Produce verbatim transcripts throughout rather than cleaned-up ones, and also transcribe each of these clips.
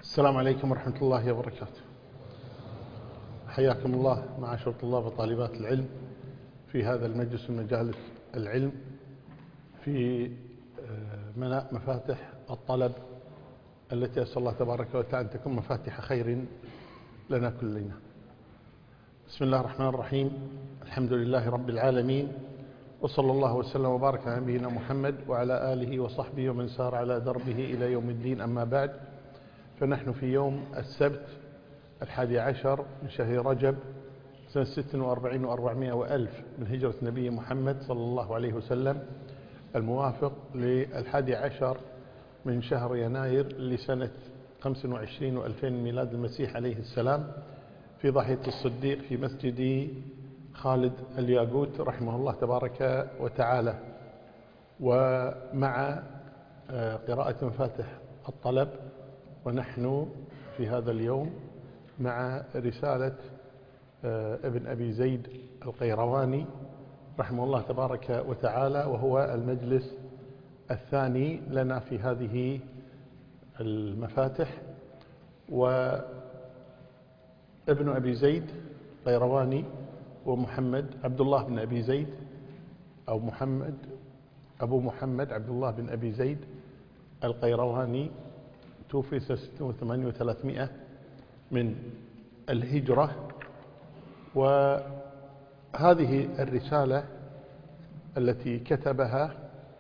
السلام عليكم ورحمة الله وبركاته. حياكم الله معاشر طلاب وطالبات العلم في هذا المجلس من مجالس العلم في ملاء مفاتح الطلب التي أسأل الله تبارك وتعالى أن تكون مفاتيح خير لنا كلنا. بسم الله الرحمن الرحيم. الحمد لله رب العالمين، وصلى الله وسلم وبارك على نبينا محمد وعلى آله وصحبه ومن سار على دربه إلى يوم الدين. أما بعد، فنحن في يوم السبت الحادي عشر من شهر رجب سنة ست وأربعين وأربعمائة وألف من هجرة النبي محمد صلى الله عليه وسلم، الموافق للحادي عشر من شهر يناير لسنة خمس وعشرين وألفين ميلاد المسيح عليه السلام، في ضاحية الصديق في مسجد خالد الياقوت رحمه الله تبارك وتعالى، ومع قراءة مفاتح الطلب. ونحن في هذا اليوم مع رسالة ابن أبي زيد القيرواني رحمه الله تبارك وتعالى، وهو المجلس الثاني لنا في هذه المفاتح. وابن أبي زيد القيرواني ومحمد عبد الله بن أبي زيد أو محمد أبو محمد عبد الله بن أبي زيد القيرواني توفي سنة ستة وثمانين وثلاثمائة من الهجرة. وهذه الرسالة التي كتبها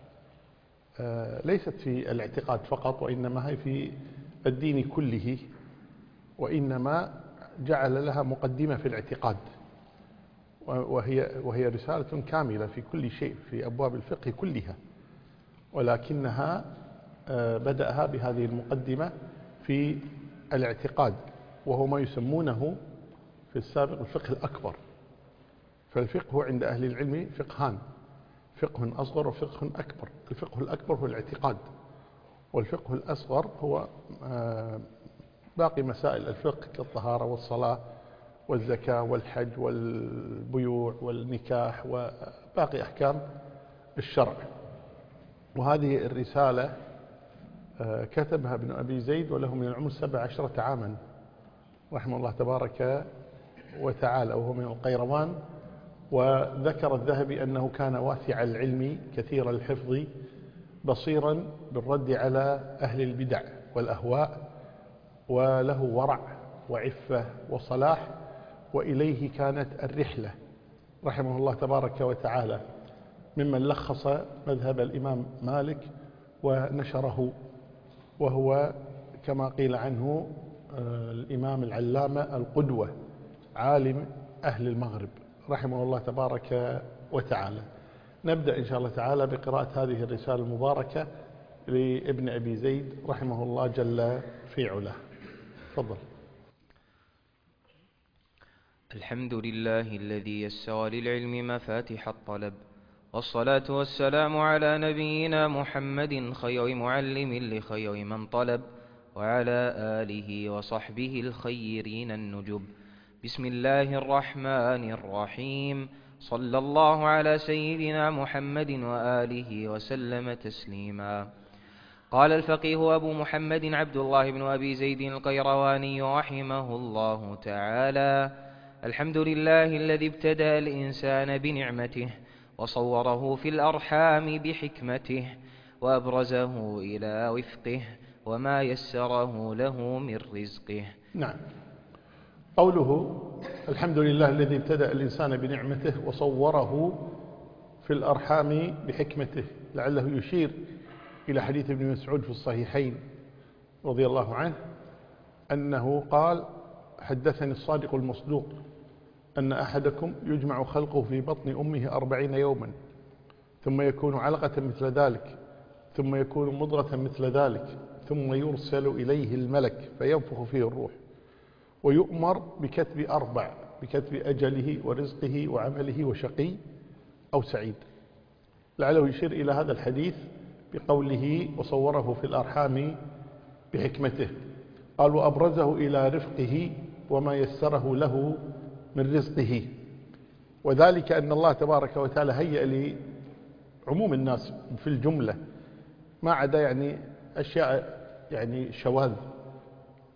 ليست في الاعتقاد فقط، وإنما هي في الدين كله، وإنما جعل لها مقدمة في الاعتقاد، وهي وهي رسالة كاملة في كل شيء في أبواب الفقه كلها، ولكنها بدأها بهذه المقدمة في الاعتقاد، وهو ما يسمونه في السابق الفقه الأكبر. فالفقه عند أهل العلم فقهان: فقه أصغر وفقه أكبر. الفقه الأكبر هو الاعتقاد، والفقه الأصغر هو باقي مسائل الفقه كالطهارة والصلاة والزكاة والحج والبيوع والنكاح وباقي أحكام الشرع. وهذه الرسالة كتبها ابن أبي زيد وله من العمر سبع عشرة عاما رحمه الله تبارك وتعالى، وهو من القيروان. وذكر الذهبي أنه كان واسع العلم كثير الحفظ بصيرا بالرد على أهل البدع والأهواء، وله ورع وعفة وصلاح، وإليه كانت الرحلة رحمه الله تبارك وتعالى، ممن لخص مذهب الإمام مالك ونشره، وهو كما قيل عنه الإمام العلامة القدوة عالم أهل المغرب رحمه الله تبارك وتعالى. نبدأ إن شاء الله تعالى بقراءة هذه الرسالة المباركة لابن أبي زيد رحمه الله جل في علاه. تفضل. الحمد لله الذي يسر للعلم مفاتح الطلب، والصلاة والسلام على نبينا محمد خير معلم لخير من طلب، وعلى آله وصحبه الخيرين النجب. بسم الله الرحمن الرحيم. صلى الله على سيدنا محمد وآله وسلم تسليما. قال الفقيه أبو محمد عبد الله بن أبي زيد القيرواني رحمه الله تعالى: الحمد لله الذي ابتدأ الإنسان بنعمته، وصوره في الأرحام بحكمته، وأبرزه إلى وفقه، وما يسره له من رزقه. نعم. قوله الحمد لله الذي ابتدأ الإنسان بنعمته وصوره في الأرحام بحكمته، لعله يشير إلى حديث ابن مسعود في الصحيحين رضي الله عنه أنه قال: حدثني الصادق المصدوق أن أحدكم يجمع خلقه في بطن أمه أربعين يوما، ثم يكون علقة مثل ذلك، ثم يكون مضغة مثل ذلك، ثم يرسل إليه الملك فينفخ فيه الروح، ويؤمر بكتب أربع: بكتب أجله ورزقه وعمله وشقي أو سعيد. لعله يشير إلى هذا الحديث بقوله وصوره في الأرحام بحكمته. قال: وأبرزه إلى رفقه وما يسره له من رزقه. وذلك أن الله تبارك وتعالى هيأ لعموم الناس في الجملة، ما عدا يعني أشياء يعني شواذ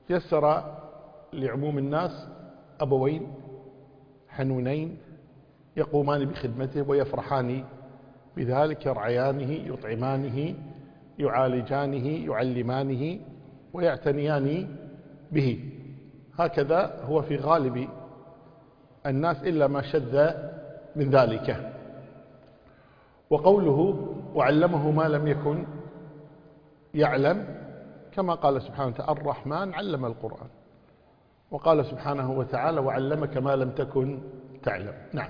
يسر لعموم الناس أبوين حنونين يقومان بخدمته ويفرحان بذلك، يرعيانه، يطعمانه، يعالجانه، يعلمانه، ويعتنيان به. هكذا هو في غالب الناس إلا ما شذ من ذلك. وقوله وعلمه ما لم يكن يعلم، كما قال سبحانه وتعالى الرحمن علم القرآن، وقال سبحانه وتعالى وعلمك ما لم تكن تعلم. نعم.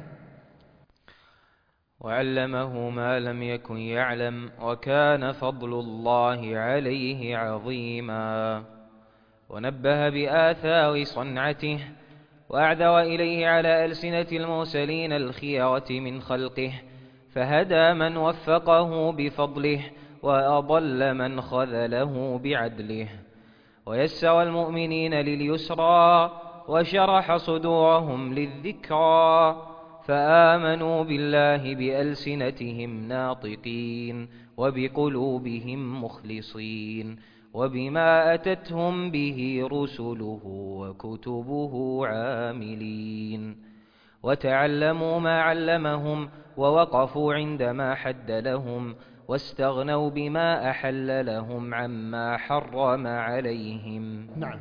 وعلمه ما لم يكن يعلم وكان فضل الله عليه عظيما. ونبه بآثار صنعته وأعذر إليه على ألسنة المرسلين الخيرة من خلقه، فهدى من وفقه بفضله وأضل من خذله بعدله، ويسر المؤمنين لليسرى وشرح صدورهم للذكرى، فآمنوا بالله بألسنتهم ناطقين وبقلوبهم مخلصين، وبما أتتهم به رسله وكتبه عاملين، وتعلموا ما علمهم ووقفوا عندما حد لهم، واستغنوا بما أحل لهم عما حرم عليهم. نعم.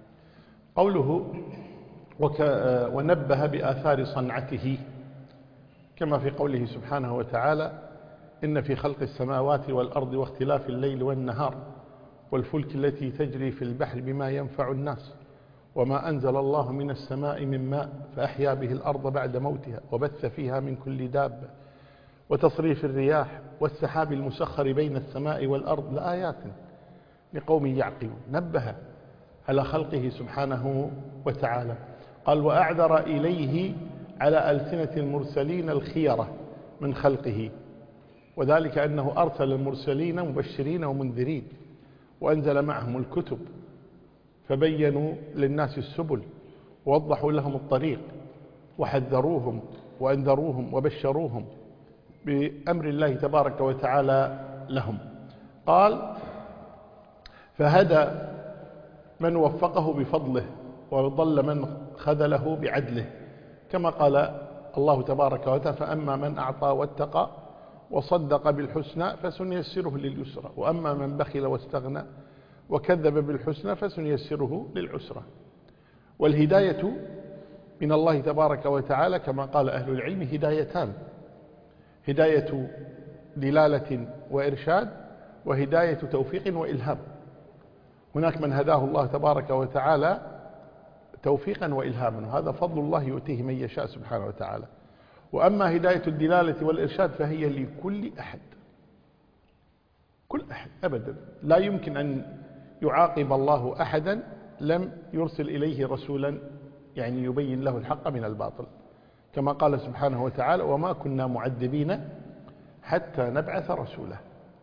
قوله وك... ونبه بآثار صنعته، كما في قوله سبحانه وتعالى إن في خلق السماوات والأرض واختلاف الليل والنهار والفلك التي تجري في البحر بما ينفع الناس وما أنزل الله من السماء من ماء فأحيا به الأرض بعد موتها وبث فيها من كل دابة وتصريف الرياح والسحاب المسخر بين السماء والأرض لآيات لقوم يعقلون. نبه على خلقه سبحانه وتعالى. قال وأعذر إليه على ألسنة المرسلين الخيرة من خلقه، وذلك أنه أرسل المرسلين مبشرين ومنذرين، وأنزل معهم الكتب فبينوا للناس السبل ووضحوا لهم الطريق وحذروهم وأنذروهم وبشروهم بأمر الله تبارك وتعالى لهم. قال فهدى من وفقه بفضله وضل من خذله بعدله، كما قال الله تبارك وتعالى فأما من أعطى واتقى وصدق بالحسنى فسنيسره لليسرى، وأما من بخل واستغنى وكذب بالحسنى فسنيسره للعسرى. والهداية من الله تبارك وتعالى كما قال أهل العلم هدايتان: هداية دلالة وإرشاد، وهداية توفيق وإلهام. هناك من هداه الله تبارك وتعالى توفيقا وإلهاما، وهذا فضل الله يؤتيه من يشاء سبحانه وتعالى. وأما هداية الدلالة والإرشاد فهي لكل أحد، كل أحد أبدا. لا يمكن أن يعاقب الله أحدا لم يرسل إليه رسولا يعني يبين له الحق من الباطل، كما قال سبحانه وتعالى وما كنا معذبين حتى نبعث رسولا.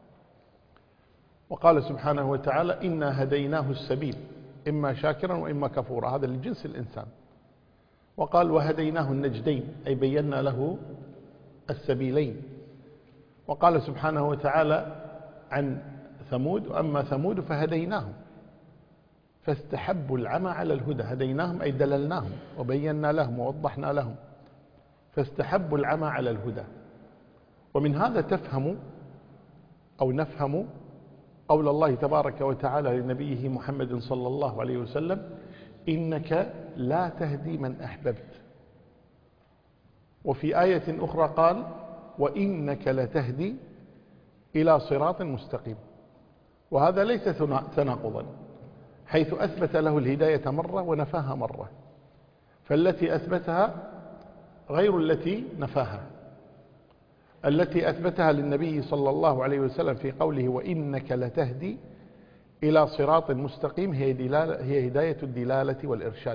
وقال سبحانه وتعالى إنا هديناه السبيل إما شاكرا وإما كفورا، هذا لجنس الإنسان. وقال وهديناه النجدين أي بينا له السبيلين. وقال سبحانه وتعالى عن ثمود وأما ثمود فهديناهم فاستحبوا العمى على الهدى، هديناهم أي دللناهم وبينا لهم ووضحنا لهم، فاستحبوا العمى على الهدى. ومن هذا تفهم أو نفهم قول الله تبارك وتعالى لنبيه محمد صلى الله عليه وسلم إنك لا تهدي من أحببت. وفي آية أخرى قال وإنك لتهدي إلى صراط مستقيم. وهذا ليس تناقضا، حيث أثبت له الهداية مرة ونفاها مرة، فالتي أثبتها غير التي نفاها. التي أثبتها للنبي صلى الله عليه وسلم في قوله وإنك لتهدي إلى صراط مستقيم هي, دلالة هي هداية الدلالة والإرشاد.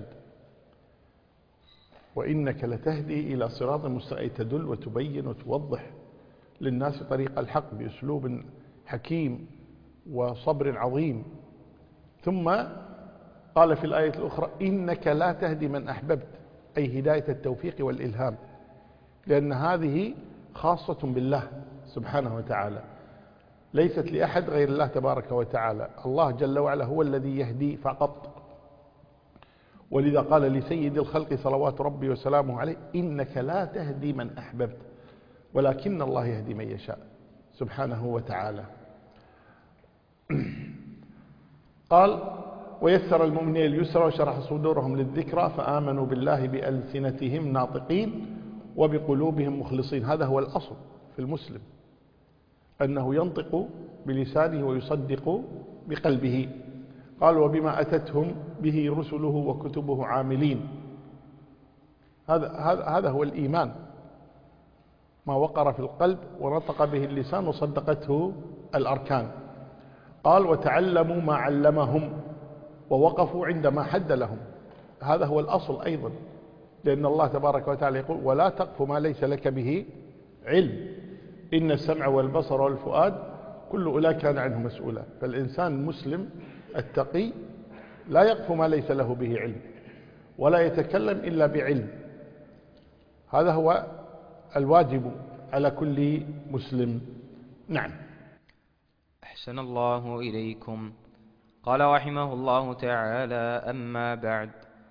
وإنك لتهدي إلى صراط مستقيم تدل وتبين وتوضح للناس طريق الحق بأسلوب حكيم وصبر عظيم. ثم قال في الآية الأخرى إنك لا تهدي من أحببت، أي هداية التوفيق والإلهام، لأن هذه خاصة بالله سبحانه وتعالى، ليست لأحد غير الله تبارك وتعالى. الله جل وعلا هو الذي يهدي فقط، ولذا قال لسيد الخلق صلوات ربي وسلامه عليه: إنك لا تهدي من أحببت ولكن الله يهدي من يشاء سبحانه وتعالى. قال: ويسر المؤمنين اليسر وشرح صدورهم للذكرى فآمنوا بالله بألسنتهم ناطقين وبقلوبهم مخلصين. هذا هو الأصل في المسلم، أنه ينطق بلسانه ويصدق بقلبه. قال: وبما أتتهم به رسله وكتبه عاملين. هذا هذا هو الإيمان، ما وقر في القلب ونطق به اللسان وصدقته الأركان. قال: وتعلموا ما علمهم ووقفوا عندما حد لهم. هذا هو الأصل أيضا، لأن الله تبارك وتعالى يقول: ولا تقف ما ليس لك به علم إن السمع والبصر والفؤاد كل أولئك كان عنه مسؤولا. فالإنسان المسلم التقي لا يقف ما ليس له به علم ولا يتكلم إلا بعلم. هذا هو الواجب على كل مسلم. نعم. أحسن الله إليكم. قال رحمه الله تعالى: أما بعد،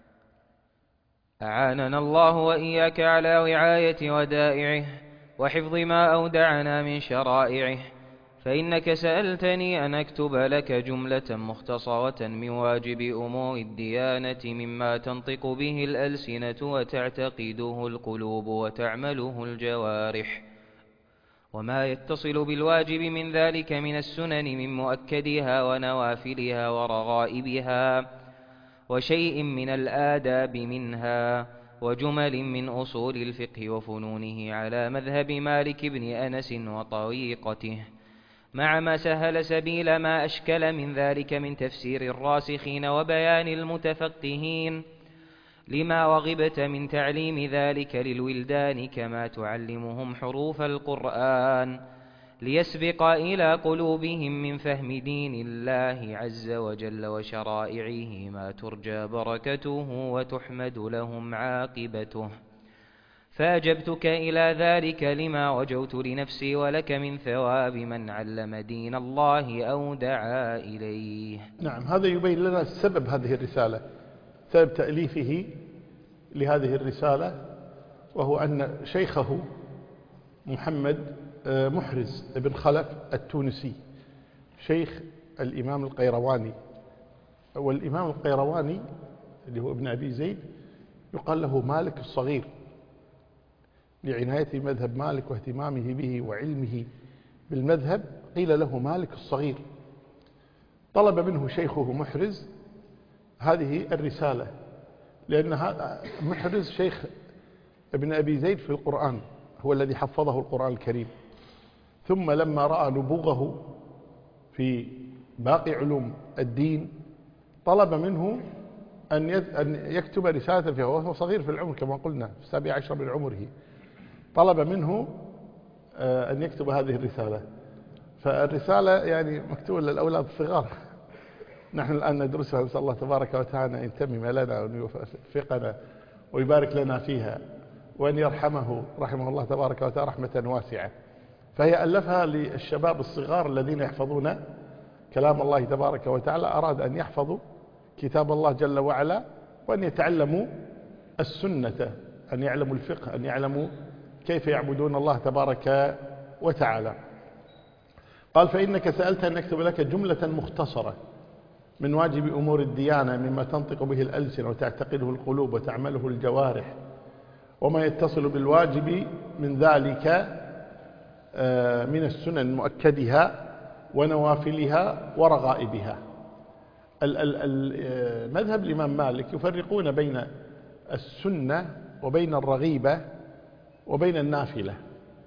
أعاننا الله وإياك على رعاية ودائعه وحفظ ما أودعنا من شرائعه، فإنك سألتني أن أكتب لك جملة مختصرة من واجب أمور الديانة مما تنطق به الألسنة وتعتقده القلوب وتعمله الجوارح، وما يتصل بالواجب من ذلك من السنن من مؤكدها ونوافلها ورغائبها، وشيء من الآداب منها، وجمل من أصول الفقه وفنونه على مذهب مالك بن أنس وطريقته، مع ما سهل سبيل ما أشكل من ذلك من تفسير الراسخين وبيان المتفقهين، لما رغبت من تعليم ذلك للولدان كما تعلمهم حروف القرآن، ليسبق إلى قلوبهم من فهم دين الله عز وجل وشرائعه ما ترجى بركته وتحمد لهم عاقبته. فأجبتك إلى ذلك لما رجوت لنفسي ولك من ثواب من علم دين الله أو دعا إليه. نعم، هذا يبين لنا سبب هذه الرسالة، سبب تأليفه لهذه الرسالة، وهو أن شيخه محمد محرز بن خلف التونسي شيخ الإمام القيرواني، والإمام القيرواني اللي هو ابن أبي زيد يقال له مالك الصغير، لعنايته بمذهب مالك واهتمامه به وعلمه بالمذهب قيل له مالك الصغير. طلب منه شيخه محرز هذه الرسالة، لأن محرز شيخ ابن أبي زيد في القرآن، هو الذي حفظه القرآن الكريم، ثم لما رأى نبوغه في باقي علوم الدين طلب منه أن يكتب رسالة فيها، وهو صغير في العمر كما قلنا في السابع عشر من عمره، طلب منه أن يكتب هذه الرسالة. فالرسالة يعني مكتوبة للأولاد الصغار، نحن الآن ندرسها، نسأل الله تبارك وتعالى أن يتمم لنا وأن يوفقنا ويبارك لنا فيها وأن يرحمه رحمه الله تبارك وتعالى رحمة واسعة. فهي ألفها للشباب الصغار الذين يحفظون كلام الله تبارك وتعالى، أراد أن يحفظوا كتاب الله جل وعلا وأن يتعلموا السنة، أن يعلموا الفقه، أن يعلموا كيف يعبدون الله تبارك وتعالى. قال: فإنك سألت أن نكتب لك جملة مختصرة من واجب أمور الديانة مما تنطق به الألسنة وتعتقده القلوب وتعمله الجوارح، وما يتصل بالواجب من ذلك من السنن مؤكدها ونوافلها ورغائبها. مذهب الإمام مالك يفرقون بين السنة وبين الرغيبة وبين النافلة.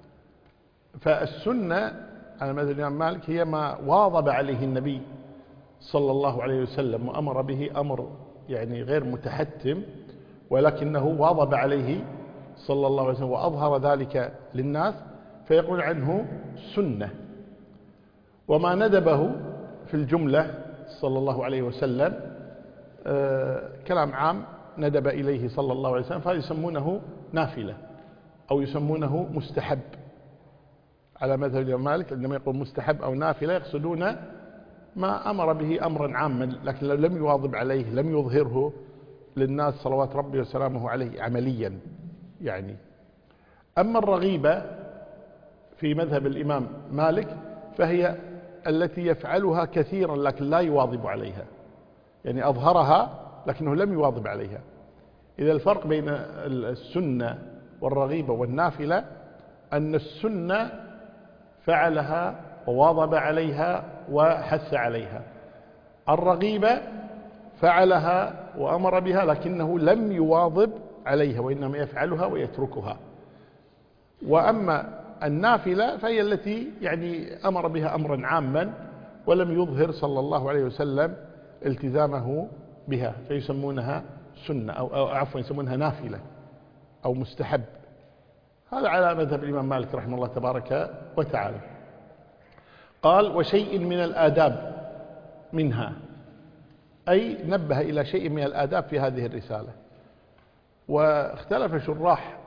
فالسنة على مذهب الإمام مالك هي ما واظب عليه النبي صلى الله عليه وسلم وأمر به أمر يعني غير متحتم، ولكنه واظب عليه صلى الله عليه وسلم وأظهر ذلك للناس، فيقول عنه سنة. وما ندبه في الجملة صلى الله عليه وسلم آه كلام عام ندب إليه صلى الله عليه وسلم، فيسمونه نافلة أو يسمونه مستحب. على مذهب الإمام مالك عندما يقول مستحب أو نافلة يقصدون ما أمر به أمرا عاما، لكن لم يواظب عليه، لم يظهره، للناس صلوات ربي وسلامه عليه عمليا يعني. أما الرغيبة في مذهب الإمام مالك فهي التي يفعلها كثيرا لكن لا يواظب عليها، يعني أظهرها لكنه لم يواظب عليها. إذا الفرق بين السنة والرغيبة والنافلة أن السنة فعلها وواظب عليها وحث عليها، الرغيبة فعلها وأمر بها لكنه لم يواظب عليها وإنما يفعلها ويتركها. وأما النافلة فهي التي يعني أمر بها أمرا عاما ولم يظهر صلى الله عليه وسلم التزامه بها، فيسمونها سنة أو, أو عفوا يسمونها نافلة أو مستحب. هذا على مذهب الإمام مالك رحمه الله تبارك وتعالى. قال وشيء من الآداب منها، أي نبه إلى شيء من الآداب في هذه الرسالة. واختلف شراح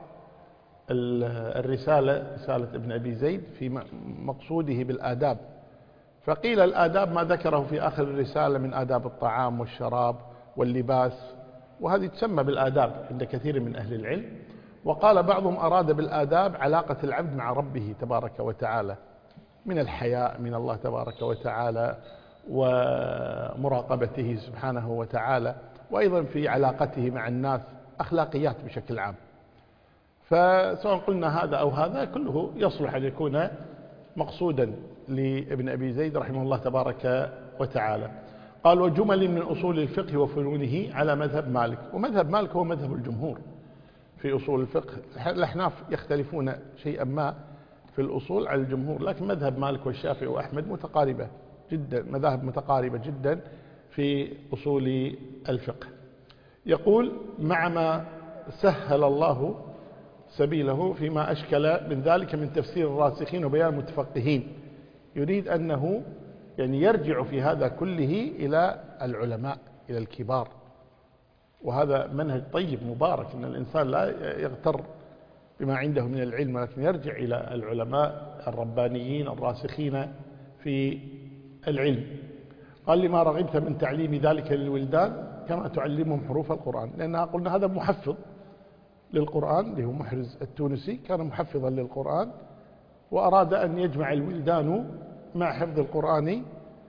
الرسالة رسالة ابن أبي زيد في مقصوده بالآداب، فقيل الآداب ما ذكره في آخر الرسالة من آداب الطعام والشراب واللباس، وهذه تسمى بالآداب عند كثير من أهل العلم. وقال بعضهم أراد بالآداب علاقة العبد مع ربه تبارك وتعالى من الحياء من الله تبارك وتعالى ومراقبته سبحانه وتعالى، وأيضا في علاقته مع الناس أخلاقيات بشكل عام. فسواء قلنا هذا أو هذا كله يصلح أن يكون مقصودا لابن أبي زيد رحمه الله تبارك وتعالى. قال وجمل من أصول الفقه وفنونه على مذهب مالك، ومذهب مالك هو مذهب الجمهور في أصول الفقه. الأحناف يختلفون شيئا ما في الأصول على الجمهور، لكن مذهب مالك والشافعي وأحمد متقاربة جدا، مذاهب متقاربة جدا في أصول الفقه. يقول مع ما سهل الله سبيله فيما أشكل من ذلك من تفسير الراسخين وبيان المتفقهين، يريد أنه يعني يرجع في هذا كله إلى العلماء إلى الكبار، وهذا منهج طيب مبارك أن الإنسان لا يغتر بما عنده من العلم ولكن يرجع إلى العلماء الربانيين الراسخين في العلم. قال لما رغبت من تعليم ذلك للولدان كما تعلمهم حروف القرآن، لأنها قلنا هذا محفظ للقرآن اللي هو محرز التونسي، كان محفظا للقرآن وأراد أن يجمع الولدان مع حفظ القرآن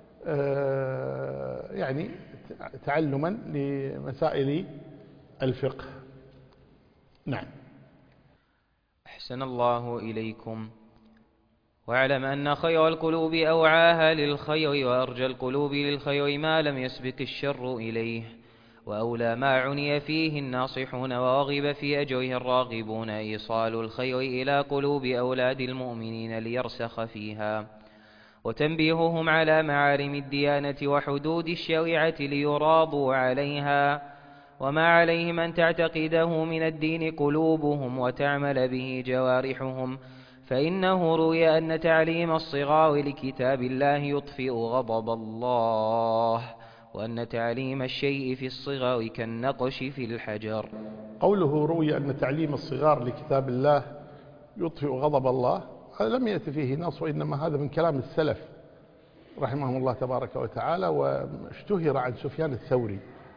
يعني تعلما لمسائل الفقه. نعم. أحسن الله إليكم. واعلم أن خير القلوب أوعاها للخير وأرجى القلوب للخير ما لم يسبق الشر إليه، وأولى ما عني فيه الناصحون ورغب في أجره الراغبون إيصال الخير إلى قلوب أولاد المؤمنين ليرسخ فيها، وتنبيههم على معالم الديانة وحدود الشريعة ليراضوا عليها، وما عليهم أن تعتقده من الدين قلوبهم وتعمل به جوارحهم، فإنه روي أن تعليم الصغار لكتاب الله يطفئ غضب الله، وأن تعليم الشيء في الصغر كالنقش في الحجر. قوله روي أن تعليم الصغار لكتاب الله يطفئ غضب الله، هذا لم يأتي فيه نص، وإنما هذا من كلام السلف رحمهم الله تبارك وتعالى. واشتهر عن سفيان الثوري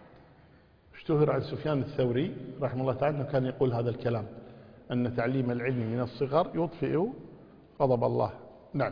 اشتهر عن سفيان الثوري رحمه الله تعالى أنه كان يقول هذا الكلام، أن تعليم العلم من الصغر يطفئ غضب الله. نعم.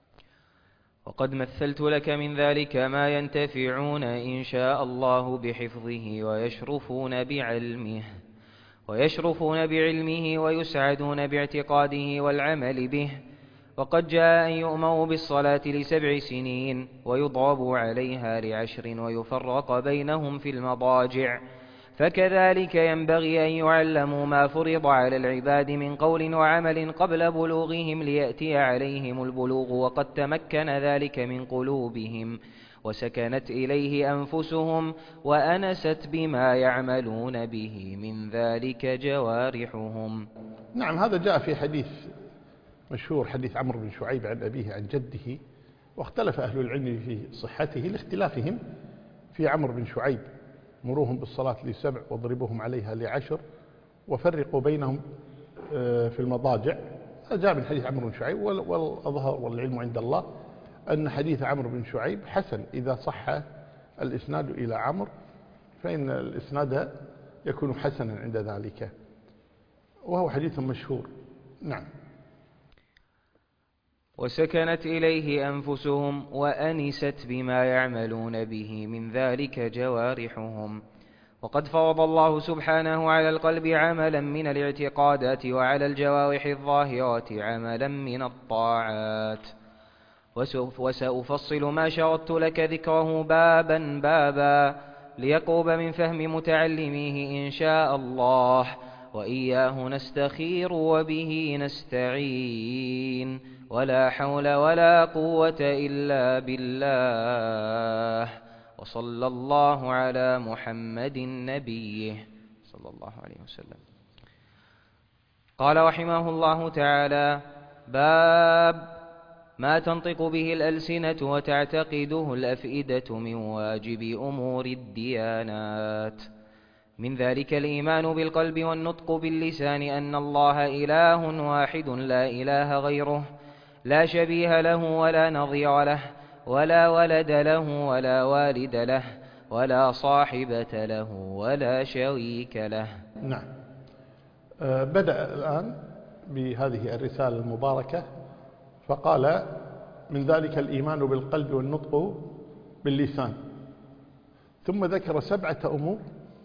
وقد مثلت لك من ذلك ما ينتفعون إن شاء الله بحفظه ويشرفون بعلمه ويشرفون بعلمه ويسعدون باعتقاده والعمل به. وقد جاء أن يؤمروا بالصلاة لسبع سنين ويضربوا عليها لعشر ويفرق بينهم في المضاجع، فكذلك ينبغي أن يعلموا ما فرض على العباد من قول وعمل قبل بلوغهم ليأتي عليهم البلوغ وقد تمكن ذلك من قلوبهم وسكنت إليه أنفسهم وأنست بما يعملون به من ذلك جوارحهم. نعم، هذا جاء في حديث مشهور، حديث عمرو بن شعيب عن أبيه عن جده، واختلف أهل العلم في صحته لاختلافهم في عمرو بن شعيب: مروهم بالصلاة لسبع واضربوهم عليها لعشر وفرقوا بينهم في المضاجع. جاء من حديث عمرو بن شعيب، والأظهر والعلم عند الله أن حديث عمرو بن شعيب حسن إذا صح الإسناد إلى عمرو، فإن الإسناد يكون حسنا عند ذلك، وهو حديث مشهور. نعم. وسكنت إليه أنفسهم وأنست بما يعملون به من ذلك جوارحهم. وقد فرض الله سبحانه على القلب عملا من الاعتقادات وعلى الجوارح الظاهرة عملا من الطاعات. وسأفصل ما شردت لك ذكره بابا بابا ليقرب من فهم متعلميه إن شاء الله. وإياه نستخير وبه نستعين، ولا حول ولا قوة إلا بالله. وصلى الله على محمد نبيه صلى الله عليه وسلم. قال رحمه الله تعالى: باب ما تنطق به الألسنة وتعتقده الأفئدة من واجب أمور الديانات. من ذلك الإيمان بالقلب والنطق باللسان أن الله إله واحد لا إله غيره، لا شبيه له ولا نظير له، ولا ولد له ولا والد له، ولا صاحبة له ولا شريك له. نعم. أه بدأ الآن بهذه الرسالة المباركة، فقال: من ذلك الإيمان بالقلب والنطق باللسان، ثم ذكر سبعة أمور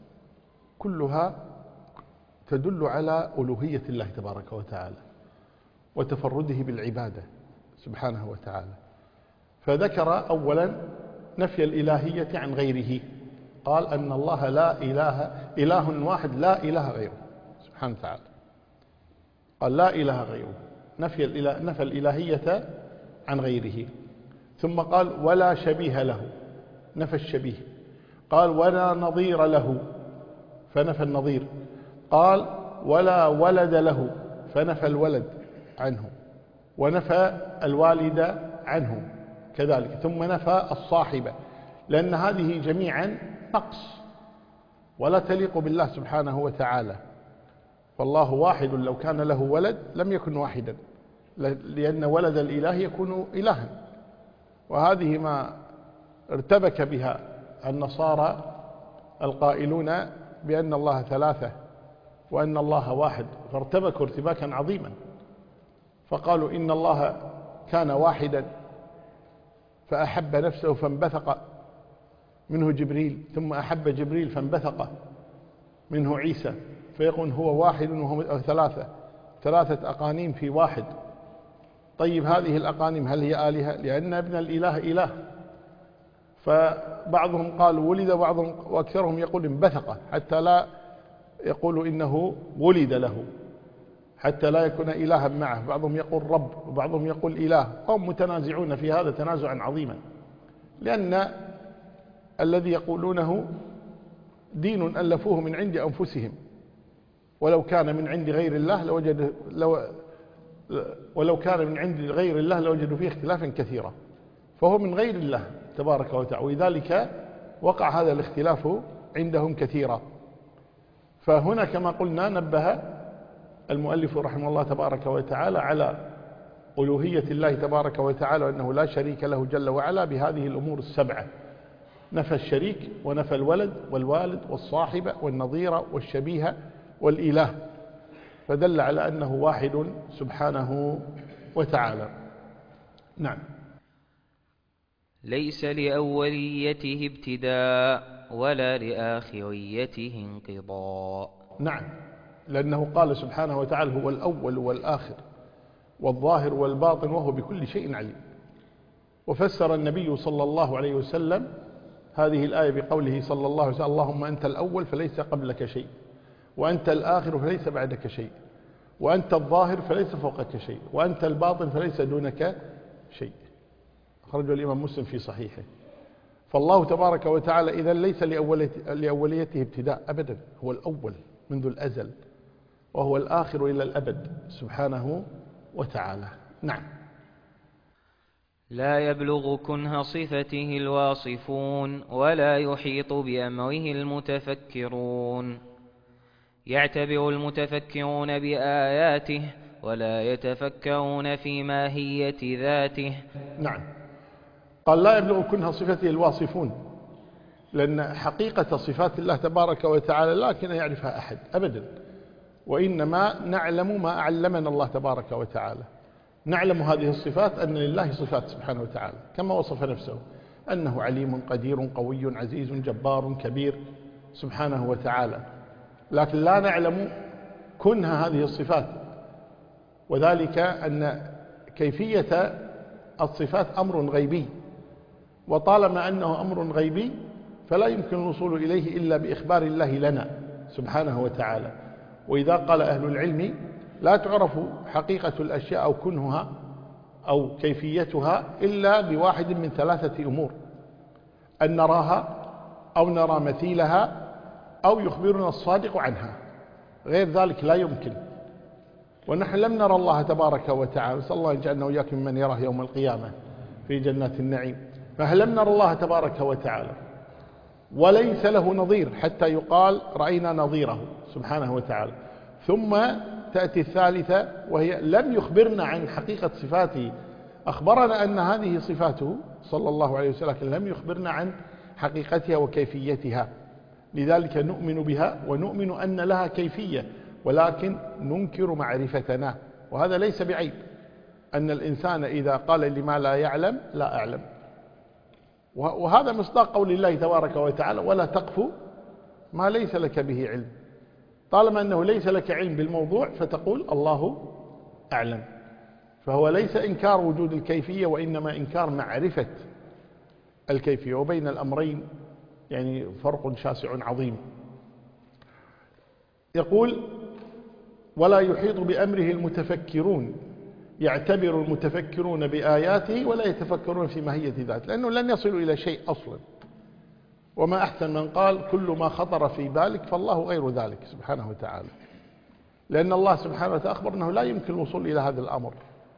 كلها تدل على ألوهية الله تبارك وتعالى وتفرده بالعبادة سبحانه وتعالى. فذكر أولا نفي الإلهية عن غيره، قال أن الله لا إله إله واحد لا إله غيره سبحانه وتعالى، قال لا إله غيره، نفي الإله نفى الإلهية عن غيره. ثم قال: ولا شبيه له، نفى الشبيه. قال: ولا نظير له، فنفى النظير. قال: ولا ولد له، فنفى الولد عنه، ونفى الوالد عنه كذلك. ثم نفى الصاحبة، لأن هذه جميعا نقص ولا تليق بالله سبحانه وتعالى. فالله واحد، لو كان له ولد لم يكن واحدا، لأن ولد الإله يكون إلها. وهذه ما ارتبك بها النصارى القائلون بأن الله ثلاثة وأن الله واحد، فارتبكوا ارتباكا عظيما، فقالوا إن الله كان واحدا فأحب نفسه فانبثق منه جبريل، ثم أحب جبريل فانبثق منه عيسى، فيقول هو واحد وهو ثلاثة، ثلاثة أقانيم في واحد. طيب هذه الأقانيم هل هي آلهة؟ لأن ابن الإله إله. فبعضهم قال ولد، بعضهم وأكثرهم يقول انبثق، حتى لا يقول إنه ولد له، حتى لا يكون إلها معه. بعضهم يقول رب وبعضهم يقول إله، هم متنازعون في هذا تنازعا عظيما، لأن الذي يقولونه دين ألفوه من عند أنفسهم، ولو كان من عند غير الله لوجد لو ولو كان من عند غير الله لوجدوا فيه اختلافا كثيرا، فهو من غير الله تبارك وتعالى، ولذلك وقع هذا الاختلاف عندهم كثيرا. فهنا كما قلنا نبه المؤلف رحمه الله تبارك وتعالى على ألوهية الله تبارك وتعالى، وأنه لا شريك له جل وعلا بهذه الأمور السبعة: نفى الشريك، ونفى الولد والوالد والصاحبة والنظير والشبيه والإله، فدل على أنه واحد سبحانه وتعالى. نعم. ليس لأوليته ابتداء ولا لآخريته انقضاء. نعم، لأنه قال سبحانه وتعالى هو الأول والآخر والظاهر والباطن وهو بكل شيء عليم. وفسر النبي صلى الله عليه وسلم هذه الآية بقوله صلى الله عليه وسلم: اللهم أنت الأول فليس قبلك شيء، وأنت الآخر فليس بعدك شيء، وأنت الظاهر فليس فوقك شيء، وأنت الباطن فليس دونك شيء. أخرجه الإمام مسلم في صحيحه. فالله تبارك وتعالى إذا ليس لأوليته ابتداء أبدا، هو الأول منذ الأزل، وهو الآخر إلى الأبد سبحانه وتعالى. نعم. لا يبلغ كنه صفته الواصفون، ولا يحيط بأمره المتفكرون. يعتبر المتفكرون بآياته، ولا يتفكرون في ماهية ذاته. نعم. قال لا يبلغ كنه صفته الواصفون، لأن حقيقة صفات الله تبارك وتعالى لا كان يعرفها أحد أبدا، وإنما نعلم ما علمنا الله تبارك وتعالى. نعلم هذه الصفات أن لله صفات سبحانه وتعالى كما وصف نفسه، أنه عليم قدير قوي عزيز جبار كبير سبحانه وتعالى، لكن لا نعلم كنها هذه الصفات، وذلك أن كيفية الصفات أمر غيبي، وطالما أنه أمر غيبي فلا يمكن الوصول إليه إلا بإخبار الله لنا سبحانه وتعالى. وإذا قال أهل العلم لا تعرف حقيقة الأشياء أو كنهها أو كيفيتها إلا بواحد من ثلاثة أمور: أن نراها أو نرى مثيلها أو يخبرنا الصادق عنها، غير ذلك لا يمكن. ونحن لم نرى الله تبارك وتعالى، نسأل الله أن يجعلنا وإياكم ممن يراه يوم القيامة في جنات النعيم. فهل لم نرى الله تبارك وتعالى وليس له نظير حتى يقال رأينا نظيره سبحانه وتعالى. ثم تأتي الثالثة وهي لم يخبرنا عن حقيقة صفاته، أخبرنا أن هذه صفاته صلى الله عليه وسلم، لكن لم يخبرنا عن حقيقتها وكيفيتها. لذلك نؤمن بها ونؤمن أن لها كيفية، ولكن ننكر معرفتنا، وهذا ليس بعيب. أن الإنسان إذا قال لما لا يعلم لا أعلم، وهذا مصداق قول الله تبارك وتعالى: ولا تقف ما ليس لك به علم. طالما أنه ليس لك علم بالموضوع فتقول الله أعلم. فهو ليس إنكار وجود الكيفية، وإنما إنكار معرفة الكيفية، وبين الأمرين يعني فرق شاسع عظيم. يقول: ولا يحيط بأمره المتفكرون، يعتبر المتفكرون بآياته ولا يتفكرون في ماهية ذاته، لأنه لن يصلوا إلى شيء أصلا. وما أحسن من قال: كل ما خطر في بالك فالله غير ذلك سبحانه وتعالى، لأن الله سبحانه وتعالى أخبر أنه لا يمكن الوصول إلى هذا الأمر.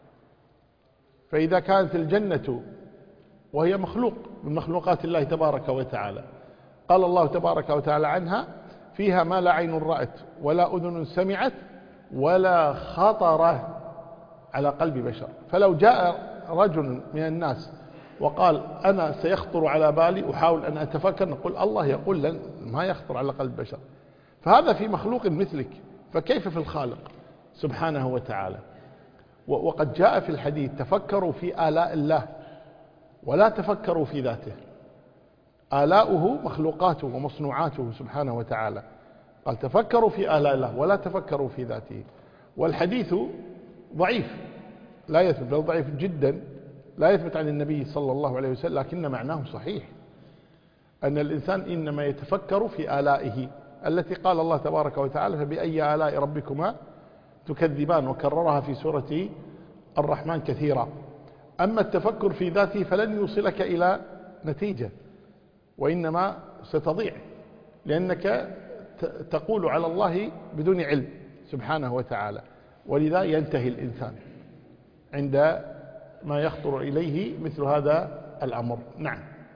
فإذا كانت الجنة وهي مخلوق من مخلوقات الله تبارك وتعالى، قال الله تبارك وتعالى عنها: فيها ما لا عين رأت ولا أذن سمعت ولا خطر على قلب بشر. فلو جاء رجل من الناس وقال: أنا سيخطر على بالي أحاول أن أتفكر، نقول الله يقول لن ما يخطر على قلب بشر. فهذا في مخلوق مثلك، فكيف في الخالق سبحانه وتعالى؟ وقد جاء في الحديث: تفكروا في آلاء الله ولا تفكروا في ذاته. آلاؤه مخلوقاته ومصنوعاته سبحانه وتعالى، قال: تفكروا في آلاء الله ولا تفكروا في ذاته. والحديث ضعيف لا يثبت، بل ضعيف جدا لا يثبت عن النبي صلى الله عليه وسلم، لكن معناه صحيح، أن الإنسان إنما يتفكر في آلائه التي قال الله تبارك وتعالى: فبأي آلاء ربكما تكذبان، وكررها في سورة الرحمن كثيرا. أما التفكر في ذاته فلن يوصلك إلى نتيجة، وإنما ستضيع، لأنك تقول على الله بدون علم سبحانه وتعالى. ولذا ينتهي الإنسان عند ما يخطر إليه مثل هذا الأمر. نعم.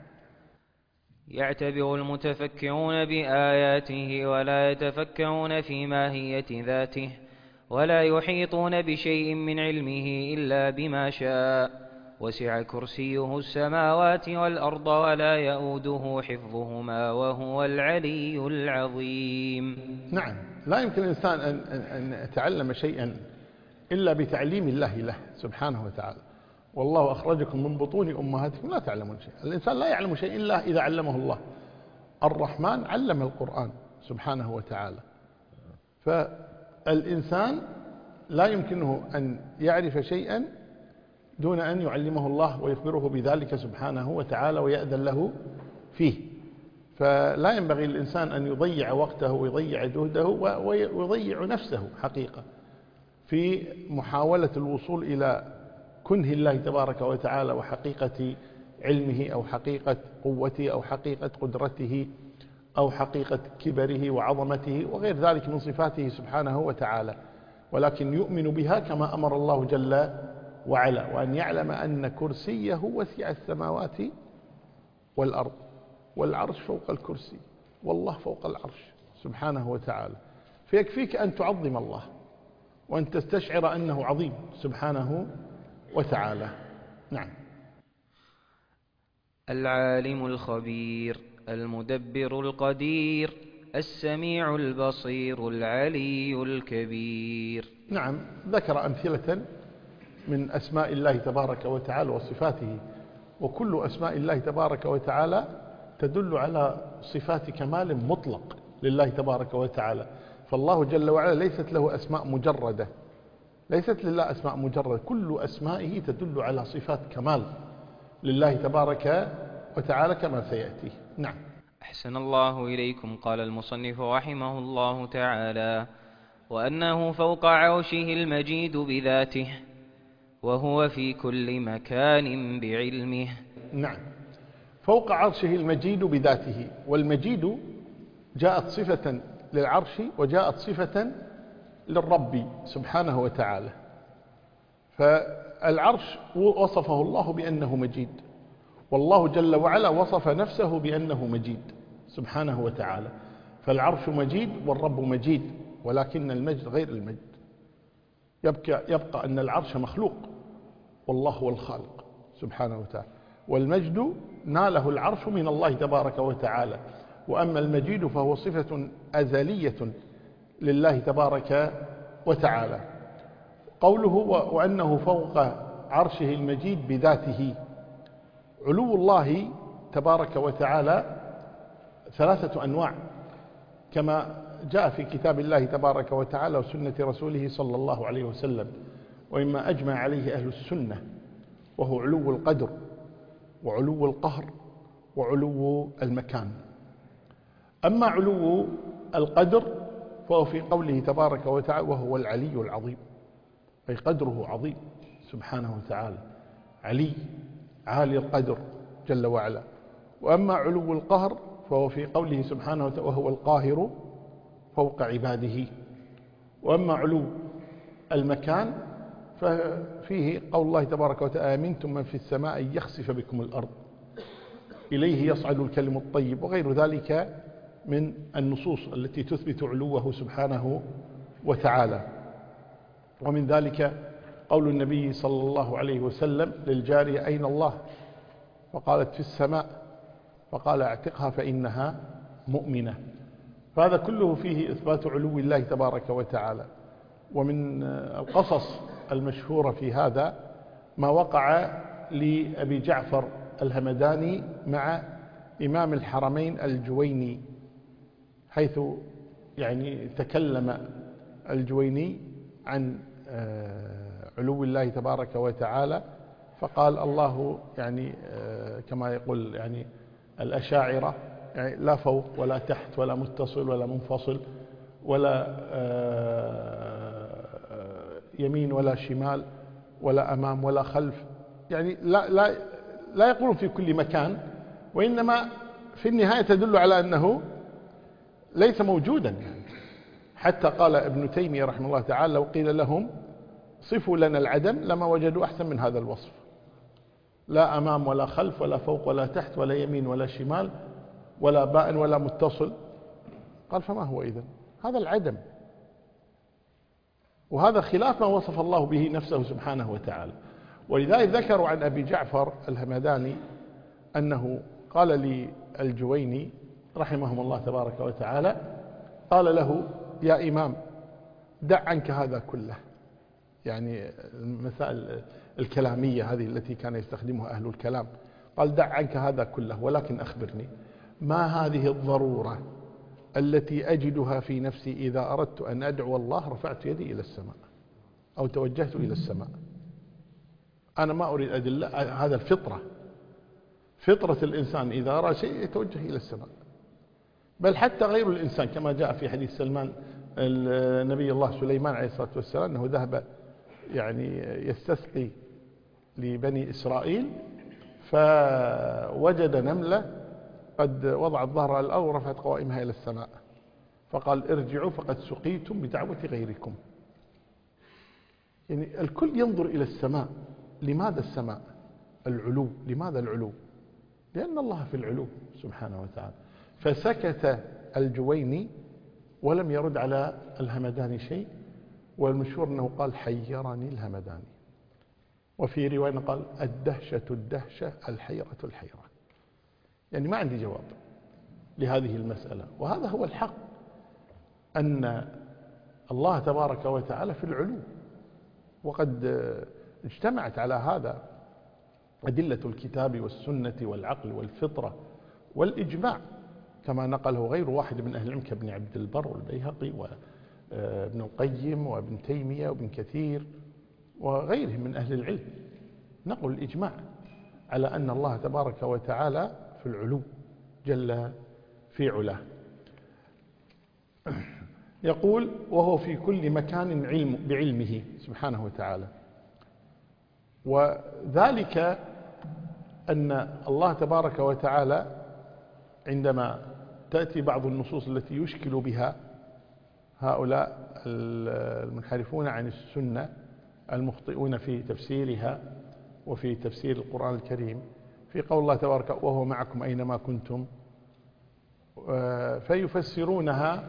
يعتبر المتفكرون بآياته ولا يتفكرون في ماهية ذاته، ولا يحيطون بشيء من علمه إلا بما شاء، وسع كرسيه السماوات والأرض ولا يؤوده حفظهما وهو العلي العظيم. نعم، لا يمكن الإنسان أن, أن يتعلم شيئا إلا بتعليم الله له سبحانه وتعالى. والله أخرجكم من بطون أمهاتكم لا تعلمون شيء. الإنسان لا يعلم شيء إلا إذا علمه الله. الرحمن علم القرآن سبحانه وتعالى، فالإنسان لا يمكنه أن يعرف شيئا دون أن يعلمه الله ويخبره بذلك سبحانه وتعالى ويأذن له فيه. فلا ينبغي للإنسان أن يضيع وقته ويضيع جهده ويضيع نفسه حقيقة في محاولة الوصول إلى كنه الله تبارك وتعالى وحقيقة علمه أو حقيقة قوته أو حقيقة قدرته أو حقيقة كبره وعظمته وغير ذلك من صفاته سبحانه وتعالى، ولكن يؤمن بها كما أمر الله جل وعلا، وأن يعلم أن كرسيه وسع السماوات والأرض، والعرش فوق الكرسي، والله فوق العرش سبحانه وتعالى. فيكفيك أن تعظم الله وأن تستشعر أنه عظيم سبحانه وتعالى. نعم. العالم الخبير المدبر القدير السميع البصير العلي الكبير. نعم، ذكر أمثلة من أسماء الله تبارك وتعالى وصفاته، وكل أسماء الله تبارك وتعالى تدل على صفات كمال مطلق لله تبارك وتعالى. فالله جل وعلا ليست له أسماء مجردة، ليست لله أسماء مجردة، كل أسمائه تدل على صفات كمال لله تبارك وتعالى كما سيأتي. نعم. أحسن الله إليكم. قال المصنف رحمه الله تعالى: وأنه فوق عرشه المجيد بذاته، وهو في كل مكان بعلمه. نعم، فوق عرشه المجيد بذاته، والمجيد جاءت صفة للعرش وجاءت صفة للرب سبحانه وتعالى. فالعرش وصفه الله بأنه مجيد، والله جل وعلا وصف نفسه بأنه مجيد سبحانه وتعالى. فالعرش مجيد والرب مجيد، ولكن المجد غير المجد. يبقى, يبقى أن العرش مخلوق والله هو الخالق سبحانه وتعالى، والمجد ناله العرش من الله تبارك وتعالى. وأما المجيد فهو صفة أزلية لله تبارك وتعالى. قوله وأنه فوق عرشه المجيد بذاته، علو الله تبارك وتعالى ثلاثة أنواع كما جاء في كتاب الله تبارك وتعالى وسنة رسوله صلى الله عليه وسلم، وإما أجمع عليه أهل السنة، وهو علو القدر وعلو القهر وعلو المكان. أما علو القدر فهو في قوله تبارك وتعالى: وهو العلي العظيم، أي قدره عظيم سبحانه وتعالى، علي عالي القدر جل وعلا. وأما علو القهر فهو في قوله سبحانه وتعالى: وهو القاهر فوق عباده. وأما علو المكان ففيه قول الله تبارك وتعالى: أمنتم من في السماء أن يخسف بكم الأرض إليه يصعد الكلم الطيب، وغير ذلك من النصوص التي تثبت علوه سبحانه وتعالى. ومن ذلك قول النبي صلى الله عليه وسلم للجارية: أين الله؟ فقالت: في السماء. فقال: اعتقها فإنها مؤمنة. فهذا كله فيه إثبات علو الله تبارك وتعالى. ومن القصص المشهورة في هذا ما وقع لأبي جعفر الهمداني مع إمام الحرمين الجويني، حيث يعني تكلم الجويني عن علو الله تبارك وتعالى، فقال: الله يعني كما يقول يعني الأشاعرة يعني لا فوق ولا تحت ولا متصل ولا منفصل ولا يمين ولا شمال ولا أمام ولا خلف، يعني لا, لا, لا يقول في كل مكان، وإنما في النهاية تدل على أنه ليس موجودا. يعني حتى قال ابن تيمية رحمه الله تعالى: لو قيل لهم صفوا لنا العدم لما وجدوا أحسن من هذا الوصف، لا أمام ولا خلف ولا فوق ولا تحت ولا يمين ولا شمال ولا بائن ولا متصل. قال: فما هو إذن؟ هذا العدم، وهذا خلاف ما وصف الله به نفسه سبحانه وتعالى. ولذلك ذكروا عن أبي جعفر الهمداني أنه قال للجويني رحمهم الله تبارك وتعالى، قال له: يا إمام دع عنك هذا كله، يعني المسائل الكلامية هذه التي كان يستخدمها أهل الكلام. قال: دع عنك هذا كله، ولكن أخبرني ما هذه الضرورة التي أجدها في نفسي إذا أردت أن أدعو الله رفعت يدي إلى السماء أو توجهت إلى السماء؟ أنا ما أريد أدلة، هذا الفطرة، فطرة الإنسان إذا أرى شيء يتوجه إلى السماء. بل حتى غير الإنسان كما جاء في حديث سلمان النبي الله سليمان عليه الصلاة والسلام أنه ذهب يعني يستسقي لبني إسرائيل، فوجد نملة قد وضعت ظهرها على الأرض ورفعت قوائمها إلى السماء، فقال: ارجعوا فقد سقيتم بدعوة غيركم. يعني الكل ينظر إلى السماء. لماذا السماء؟ العلو. لماذا العلو؟ لأن الله في العلو سبحانه وتعالى. فسكت الجويني ولم يرد على الهمداني شيء، والمشهور أنه قال: حيرني الهمداني. وفي رواية قال: الدهشة الدهشة الحيرة الحيرة، يعني ما عندي جواب. لهذه المسألة. وهذا هو الحق، أن الله تبارك وتعالى في العلو، وقد اجتمعت على هذا أدلة الكتاب والسنة والعقل والفطرة والإجماع، كما نقله غير واحد من أهل العلم كابن عبد البر والبيهقي وابن القيم وابن تيمية وابن كثير وغيرهم من أهل العلم، نقل الإجماع على أن الله تبارك وتعالى في العلو جل في علاه. يقول: وهو في كل مكان علم بعلمه سبحانه وتعالى. وذلك أن الله تبارك وتعالى عندما تأتي بعض النصوص التي يشكل بها هؤلاء المنحرفون عن السنة المخطئون في تفسيرها وفي تفسير القرآن الكريم، في قول الله تبارك: وهو معكم أينما كنتم، فيفسرونها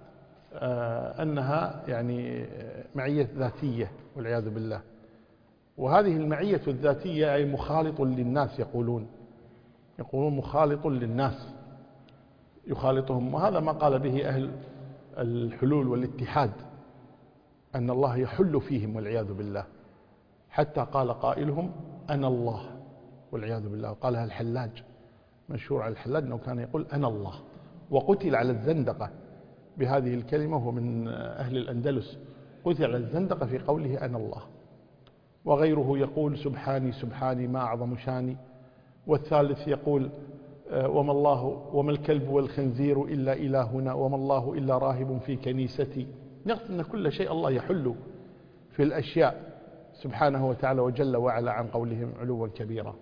أنها يعني معية ذاتية والعياذ بالله. وهذه المعية الذاتية أي مخالط للناس، يقولون يقولون مخالط للناس، يخالطهم. وهذا ما قال به أهل الحلول والاتحاد، أن الله يحل فيهم والعياذ بالله، حتى قال قائلهم: أنا الله والعياذ بالله. وقالها الحلاج، مشهور على الحلاج أنه كان يقول: أنا الله، وقتل على الزندقة بهذه الكلمة، وهو من أهل الأندلس، قتل على الزندقة في قوله أنا الله. وغيره يقول: سبحاني سبحاني ما أعظم شاني. والثالث يقول: وما الله وما الكلب والخنزير إلا إلهنا، وما الله إلا راهب في كنيستي. يقصد أن كل شيء الله يحل في الأشياء سبحانه وتعالى وجل وعلا عن قولهم علوا كبيرا.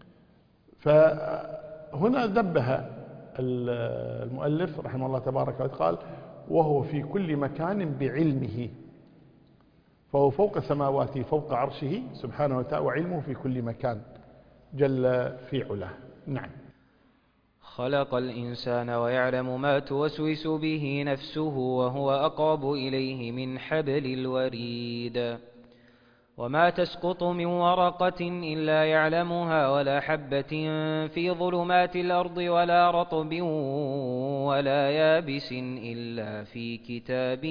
فهنا ذبه المؤلف رحمه الله تبارك وتعالى، قال: وهو في كل مكان بعلمه، فهو فوق سماواته فوق عرشه سبحانه وتعالى، وعلمه في كل مكان جل في علاه. نعم. خلق الإنسان ويعلم ما توسوس به نفسه، وهو أقرب إليه من حبل الوريد. وما تسقط من ورقة إلا يعلمها، ولا حبة في ظلمات الأرض، ولا رطب ولا يابس إلا في كتاب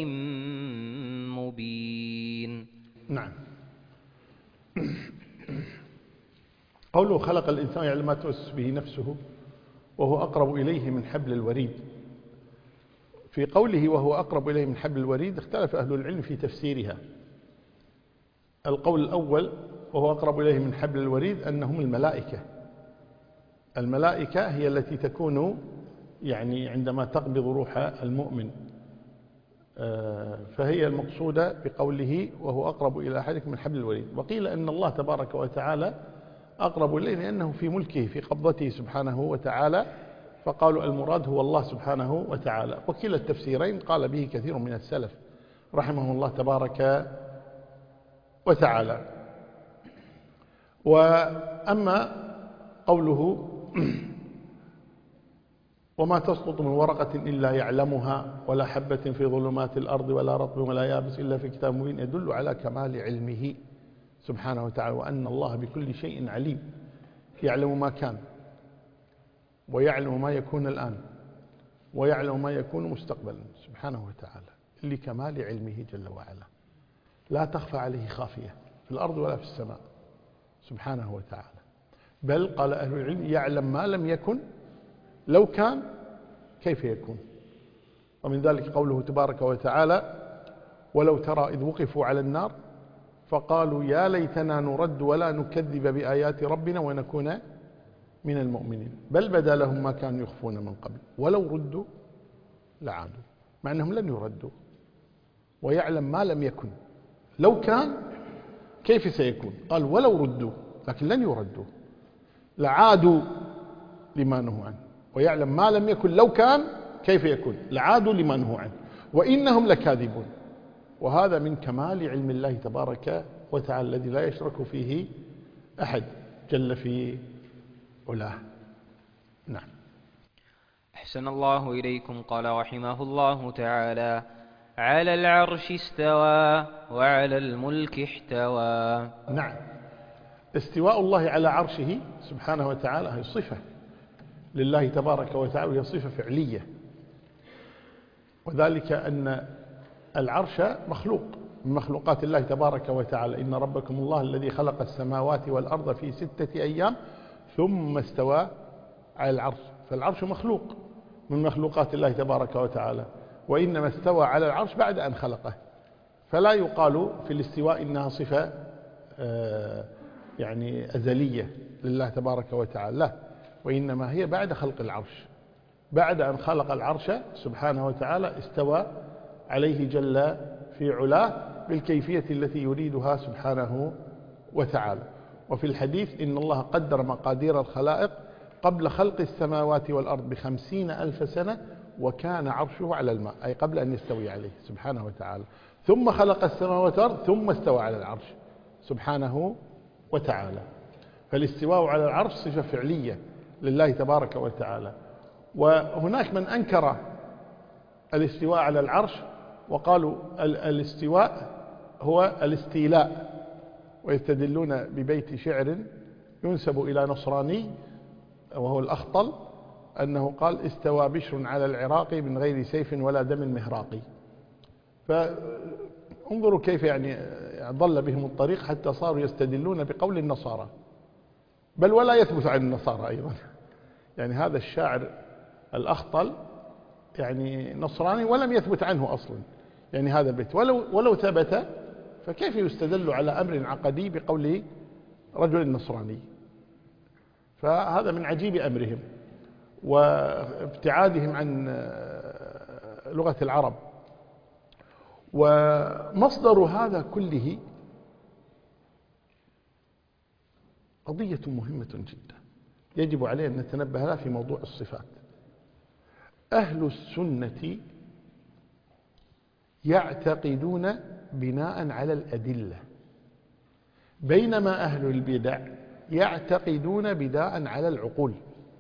مبين. نعم. قوله خلق الإنسان يعلم ما توسوس به نفسه وهو أقرب إليه من حبل الوريد. في قوله وهو أقرب إليه من حبل الوريد اختلف أهل العلم في تفسيرها. القول الأول وهو أقرب إليه من حبل الوريد أنهم الملائكة. الملائكة هي التي تكون يعني عندما تقبض روح المؤمن، فهي المقصودة بقوله وهو أقرب إلى أحدكم من حبل الوريد. وقيل أن الله تبارك وتعالى أقرب إليه لأنه في ملكه في قبضته سبحانه وتعالى، فقالوا المراد هو الله سبحانه وتعالى. وكلا التفسيرين قال به كثير من السلف رحمه الله تبارك وتعالى. وأما قوله وما تسقط من ورقة إلا يعلمها، ولا حبة في ظلمات الأرض، ولا رطب ولا يابس إلا في كتاب مبين، يدل على كمال علمه سبحانه وتعالى، وأن الله بكل شيء عليم، يعلم ما كان ويعلم ما يكون الآن ويعلم ما يكون مستقبلا سبحانه وتعالى، لكمال علمه جل وعلا، لا تخفى عليه خافية في الأرض ولا في السماء سبحانه وتعالى. بل قال أهل العلم يعلم ما لم يكن، لو كان كيف يكون. ومن ذلك قوله تبارك وتعالى ولو ترى إذ وقفوا على النار فقالوا يا ليتنا نرد ولا نكذب بآيات ربنا ونكون من المؤمنين، بل بدا لهم ما كانوا يخفون من قبل ولو ردوا لعادوا، مع أنهم لن يردوا. ويعلم ما لم يكن، لو كان كيف سيكون، قال ولو ردوا، لكن لن يردوا، لعادوا لما نهوا عنه. ويعلم ما لم يكن، لو كان كيف يكون، لعادوا لما نهوا عنه وإنهم لكاذبون. وهذا من كمال علم الله تبارك وتعالى الذي لا يشرك فيه أحد جل في علاه. نعم. أحسن الله إليكم. قال رحمه الله تعالى على العرش استوى وعلى الملك احتوى. نعم. استواء الله على عرشه سبحانه وتعالى هي صفة لله تبارك وتعالى، وهي صفة فعلية، وذلك أن العرش مخلوق من مخلوقات الله تبارك وتعالى. إن ربكم الله الذي خلق السماوات والأرض في ستة أيام ثم استوى على العرش، فالعرش مخلوق من مخلوقات الله تبارك وتعالى، وإنما استوى على العرش بعد أن خلقه، فلا يقال في الاستواء إنها صفة يعني أزلية لله تبارك وتعالى، لا، وإنما هي بعد خلق العرش، بعد أن خلق العرش سبحانه وتعالى استوى عليه جل في علاه بالكيفية التي يريدها سبحانه وتعالى. وفي الحديث إن الله قدر مقادير الخلائق قبل خلق السماوات والأرض بخمسين ألف سنة وكان عرشه على الماء، أي قبل أن يستوي عليه سبحانه وتعالى، ثم خلق السماوات والأرض ثم استوى على العرش سبحانه وتعالى. فالاستواء على العرش صفة فعلية لله تبارك وتعالى. وهناك من أنكر الاستواء على العرش وقالوا الاستواء هو الاستيلاء، ويستدلون ببيت شعر ينسب إلى نصراني وهو الأخطل أنه قال: استوى بشر على العراق من غير سيف ولا دم مهراقي. فانظروا كيف يعني ضل بهم الطريق حتى صاروا يستدلون بقول النصارى، بل ولا يثبت عن النصارى أيضا. يعني هذا الشاعر الأخطل يعني نصراني ولم يثبت عنه أصلا يعني هذا البيت، ولو, ولو ثبت فكيف يستدل على أمر عقدي بقول رجل نصراني؟ فهذا من عجيب أمرهم وابتعادهم عن لغة العرب. ومصدر هذا كله قضية مهمة جدا يجب علينا أن نتنبه لها في موضوع الصفات. أهل السنة يعتقدون بناء على الأدلة، بينما أهل البدع يعتقدون بناء على العقول.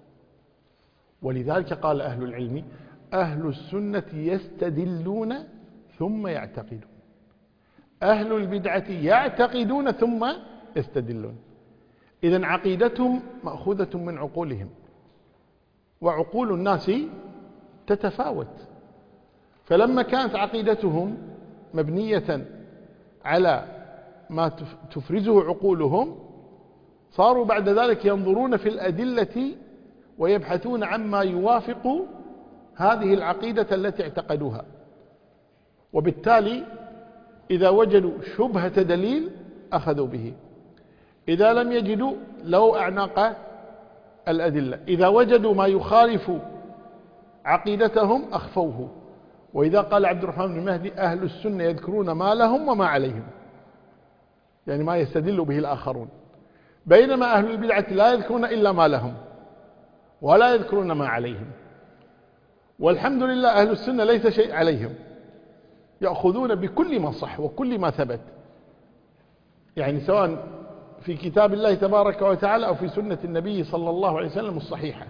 ولذلك قال أهل العلم: أهل السنة يستدلون ثم يعتقدون، أهل البدعة يعتقدون ثم يستدلون. إذن عقيدتهم مأخوذة من عقولهم، وعقول الناس تتفاوت، فلما كانت عقيدتهم مبنية على ما تفرزه عقولهم صاروا بعد ذلك ينظرون في الأدلة ويبحثون عما يوافق هذه العقيدة التي اعتقدوها، وبالتالي إذا وجدوا شبهة دليل أخذوا به، إذا لم يجدوا لو أعناق الأدلة، إذا وجدوا ما يخالف عقيدتهم أخفوه. وإذا قال عبد الرحمن بن مهدي: أهل السنة يذكرون ما لهم وما عليهم، يعني ما يستدل به الآخرون، بينما أهل البدعة لا يذكرون إلا ما لهم ولا يذكرون ما عليهم. والحمد لله أهل السنة ليس شيء عليهم، يأخذون بكل ما صح وكل ما ثبت، يعني سواء في كتاب الله تبارك وتعالى أو في سنة النبي صلى الله عليه وسلم الصحيحة،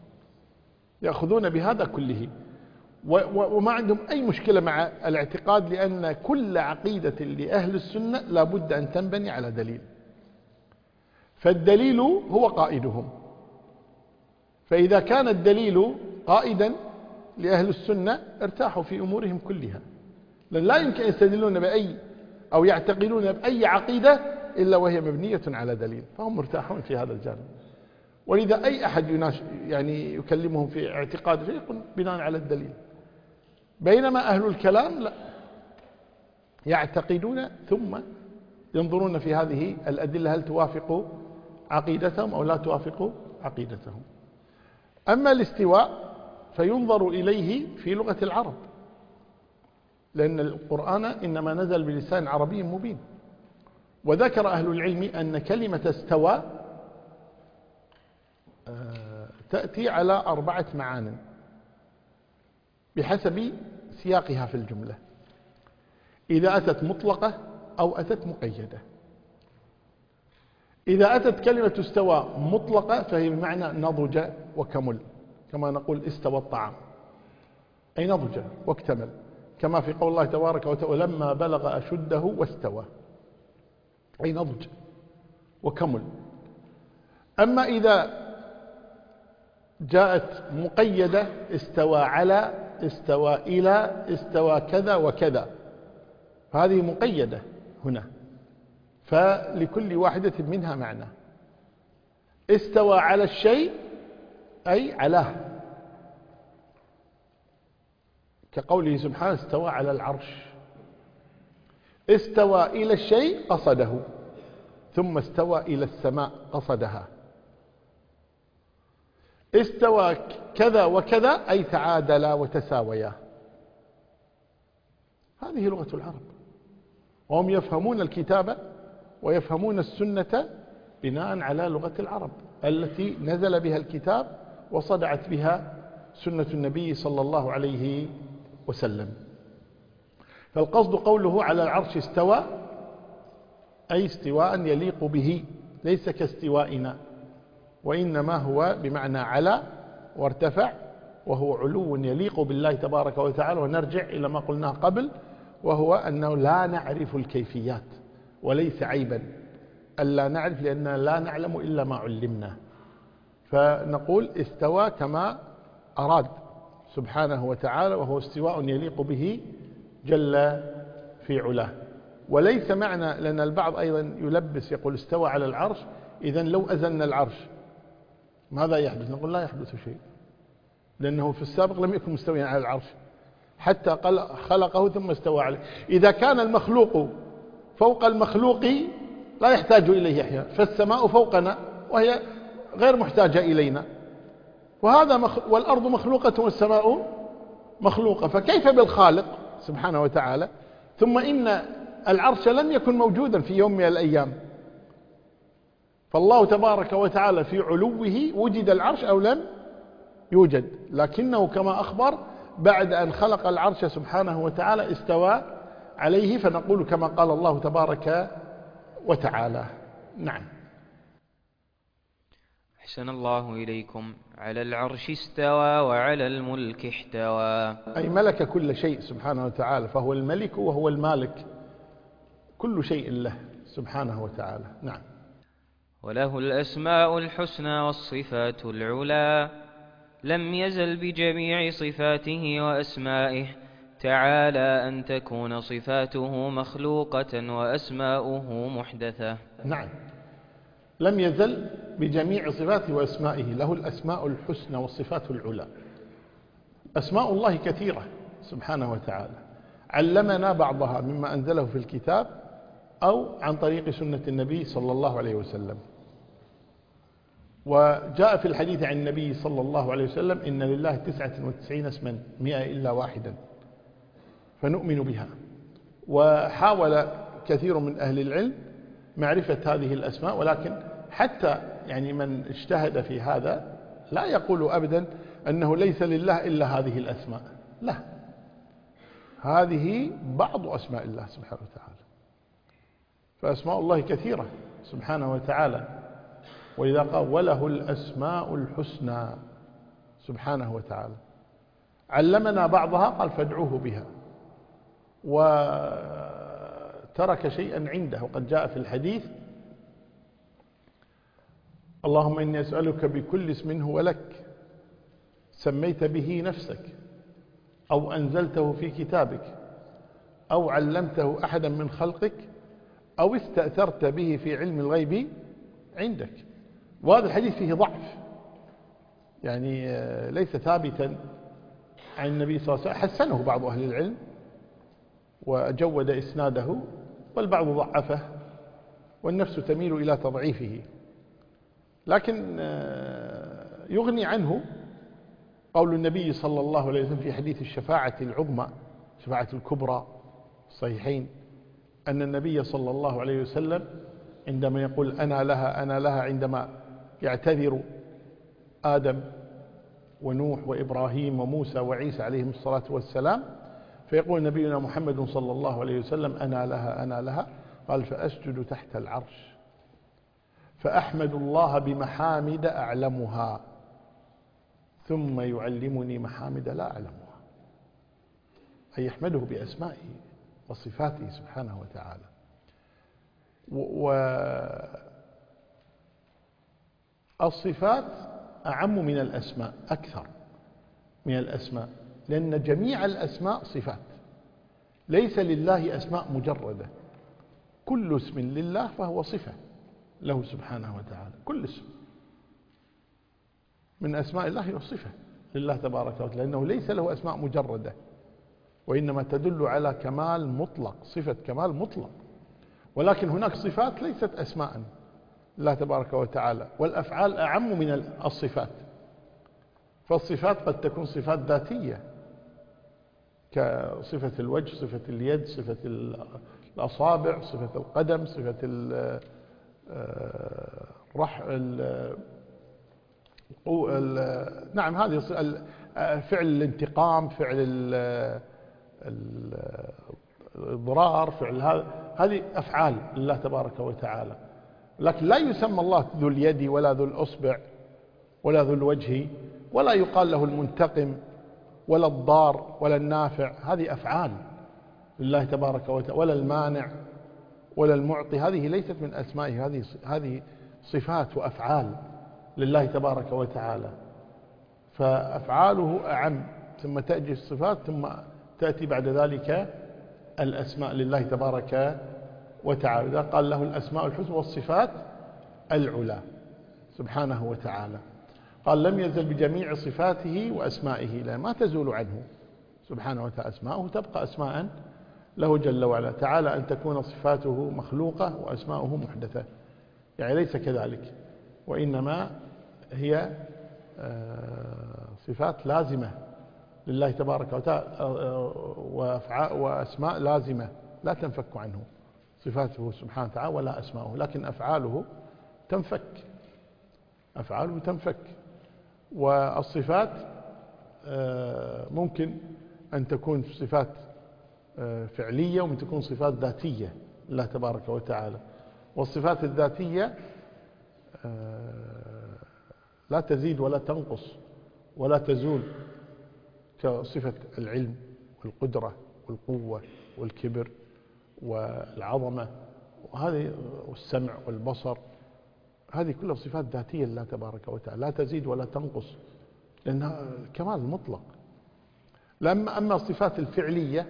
يأخذون بهذا كله وما عندهم أي مشكلة مع الاعتقاد، لأن كل عقيدة لأهل السنة لا بد أن تنبني على دليل، فالدليل هو قائدهم. فإذا كان الدليل قائدا لأهل السنة ارتاحوا في أمورهم كلها، لأن لا يمكن يستدلون بأي أو يعتقدون بأي عقيدة إلا وهي مبنية على دليل، فهم مرتاحون في هذا الجانب. ولذا أي أحد يناش يعني يكلمهم في اعتقاد شيء يقول بناء على الدليل، بينما أهل الكلام لا، يعتقدون ثم ينظرون في هذه الأدلة هل توافق عقيدتهم أو لا توافق عقيدتهم. أما الاستواء فينظر إليه في لغة العرب، لأن القرآن إنما نزل بلسان عربي مبين. وذكر أهل العلم أن كلمة استوى تأتي على أربعة معان بحسب سياقها في الجملة، إذا أتت مطلقة أو أتت مقيدة. إذا أتت كلمة استوى مطلقة فهي بمعنى نضج وكمل، كما نقول استوى الطعام أي نضج واكتمل، كما في قول الله تبارك وتعالى: لما بلغ أشده واستوى أي نضج وكمل. أما إذا جاءت مقيدة: استوى على، استوى إلى، استوى كذا وكذا، هذه مقيدة هنا، فلكل واحدة منها معنى. استوى على الشيء أي علاه، كقوله سبحانه: استوى على العرش. استوى إلى الشيء قصده، ثم استوى إلى السماء قصدها. استوى كذا وكذا أي تعادلا وتساويا. هذه لغة العرب، وهم يفهمون الكتابة ويفهمون السنة بناء على لغة العرب التي نزل بها الكتاب وصدعت بها سنة النبي صلى الله عليه وسلم. فالقصد قوله على العرش استوى، أي استواء يليق به، ليس كاستوائنا، وإنما هو بمعنى على وارتفع، وهو علو يليق بالله تبارك وتعالى. ونرجع إلى ما قلناه قبل، وهو أنه لا نعرف الكيفيات، وليس عيبا ألا نعرف، لأننا لا نعلم إلا ما علمنا. فنقول استوى كما أراد سبحانه وتعالى، وهو استواء يليق به جل في علاه. وليس معنى، لأن البعض أيضا يلبس يقول استوى على العرش، إذن لو أزلنا العرش ماذا يحدث؟ نقول لا يحدث شيء، لأنه في السابق لم يكن مستويا على العرش حتى خلقه ثم استوى عليه. إذا كان المخلوق فوق المخلوق لا يحتاج إليه أحيانا، فالسماء فوقنا وهي غير محتاجة إلينا، وهذا مخ... والأرض مخلوقة والسماء مخلوقة، فكيف بالخالق سبحانه وتعالى؟ ثم إن العرش لم يكن موجودا في يوم من الأيام، فالله تبارك وتعالى في علوه وجد العرش أو لم يوجد، لكنه كما أخبر بعد أن خلق العرش سبحانه وتعالى استوى عليه، فنقول كما قال الله تبارك وتعالى. نعم. أحسن الله إليكم. على العرش استوى وعلى الملك احتوى، أي ملك كل شيء سبحانه وتعالى، فهو الملك وهو المالك، كل شيء له سبحانه وتعالى. نعم. وله الأسماء الحسنى والصفات العلى، لم يزل بجميع صفاته وأسمائه، تعالى أن تكون صفاته مخلوقة وأسماؤه محدثة. نعم، لم يزل بجميع صفاته وأسمائه، له الأسماء الحسنى والصفات العلى. أسماء الله كثيرة سبحانه وتعالى، علمنا بعضها مما أنزله في الكتاب أو عن طريق سنة النبي صلى الله عليه وسلم. وجاء في الحديث عن النبي صلى الله عليه وسلم: إن لله تسعة وتسعين اسما مئة إلا واحدا، فنؤمن بها. وحاول كثير من أهل العلم معرفة هذه الأسماء، ولكن حتى يعني من اجتهد في هذا لا يقول أبدا أنه ليس لله إلا هذه الأسماء، لا، هذه بعض أسماء الله سبحانه وتعالى. فأسماء الله كثيرة سبحانه وتعالى، وإذا قال وله الأسماء الحسنى سبحانه وتعالى، علمنا بعضها، قال فادعوه بها، وترك شيئا عنده. وقد جاء في الحديث: اللهم إني أسألك بكل اسم هو لك سميت به نفسك أو أنزلته في كتابك أو علمته أحدا من خلقك أو استأثرت به في علم الغيب عندك. وهذا الحديث فيه ضعف، يعني ليس ثابتا عن النبي صلى الله عليه وسلم، حسنه بعض أهل العلم وجود إسناده، والبعض ضعفه، والنفس تميل إلى تضعيفه. لكن يغني عنه قول النبي صلى الله عليه وسلم في حديث الشفاعة العظمى، الشفاعة الكبرى الصحيحين، أن النبي صلى الله عليه وسلم عندما يقول أنا لها أنا لها، عندما يعتذر آدم ونوح وإبراهيم وموسى وعيسى عليهم الصلاة والسلام، فيقول نبينا محمد صلى الله عليه وسلم أنا لها أنا لها، قال فأسجد تحت العرش فأحمد الله بمحامد أعلمها ثم يعلمني محامد لا أعلمها، أي يحمده بأسمائه وصفاته سبحانه وتعالى. والصفات أعم من الأسماء، أكثر من الأسماء، لأن جميع الأسماء صفات، ليس لله أسماء مجردة، كل اسم لله فهو صفة له سبحانه وتعالى، كل اسم من أسماء الله هو صفة لله تبارك وتعالى، لأنه ليس له أسماء مجردة، وإنما تدل على كمال مطلق، صفة كمال مطلق. ولكن هناك صفات ليست أسماء الله تبارك وتعالى، والأفعال أعم من الصفات. فالصفات قد تكون صفات ذاتية كصفة الوجه، صفة اليد، صفة الأصابع، صفة القدم، صفة الرح نعم هذه فعل الانتقام، فعل الإضرار، فعل هذا، هذه أفعال لله تبارك وتعالى. لكن لا يسمى الله ذو اليد ولا ذو الأصبع ولا ذو الوجه، ولا يقال له المنتقم ولا الضار ولا النافع، هذه أفعال لله تبارك وتعالى، ولا المانع ولا المعطي، هذه ليست من أسمائه، هذه هذه صفات وأفعال لله تبارك وتعالى. فأفعاله أعم، ثم تأتي الصفات، ثم تأتي بعد ذلك الأسماء لله تبارك وتعالى. إذا قال له الأسماء الحسنى والصفات العلى سبحانه وتعالى. قال لم يزل بجميع صفاته وأسمائه، لا ما تزول عنه سبحانه وتعالى، أسماؤه تبقى أسماء له جل وعلا. تعالى أن تكون صفاته مخلوقة وأسماؤه محدثة، يعني ليس كذلك، وإنما هي صفات لازمة لله تبارك وتعالى، وأسماء لازمة لا تنفك عنه صفاته سبحانه وتعالى ولا أسماؤه، لكن أفعاله تنفك، أفعاله تنفك. والصفات ممكن أن تكون صفات فعلية، وممكن تكون صفات ذاتية لله تبارك وتعالى. والصفات الذاتية لا تزيد ولا تنقص ولا تزول، كصفة العلم والقدرة والقوة والكبر والعظمة، وهذه والسمع والبصر، هذه كلها صفات ذاتية لله تبارك وتعالى، لا تزيد ولا تنقص، لأنها كمال مطلق. لما أما الصفات الفعلية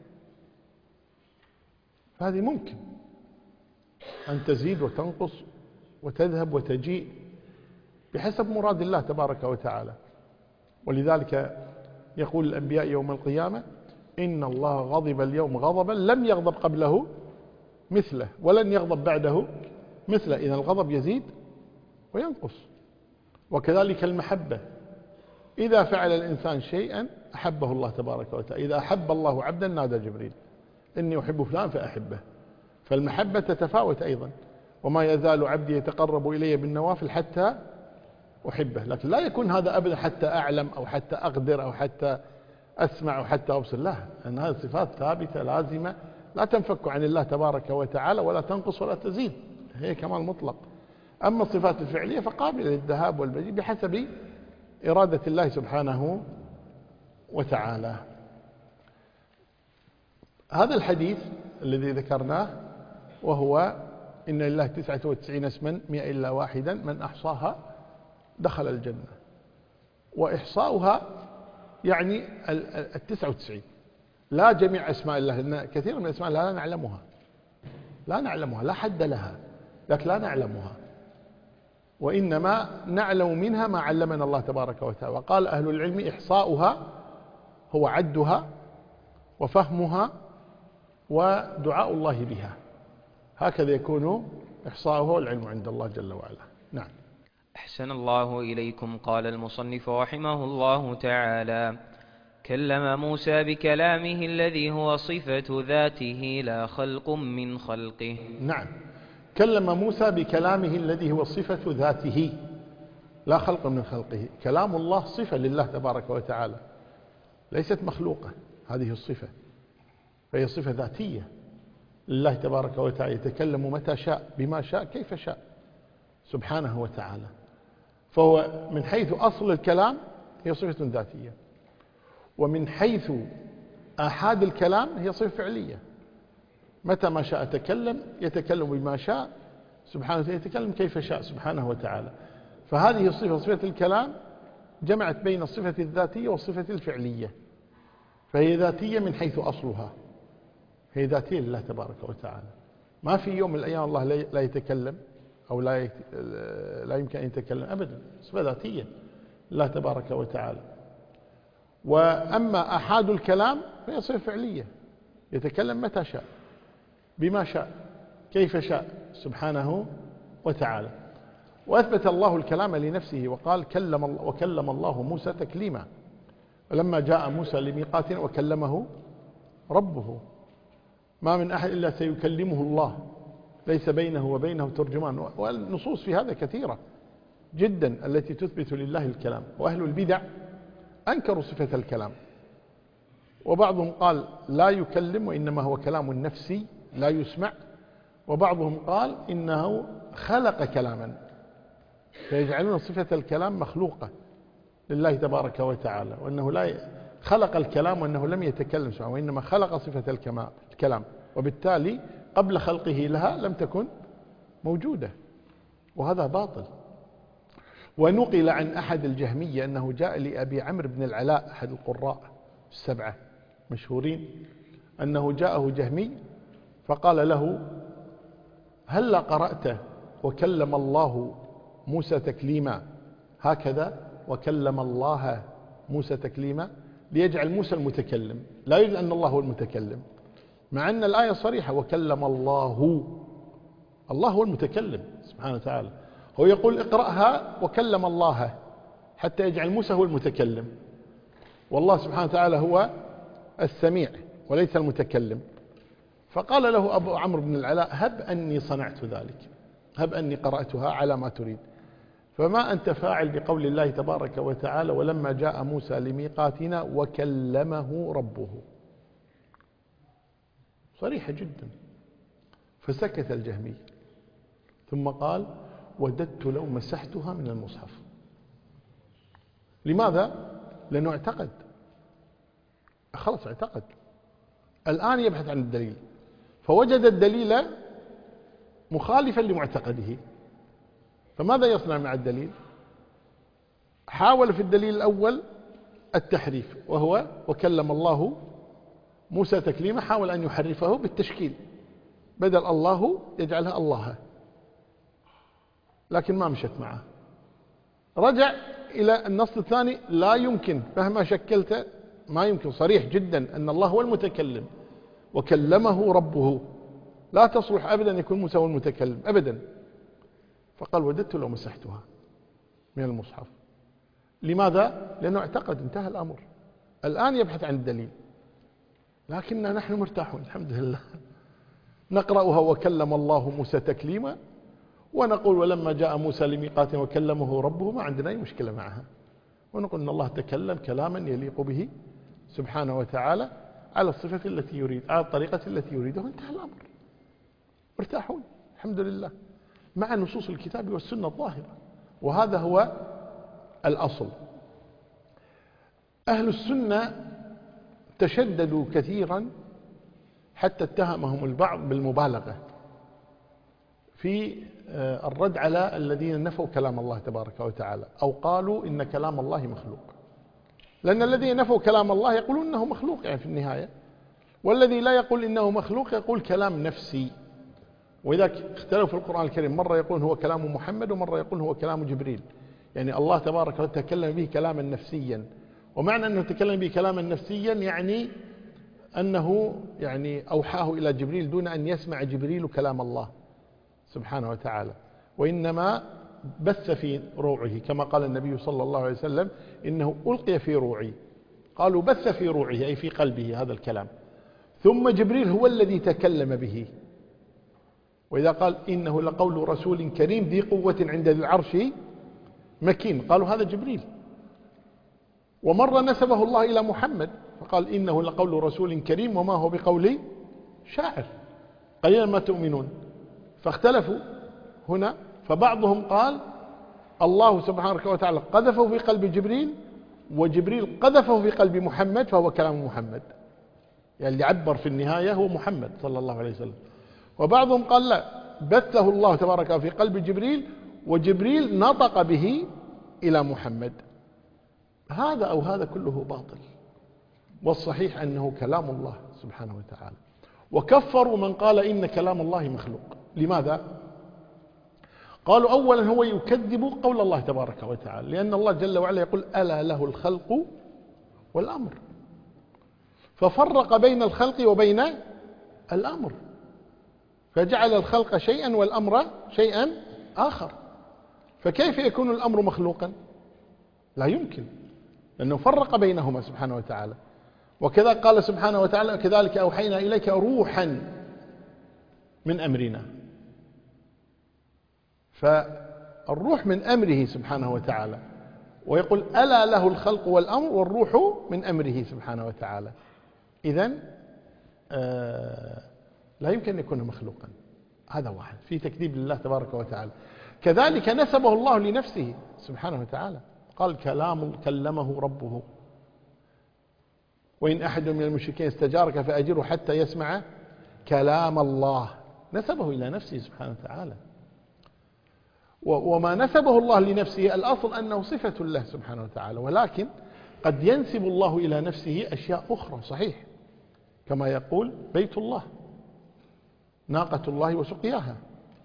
فهذه ممكن أن تزيد وتنقص وتذهب وتجيء بحسب مراد الله تبارك وتعالى. ولذلك يقول الأنبياء يوم القيامة: إن الله غضب اليوم غضبا لم يغضب قبله مثله ولن يغضب بعده مثله. إذا الغضب يزيد وينقص. وكذلك المحبة، إذا فعل الإنسان شيئا أحبه الله تبارك وتعالى، إذا أحب الله عبدا نادى جبريل إني أحب فلان فأحبه. فالمحبة تتفاوت أيضا، وما يزال عبدي يتقرب إلي بالنوافل حتى أحبه. لكن لا يكون هذا أبدا حتى أعلم أو حتى أقدر أو حتى أسمع أو حتى أبصر، لا، أن هذه صفات ثابتة لازمة لا تنفك عن الله تبارك وتعالى، ولا تنقص ولا تزيد، هي كمال مطلق. أما الصفات الفعلية فقابلة للذهاب والمجيء بحسب إرادة الله سبحانه وتعالى. هذا الحديث الذي ذكرناه، وهو إن لله تسعة وتسعين اسما مئة إلا واحدا من أحصاها دخل الجنة. وإحصاؤها يعني التسعة وتسعين، لا جميع أسماء الله، لأن كثير من أسماء الله لا نعلمها، لا نعلمها، لا حد لها، لكن لا نعلمها، وإنما نعلم منها ما علمنا الله تبارك وتعالى. وقال أهل العلم: إحصاؤها هو عدها وفهمها ودعاء الله بها، هكذا يكون إحصاؤها والعلم عند الله جل وعلا. نعم. أحسن الله إليكم. قال المصنف رحمه الله تعالى: كلم موسى بكلامه الذي هو صفة ذاته لا خلق من خلقه. نعم، كلم موسى بكلامه الذي هو صفة ذاته لا خلق من خلقه. كلام الله صفة لله تبارك وتعالى، ليست مخلوقة هذه الصفة، فهي صفة ذاتية لله تبارك وتعالى، يتكلم متى شاء بما شاء كيف شاء سبحانه وتعالى. فهو من حيث أصل الكلام هي صفة ذاتية، ومن حيث آحاد الكلام هي صفة فعلية، متى ما شاء تكلم، يتكلم بما شاء سبحانه وتعالى، يتكلم كيف شاء سبحانه وتعالى. فهذه الصفة صفة الكلام جمعت بين الصفة الذاتية والصفة الفعلية، فهي ذاتية من حيث أصلها، هي ذاتية لله تبارك وتعالى. ما في يوم من الأيام الله لا يتكلم أو لا لا يمكن أن يتكلم أبدا، صفة ذاتية لله تبارك وتعالى. وأما أحاد الكلام فهي صفة فعلية، يتكلم متى شاء بما شاء كيف شاء سبحانه وتعالى. وأثبت الله الكلام لنفسه وقال كلم الله وكلم الله موسى تكليما، ولما جاء موسى لميقاتنا وكلمه ربه. ما من أحد إلا سيكلمه الله، ليس بينه وبينه ترجمان. والنصوص في هذا كثيرة جدا التي تثبت لله الكلام. وأهل البدع أنكروا صفة الكلام، وبعضهم قال لا يكلم وإنما هو كلام نفسي لا يسمع، وبعضهم قال إنه خلق كلاما، فيجعلون صفة الكلام مخلوقة لله تبارك وتعالى، وأنه لا خلق الكلام وأنه لم يتكلم سبحانه، وإنما خلق صفة الكلام، وبالتالي قبل خلقه لها لم تكن موجودة، وهذا باطل. ونقل عن أحد الجهمية أنه جاء لأبي عمرو بن العلاء أحد القراء السبعة مشهورين، أنه جاءه جهمي فقال له هل قرأت وكلم الله موسى تكليما هكذا، وكلم الله موسى تكليما، ليجعل موسى المتكلم، لا يجعل أن الله هو المتكلم، مع أن الآية صريحة وكلم الله، الله هو المتكلم سبحانه وتعالى. هو يقول اقرأها وكلم الله حتى يجعل موسى هو المتكلم، والله سبحانه وتعالى هو السميع وليس المتكلم. فقال له أبو عمرو بن العلاء هب أني صنعت ذلك، هب أني قرأتها على ما تريد، فما أنت فاعل بقول الله تبارك وتعالى ولما جاء موسى لميقاتنا وكلمه ربه، صريحة جدا. فسكت الجهمي ثم قال وددت لو مسحتها من المصحف. لماذا؟ لأنه اعتقد، خلص اعتقد، الآن يبحث عن الدليل، فوجد الدليل مخالفا لمعتقده، فماذا يصنع مع الدليل؟ حاول في الدليل الأول التحريف، وهو وكلم الله موسى تكليما، حاول أن يحرفه بالتشكيل، بدل الله يجعلها الله، لكن ما مشت معه. رجع إلى النص الثاني، لا يمكن مهما شكلت، ما يمكن، صريح جدا أن الله هو المتكلم وكلمه ربه، لا تصلح أبدا يكون موسى هو المتكلم أبدا. فقال وددت لو مسحتها من المصحف. لماذا؟ لأنه اعتقد، انتهى الأمر، الآن يبحث عن الدليل، لكننا نحن مرتاحون الحمد لله، نقرأها وكلم الله موسى تكليما، ونقول ولما جاء موسى لميقاتنا وكلمه ربه، ما عندنا أي مشكلة معها، ونقول أن الله تكلم كلاما يليق به سبحانه وتعالى على الصفة التي يريد، على الطريقة التي يريده، انتهى الأمر، مرتاحون الحمد لله مع نصوص الكتاب والسنة الظاهرة. وهذا هو الأصل. أهل السنة تشددوا كثيرا حتى اتهمهم البعض بالمبالغة في الرد على الذين نفوا كلام الله تبارك وتعالى، أو قالوا إن كلام الله مخلوق، لأن الذين نفوا كلام الله يقولون إنه مخلوق يعني في النهاية، والذي لا يقول إنه مخلوق يقول كلام نفسي. وإذا اختلفوا في القرآن الكريم، مرة يقول هو كلام محمد ومرة يقول هو كلام جبريل، يعني الله تبارك وتعالى تكلم به كلاما نفسيا. ومعنى أنه تكلم به كلاما نفسيا يعني أنه يعني أوحاه إلى جبريل دون أن يسمع جبريل كلام الله سبحانه وتعالى، وإنما بث في روعه، كما قال النبي صلى الله عليه وسلم إنه ألقي في روعي، قالوا بث في روعه أي في قلبه هذا الكلام، ثم جبريل هو الذي تكلم به. وإذا قال إنه لقول رسول كريم ذي قوة عند ذي العرش مكين، قالوا هذا جبريل. ومرة نسبه الله إلى محمد فقال إنه لقول رسول كريم وما هو بقول شاعر قليلا ما تؤمنون. فاختلفوا هنا، فبعضهم قال الله سبحانه وتعالى قذفه في قلب جبريل، وجبريل قذفه في قلب محمد، فهو كلام محمد، يعني اللي عبر في النهاية هو محمد صلى الله عليه وسلم. وبعضهم قال لا، بثه الله تبارك في قلب جبريل وجبريل نطق به إلى محمد. هذا أو هذا كله باطل، والصحيح أنه كلام الله سبحانه وتعالى. وكفروا من قال إن كلام الله مخلوق. لماذا؟ قالوا أولا هو يكذب قول الله تبارك وتعالى، لأن الله جل وعلا يقول ألا له الخلق والأمر، ففرق بين الخلق وبين الأمر، فجعل الخلق شيئا والأمر شيئا آخر. فكيف يكون الأمر مخلوقا؟ لا يمكن، لأنه فرق بينهما سبحانه وتعالى. وكذا قال سبحانه وتعالى كذلك أوحينا إليك روحا من أمرنا. فالروح من أمره سبحانه وتعالى، ويقول ألا له الخلق والأمر والروح من أمره سبحانه وتعالى. إذن آه لا يمكن أن يكون مخلوقا. هذا واحد في تكذيب لله تبارك وتعالى. كذلك نسبه الله لنفسه سبحانه وتعالى، قال كلام كلمه ربه، وإن أحد من المشركين استجارك فأجره حتى يسمع كلام الله. نسبه إلى نفسه سبحانه وتعالى. وما نسبه الله لنفسه الأصل أنه صفة له سبحانه وتعالى، ولكن قد ينسب الله إلى نفسه أشياء أخرى، صحيح، كما يقول بيت الله، ناقة الله وسقياها،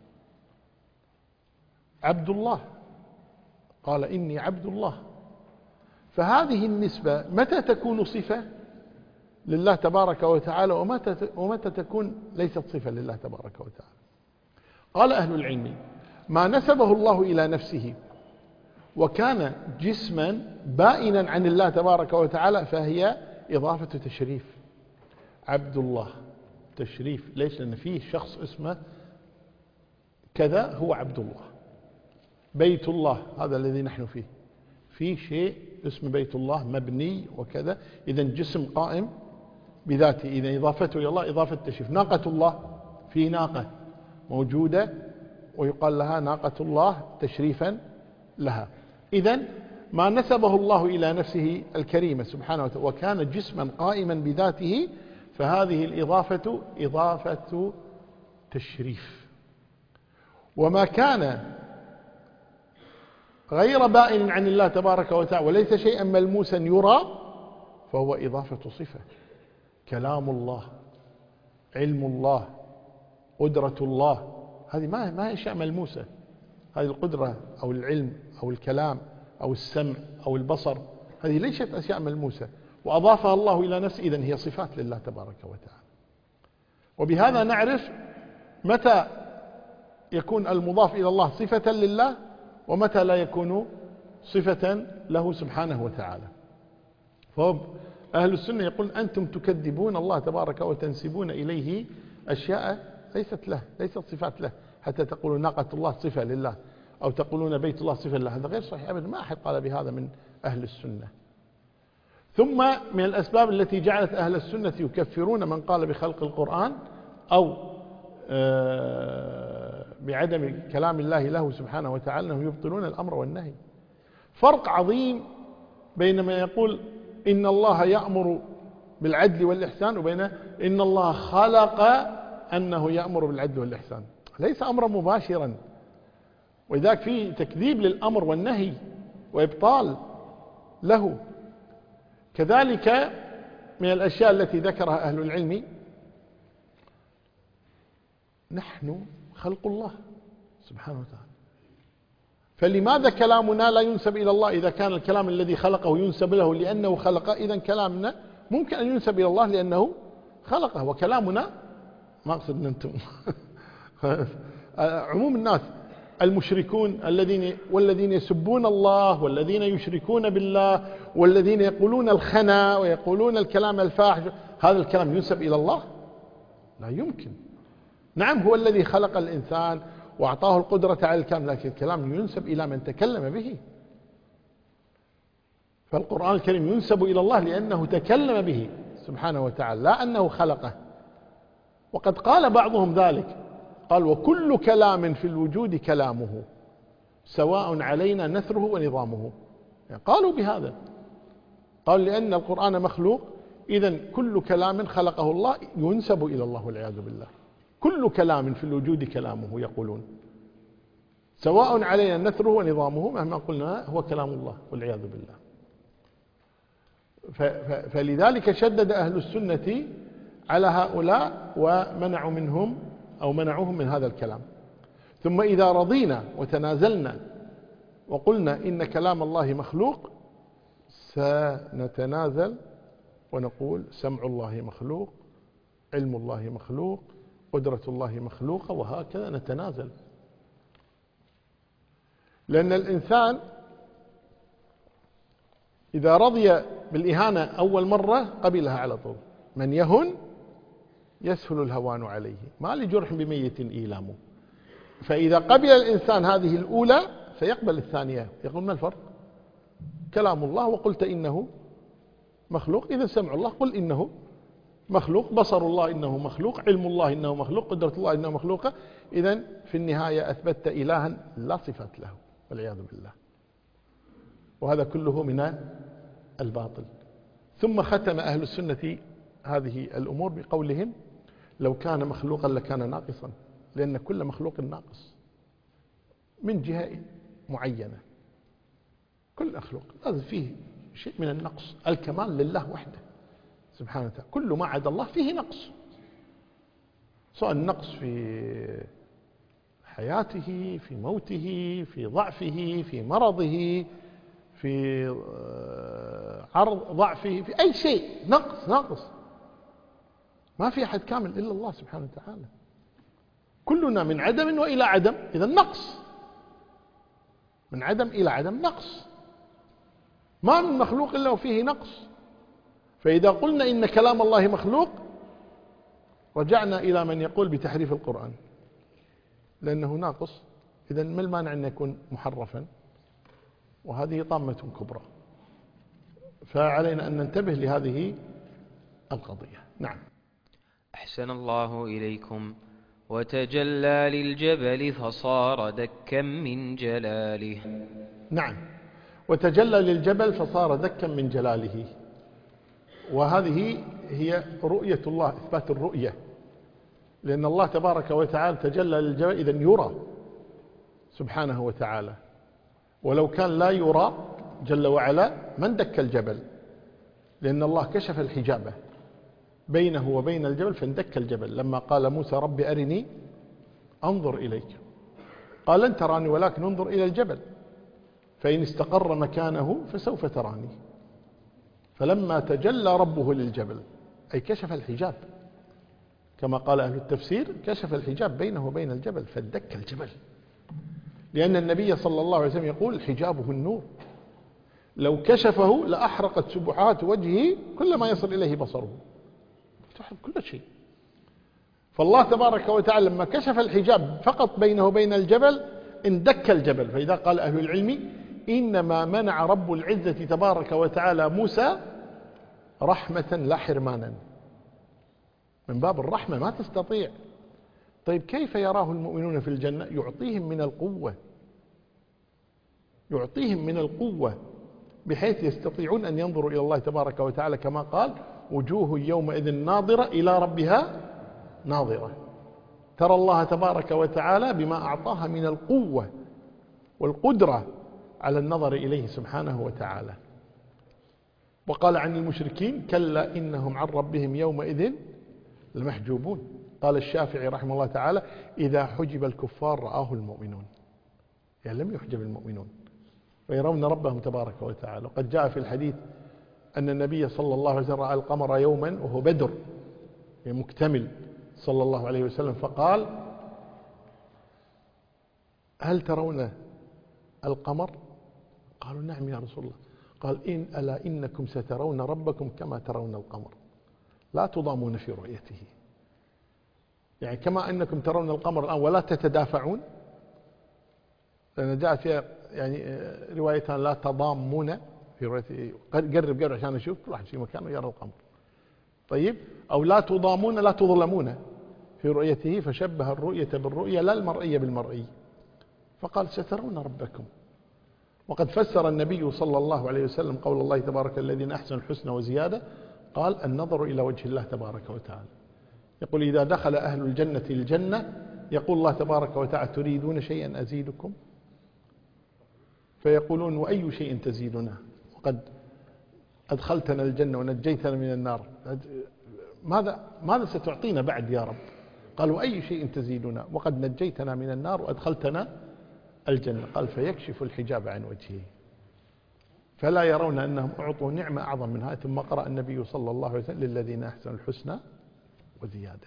عبد الله، قال إني عبد الله. فهذه النسبة متى تكون صفة لله تبارك وتعالى، ومتى ومتى تكون ليست صفة لله تبارك وتعالى؟ قال أهل العلم ما نسبه الله إلى نفسه وكان جسما بائنا عن الله تبارك وتعالى فهي إضافة تشريف. عبد الله تشريف، ليش؟ لأن فيه شخص اسمه كذا هو عبد الله. بيت الله هذا الذي نحن فيه، في شيء اسمه بيت الله مبني وكذا، إذا جسم قائم بذاته، إذا إضافته إلى الله إضافة تشريف. ناقة الله، في ناقة موجودة ويقال لها ناقة الله تشريفا لها. إذن ما نسبه الله إلى نفسه الكريمة سبحانه وتعالى وكان جسما قائما بذاته، فهذه الإضافة إضافة تشريف. وما كان غير بائن عن الله تبارك وتعالى وليس شيئا ملموسا يرى فهو إضافة صفة. كلام الله، علم الله، قدرة الله، هذه ما ما هي أشياء ملموسة. هذه القدرة أو العلم أو الكلام أو السمع أو البصر، هذه ليست أشياء ملموسة، وأضافها الله إلى نفسه، إذن هي صفات لله تبارك وتعالى. وبهذا نعرف متى يكون المضاف إلى الله صفة لله ومتى لا يكون صفة له سبحانه وتعالى. فهو أهل السنة يقول أنتم تكذبون الله تبارك وتنسبون إليه أشياء ليست له، ليست صفات له، حتى تقولون ناقة الله صفة لله أو تقولون بيت الله صفة لله. هذا غير صحيح أبدا، ما أحد قال بهذا من أهل السنة. ثم من الأسباب التي جعلت أهل السنة يكفرون من قال بخلق القرآن أو بعدم كلام الله له سبحانه وتعالى أنهم يبطلون الأمر والنهي. فرق عظيم بين ما يقول إن الله يأمر بالعدل والإحسان وبين إن الله خلق أنه يأمر بالعدل والإحسان، ليس أمرا مباشرا، وذاك فيه تكذيب للأمر والنهي وإبطال له. كذلك من الأشياء التي ذكرها أهل العلم نحن خلق الله سبحانه وتعالى، فلماذا كلامنا لا ينسب إلى الله؟ إذا كان الكلام الذي خلقه ينسب له لأنه خلقه، إذن كلامنا ممكن أن ينسب إلى الله لأنه خلقه، وكلامنا ما أقصد أنتم عموم الناس المشركون الذين والذين يسبون الله والذين يشركون بالله والذين يقولون الخنا ويقولون الكلام الفاحش، هذا الكلام ينسب إلى الله؟ لا يمكن. نعم هو الذي خلق الإنسان وأعطاه القدرة على الكلام، لكن الكلام ينسب إلى من تكلم به. فالقرآن الكريم ينسب إلى الله لأنه تكلم به سبحانه وتعالى، لا أنه خلقه. وقد قال بعضهم ذلك، قال وكل كلام في الوجود كلامه سواء علينا نثره ونظامه. يعني قالوا بهذا، قالوا لأن القرآن مخلوق، إذن كل كلام خلقه الله ينسب إلى الله والعياذ بالله. كل كلام في الوجود كلامه يقولون، سواء علينا نثره ونظامه مهما قلنا هو كلام الله والعياذ بالله. فلذلك شدد أهل السنة على هؤلاء ومنعوا منهم أو منعوهم من هذا الكلام. ثم إذا رضينا وتنازلنا وقلنا إن كلام الله مخلوق سنتنازل ونقول سمع الله مخلوق، علم الله مخلوق، قدرة الله مخلوقة، وهكذا نتنازل. لأن الإنسان إذا رضي بالإهانة أول مرة قبلها على طول. من يهن يسهل الهوان عليه، ما لجرح بميت إيلامه. فإذا قبل الإنسان هذه الأولى فيقبل الثانية، يقول ما الفرق؟ كلام الله وقلت إنه مخلوق، إذا سمع الله قل إنه مخلوق، بصر الله إنه مخلوق، علم الله إنه مخلوق، قدرة الله إنه مخلوقة. إذن في النهاية أثبتت إلها لا صفات له والعياذ بالله، وهذا كله من الباطل. ثم ختم أهل السنة هذه الأمور بقولهم لو كان مخلوقا لكان ناقصا، لأن كل مخلوق ناقص من جهة معينة. كل مخلوق لازم فيه شيء من النقص. الكمال لله وحده سبحانه وتعالى، كل ما عدا الله فيه نقص، سواء النقص في حياته، في موته، في ضعفه، في مرضه، في عرض ضعفه، في أي شيء نقص ناقص. ما في أحد كامل إلا الله سبحانه وتعالى. كلنا من عدم وإلى عدم، إذا نقص. من عدم إلى عدم نقص، ما من مخلوق إلا وفيه نقص. فإذا قلنا إن كلام الله مخلوق رجعنا إلى من يقول بتحريف القرآن لأنه ناقص. إذا ما المانع أن يكون محرفا؟ وهذه طامة كبرى. فعلينا أن ننتبه لهذه القضية. نعم. أحسن الله إليكم. وتجلى للجبل فصار دكا من جلاله. نعم، وتجلى للجبل فصار دكا من جلاله. وهذه هي رؤية الله، إثبات الرؤية، لأن الله تبارك وتعالى تجلى للجبل إذن يرى سبحانه وتعالى. ولو كان لا يرى جل وعلا من دك الجبل، لأن الله كشف الحجاب بينه وبين الجبل فاندك الجبل. لما قال موسى رب أرني أنظر إليك، قال لن تراني ولكن انظر إلى الجبل فإن استقر مكانه فسوف تراني. فلما تجلى ربه للجبل أي كشف الحجاب، كما قال أهل التفسير كشف الحجاب بينه وبين الجبل فاندك الجبل. لأن النبي صلى الله عليه وسلم يقول حجابه النور، لو كشفه لأحرقت سبحات وجهه كل ما يصل إليه بصره، تحرق كل شيء. فالله تبارك وتعالى لما كشف الحجاب فقط بينه وبين الجبل اندك الجبل. فإذا قال أهل العلم إنما منع رب العزة تبارك وتعالى موسى رحمة لا حرمانا، من باب الرحمة ما تستطيع. طيب كيف يراه المؤمنون في الجنة؟ يعطيهم من القوة، يعطيهم من القوة بحيث يستطيعون أن ينظروا إلى الله تبارك وتعالى، كما قال وجوه يومئذ ناظرة إلى ربها ناظرة. ترى الله تبارك وتعالى بما أعطاها من القوة والقدرة على النظر إليه سبحانه وتعالى. وقال عن المشركين كلا إنهم عن ربهم يومئذ لمحجوبون. قال الشافعي رحمه الله تعالى إذا حجب الكفار رآه المؤمنون، يعني لم يحجب المؤمنون ويرون ربهم تبارك وتعالى. وقد جاء في الحديث أن النبي صلى الله عليه وسلم رأى القمر يوما وهو بدر مكتمل صلى الله عليه وسلم، فقال هل ترون القمر؟ قالوا نعم يا رسول الله. قال إن ألا إنكم سترون ربكم كما ترون القمر لا تضامون في رؤيته، يعني كما أنكم ترون القمر الآن ولا تتدافعون، لأن جاء فيها يعني روايتان لا تضامون في رؤيته، قرب قرب عشان نشوف كل واحد في مكانه يرى القمر. طيب أو لا تضامون لا تظلمون في رؤيته، فشبه الرؤية بالرؤية لا المرئية بالمرئي، فقال سترون ربكم. وقد فسر النبي صلى الله عليه وسلم قول الله تبارك الذين أحسنوا الحسنى وزيادة، قال النظر إلى وجه الله تبارك وتعالى. يقول إذا دخل أهل الجنة الجنة يقول الله تبارك وتعالى تريدون شيئا أزيدكم؟ فيقولون وأي شيء تزيدنا وقد أدخلتنا الجنة ونجيتنا من النار، ماذا ماذا ستعطينا بعد يا رب؟ قال وأي شيء تزيدنا وقد نجيتنا من النار وأدخلتنا الجنة. قال فيكشف الحجاب عن وجهه فلا يرون أنهم أعطوا نعمة أعظم منها. ثم قرأ النبي صلى الله عليه وسلم للذين أحسنوا الحسنى وزيادة.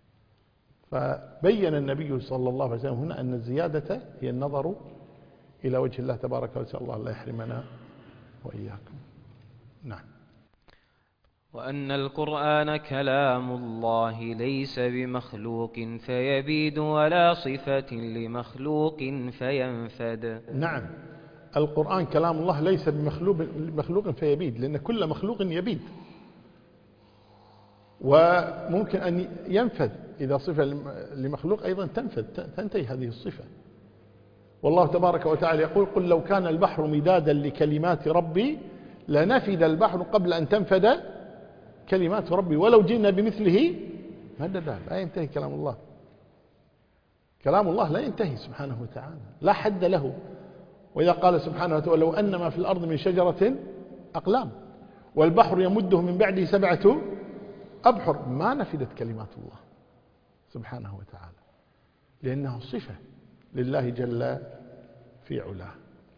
فبين النبي صلى الله عليه وسلم هنا أن الزيادة هي النظر إلى وجه الله تبارك وتعالى. الله لا يحرمنا وإياكم. نعم. وأن القرآن كلام الله ليس بمخلوق فيبيد ولا صفة لمخلوق فينفد. نعم، القرآن كلام الله ليس بمخلوق فيبيد، لأن كل مخلوق يبيد وممكن أن ينفذ. إذا صفة لمخلوق أيضا تنفذ تنتهي هذه الصفة. والله تبارك وتعالى يقول قل لو كان البحر مدادا لكلمات ربي لنفد البحر قبل أن تنفد كلمات ربي ولو جئنا بمثله مددا. لا ينتهي كلام الله. كلام الله لا ينتهي سبحانه وتعالى، لا حد له. وإذا قال سبحانه وتعالى لو أن ما في الأرض من شجرة أقلام والبحر يمده من بعده سبعة أبحر ما نفدت كلمات الله سبحانه وتعالى، لأنه صفة لله جل في علاه.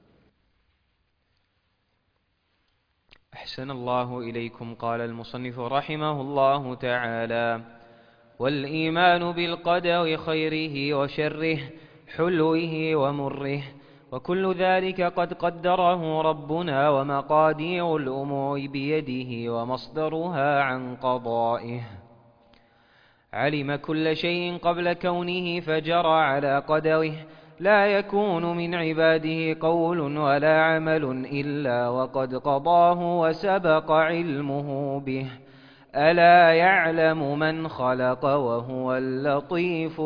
أحسن الله إليكم. قال المصنف رحمه الله تعالى: والإيمان بالقدر خيره وشره حلوه ومره وكل ذلك قد قدره ربنا ومقادير الأمور بيده ومصدرها عن قضائه. علم كل شيء قبل كونه فجرى على قدره، لا يكون من عباده قول ولا عمل إلا وقد قضاه وسبق علمه به. ألا يعلم من خلق وهو اللطيف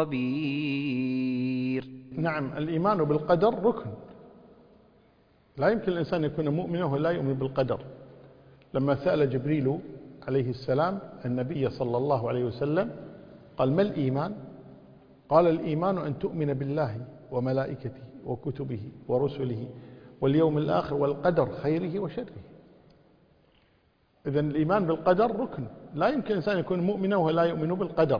الخبير. نعم، الإيمان بالقدر ركن، لا يمكن الإنسان يكون مؤمنا ولا يؤمن بالقدر. لما سأل جبريل عليه السلام النبي صلى الله عليه وسلم قال ما الإيمان؟ قال الإيمان أن تؤمن بالله وملائكته وكتبه ورسله واليوم الآخر والقدر خيره وشره. إذن الإيمان بالقدر ركن، لا يمكن الإنسان يكون مؤمنا ولا يؤمن بالقدر.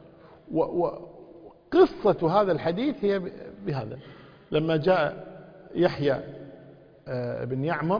وقصة هذا الحديث هي بهذا: لما جاء يحيى بن يعمر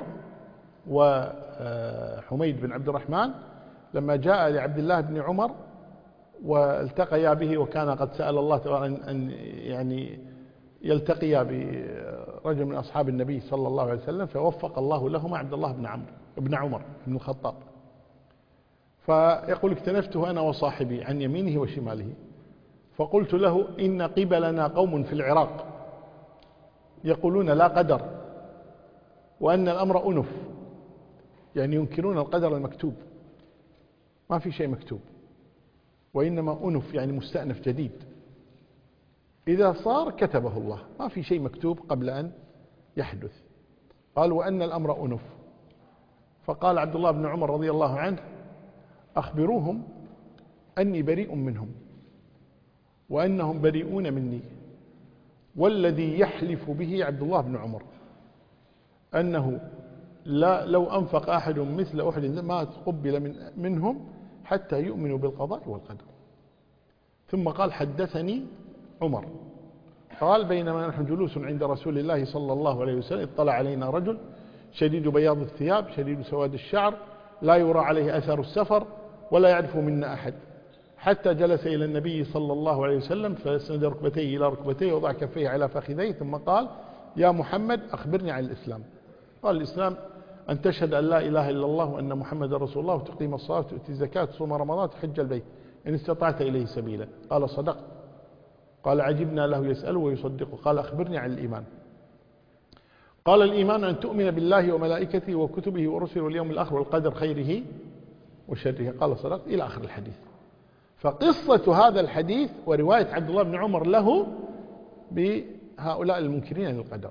وحميد بن عبد الرحمن لما جاء لعبد الله بن عمر والتقيا به، وكان قد سأل الله تعالى أن يعني يلتقيا برجل من أصحاب النبي صلى الله عليه وسلم، فوفق الله لهما عبد الله بن عمرو بن عمر بن الخطاب. فيقول اكتنفته أنا وصاحبي عن يمينه وشماله، فقلت له إن قبلنا قوم في العراق يقولون لا قدر وأن الأمر أنف، يعني ينكرون القدر المكتوب، ما في شيء مكتوب، وإنما أنف يعني مستأنف جديد، إذا صار كتبه الله، ما في شيء مكتوب قبل أن يحدث. قال وأن الأمر أنف. فقال عبد الله بن عمر رضي الله عنه أخبروهم أني بريء منهم وأنهم بريئون مني، والذي يحلف به عبد الله بن عمر أنه لا لو أنفق أحد مثل أحد ما تقبل من منهم حتى يؤمنوا بالقضاء والقدر. ثم قال حدثني عمر قال بينما نحن جلوس عند رسول الله صلى الله عليه وسلم اطلع علينا رجل شديد بياض الثياب شديد سواد الشعر لا يرى عليه أثر السفر ولا يعرف منا أحد، حتى جلس إلى النبي صلى الله عليه وسلم فسند ركبتيه إلى ركبتيه ووضع كفيه على فخذيه، ثم قال يا محمد أخبرني عن الإسلام. قال الإسلام أن تشهد أن لا إله إلا الله وأن محمد رسول الله وتقيم الصلاة وتؤتي الزكاة وتصوم رمضان وتحج البيت إن استطعت إليه سبيلا. قال صدقت. قال عجبنا له يسأله ويصدقه. قال أخبرني عن الإيمان. قال الإيمان أن تؤمن بالله وملائكته وكتبه ورسله واليوم الآخر والقدر خيره وشره. قال صدقت إلى آخر الحديث. فقصة هذا الحديث ورواية عبد الله بن عمر له بهؤلاء المنكرين للقدر.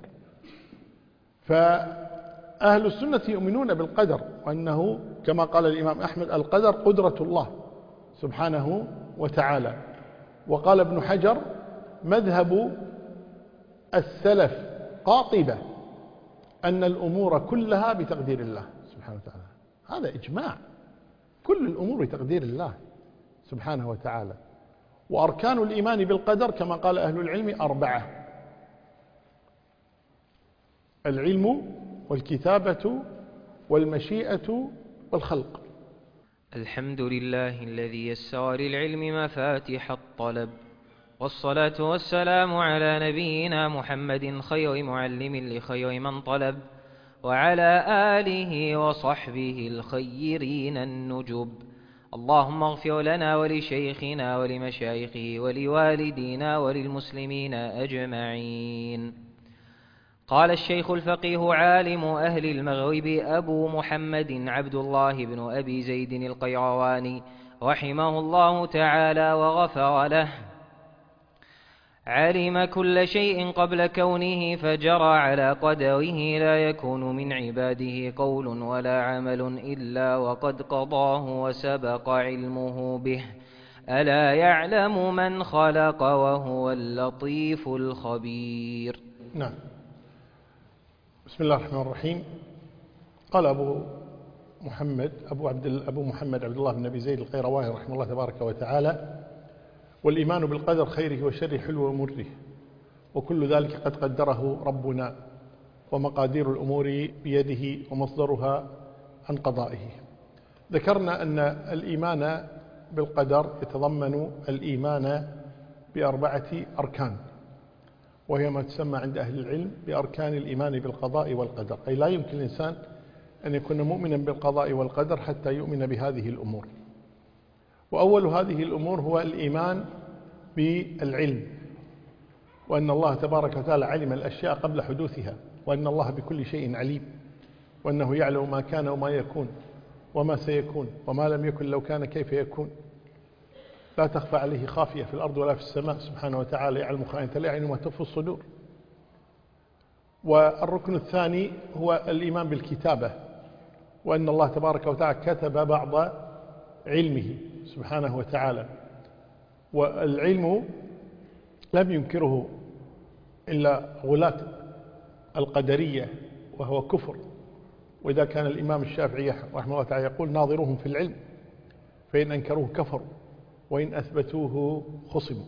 فأهل السنة يؤمنون بالقدر، وأنه كما قال الإمام أحمد القدر قدرة الله سبحانه وتعالى. وقال ابن حجر مذهب السلف قاطبة أن الأمور كلها بتقدير الله سبحانه وتعالى. هذا إجماع، كل الأمور بتقدير الله سبحانه وتعالى. وأركان الإيمان بالقدر كما قال أهل العلم أربعة: العلم والكتابة والمشيئة والخلق. الحمد لله الذي يسر للعلم مفاتيح الطلب، والصلاة والسلام على نبينا محمد خير معلم لخير من طلب، وعلى آله وصحبه الخيرين النجب. اللهم اغفر لنا ولشيخنا ولمشايخه ولوالدينا وللمسلمين أجمعين. قال الشيخ الفقيه عالم أهل المغرب أبو محمد عبد الله بن أبي زيد القيرواني رحمه الله تعالى وغفر له: علم كل شيء قبل كونه فجرى على قدره، لا يكون من عباده قول ولا عمل إلا وقد قضاه وسبق علمه به. ألا يعلم من خلق وهو اللطيف الخبير. نعم. بسم الله الرحمن الرحيم. قال أبو محمد أبو عبد أبو محمد عبد الله بن أبي زيد القيرواني رحمه الله تبارك وتعالى: والإيمان بالقدر خيره وشره حلو ومره، وكل ذلك قد قدره ربنا، ومقادير الأمور بيده ومصدرها عن قضائه. ذكرنا أن الإيمان بالقدر يتضمن الإيمان بأربعة أركان، وهي ما تسمى عند أهل العلم بأركان الإيمان بالقضاء والقدر، أي لا يمكن الإنسان أن يكون مؤمنا بالقضاء والقدر حتى يؤمن بهذه الأمور. وأول هذه الأمور هو الإيمان بالعلم، وأن الله تبارك وتعالى علم الأشياء قبل حدوثها، وأن الله بكل شيء عليم، وأنه يعلم ما كان وما يكون وما سيكون، وما لم يكن لو كان كيف يكون، لا تخفى عليه خافية في الأرض ولا في السماء سبحانه وتعالى، يعلم خائنة الأعين وما تخفي الصدور. والركن الثاني هو الإيمان بالكتابة، وأن الله تبارك وتعالى كتب بعض علمه سبحانه وتعالى، والعلم لم ينكره إلا غلاة القدرية وهو كفر. وإذا كان الإمام الشافعي رحمه الله تعالى يقول: ناظروهم في العلم فإن أنكروه كفروا وإن أثبتوه خصموا.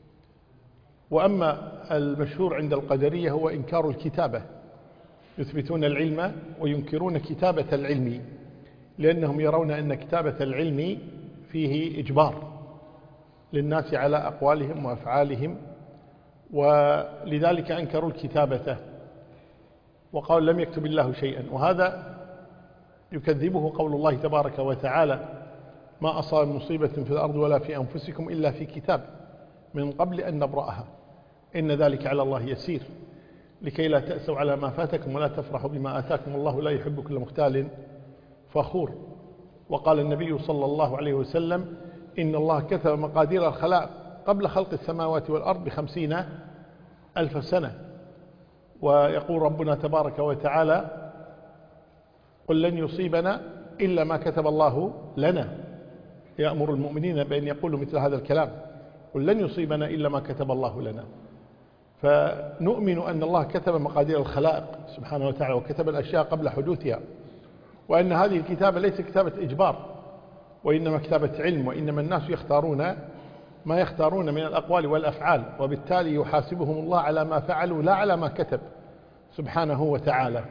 وأما المشهور عند القدرية هو إنكار الكتابة، يثبتون العلم وينكرون كتابة العلم، لأنهم يرون أن كتابة العلم فيه إجبار للناس على أقوالهم وأفعالهم، ولذلك أنكروا الكتابة وقالوا لم يكتب الله شيئا. وهذا يكذبه قول الله تبارك وتعالى: ما أصاب مصيبة في الأرض ولا في أنفسكم إلا في كتاب من قبل أن نبرأها إن ذلك على الله يسير لكي لا تأسوا على ما فاتكم ولا تفرحوا بما آتاكم والله لا يحب كل مختال فخور. وقال النبي صلى الله عليه وسلم: إن الله كتب مقادير الخلائق قبل خلق السماوات والأرض بخمسين ألف سنة. ويقول ربنا تبارك وتعالى: قل لن يصيبنا إلا ما كتب الله لنا، يأمر المؤمنين بأن يقولوا مثل هذا الكلام: قل لن يصيبنا إلا ما كتب الله لنا. فنؤمن أن الله كتب مقادير الخلائق سبحانه وتعالى وكتب الأشياء قبل حدوثها، وأن هذه الكتابة ليس كتابة إجبار وإنما كتابة علم، وإنما الناس يختارون ما يختارون من الأقوال والأفعال، وبالتالي يحاسبهم الله على ما فعلوا لا على ما كتب سبحانه وتعالى.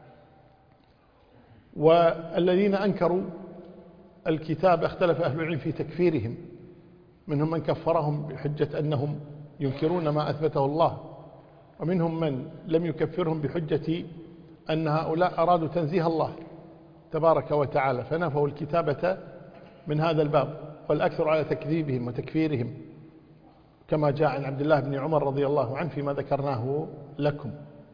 والذين أنكروا الكتاب اختلف أهل العلم في تكفيرهم، منهم من كفرهم بحجة أنهم ينكرون ما أثبته الله، ومنهم من لم يكفرهم بحجة أن هؤلاء أرادوا تنزيه الله تبارك وتعالى فنفوا الكتابة من هذا الباب، والأكثر على تكذيبهم وتكفيرهم كما جاء عن عبد الله بن عمر رضي الله عنه فيما ذكرناه لكم.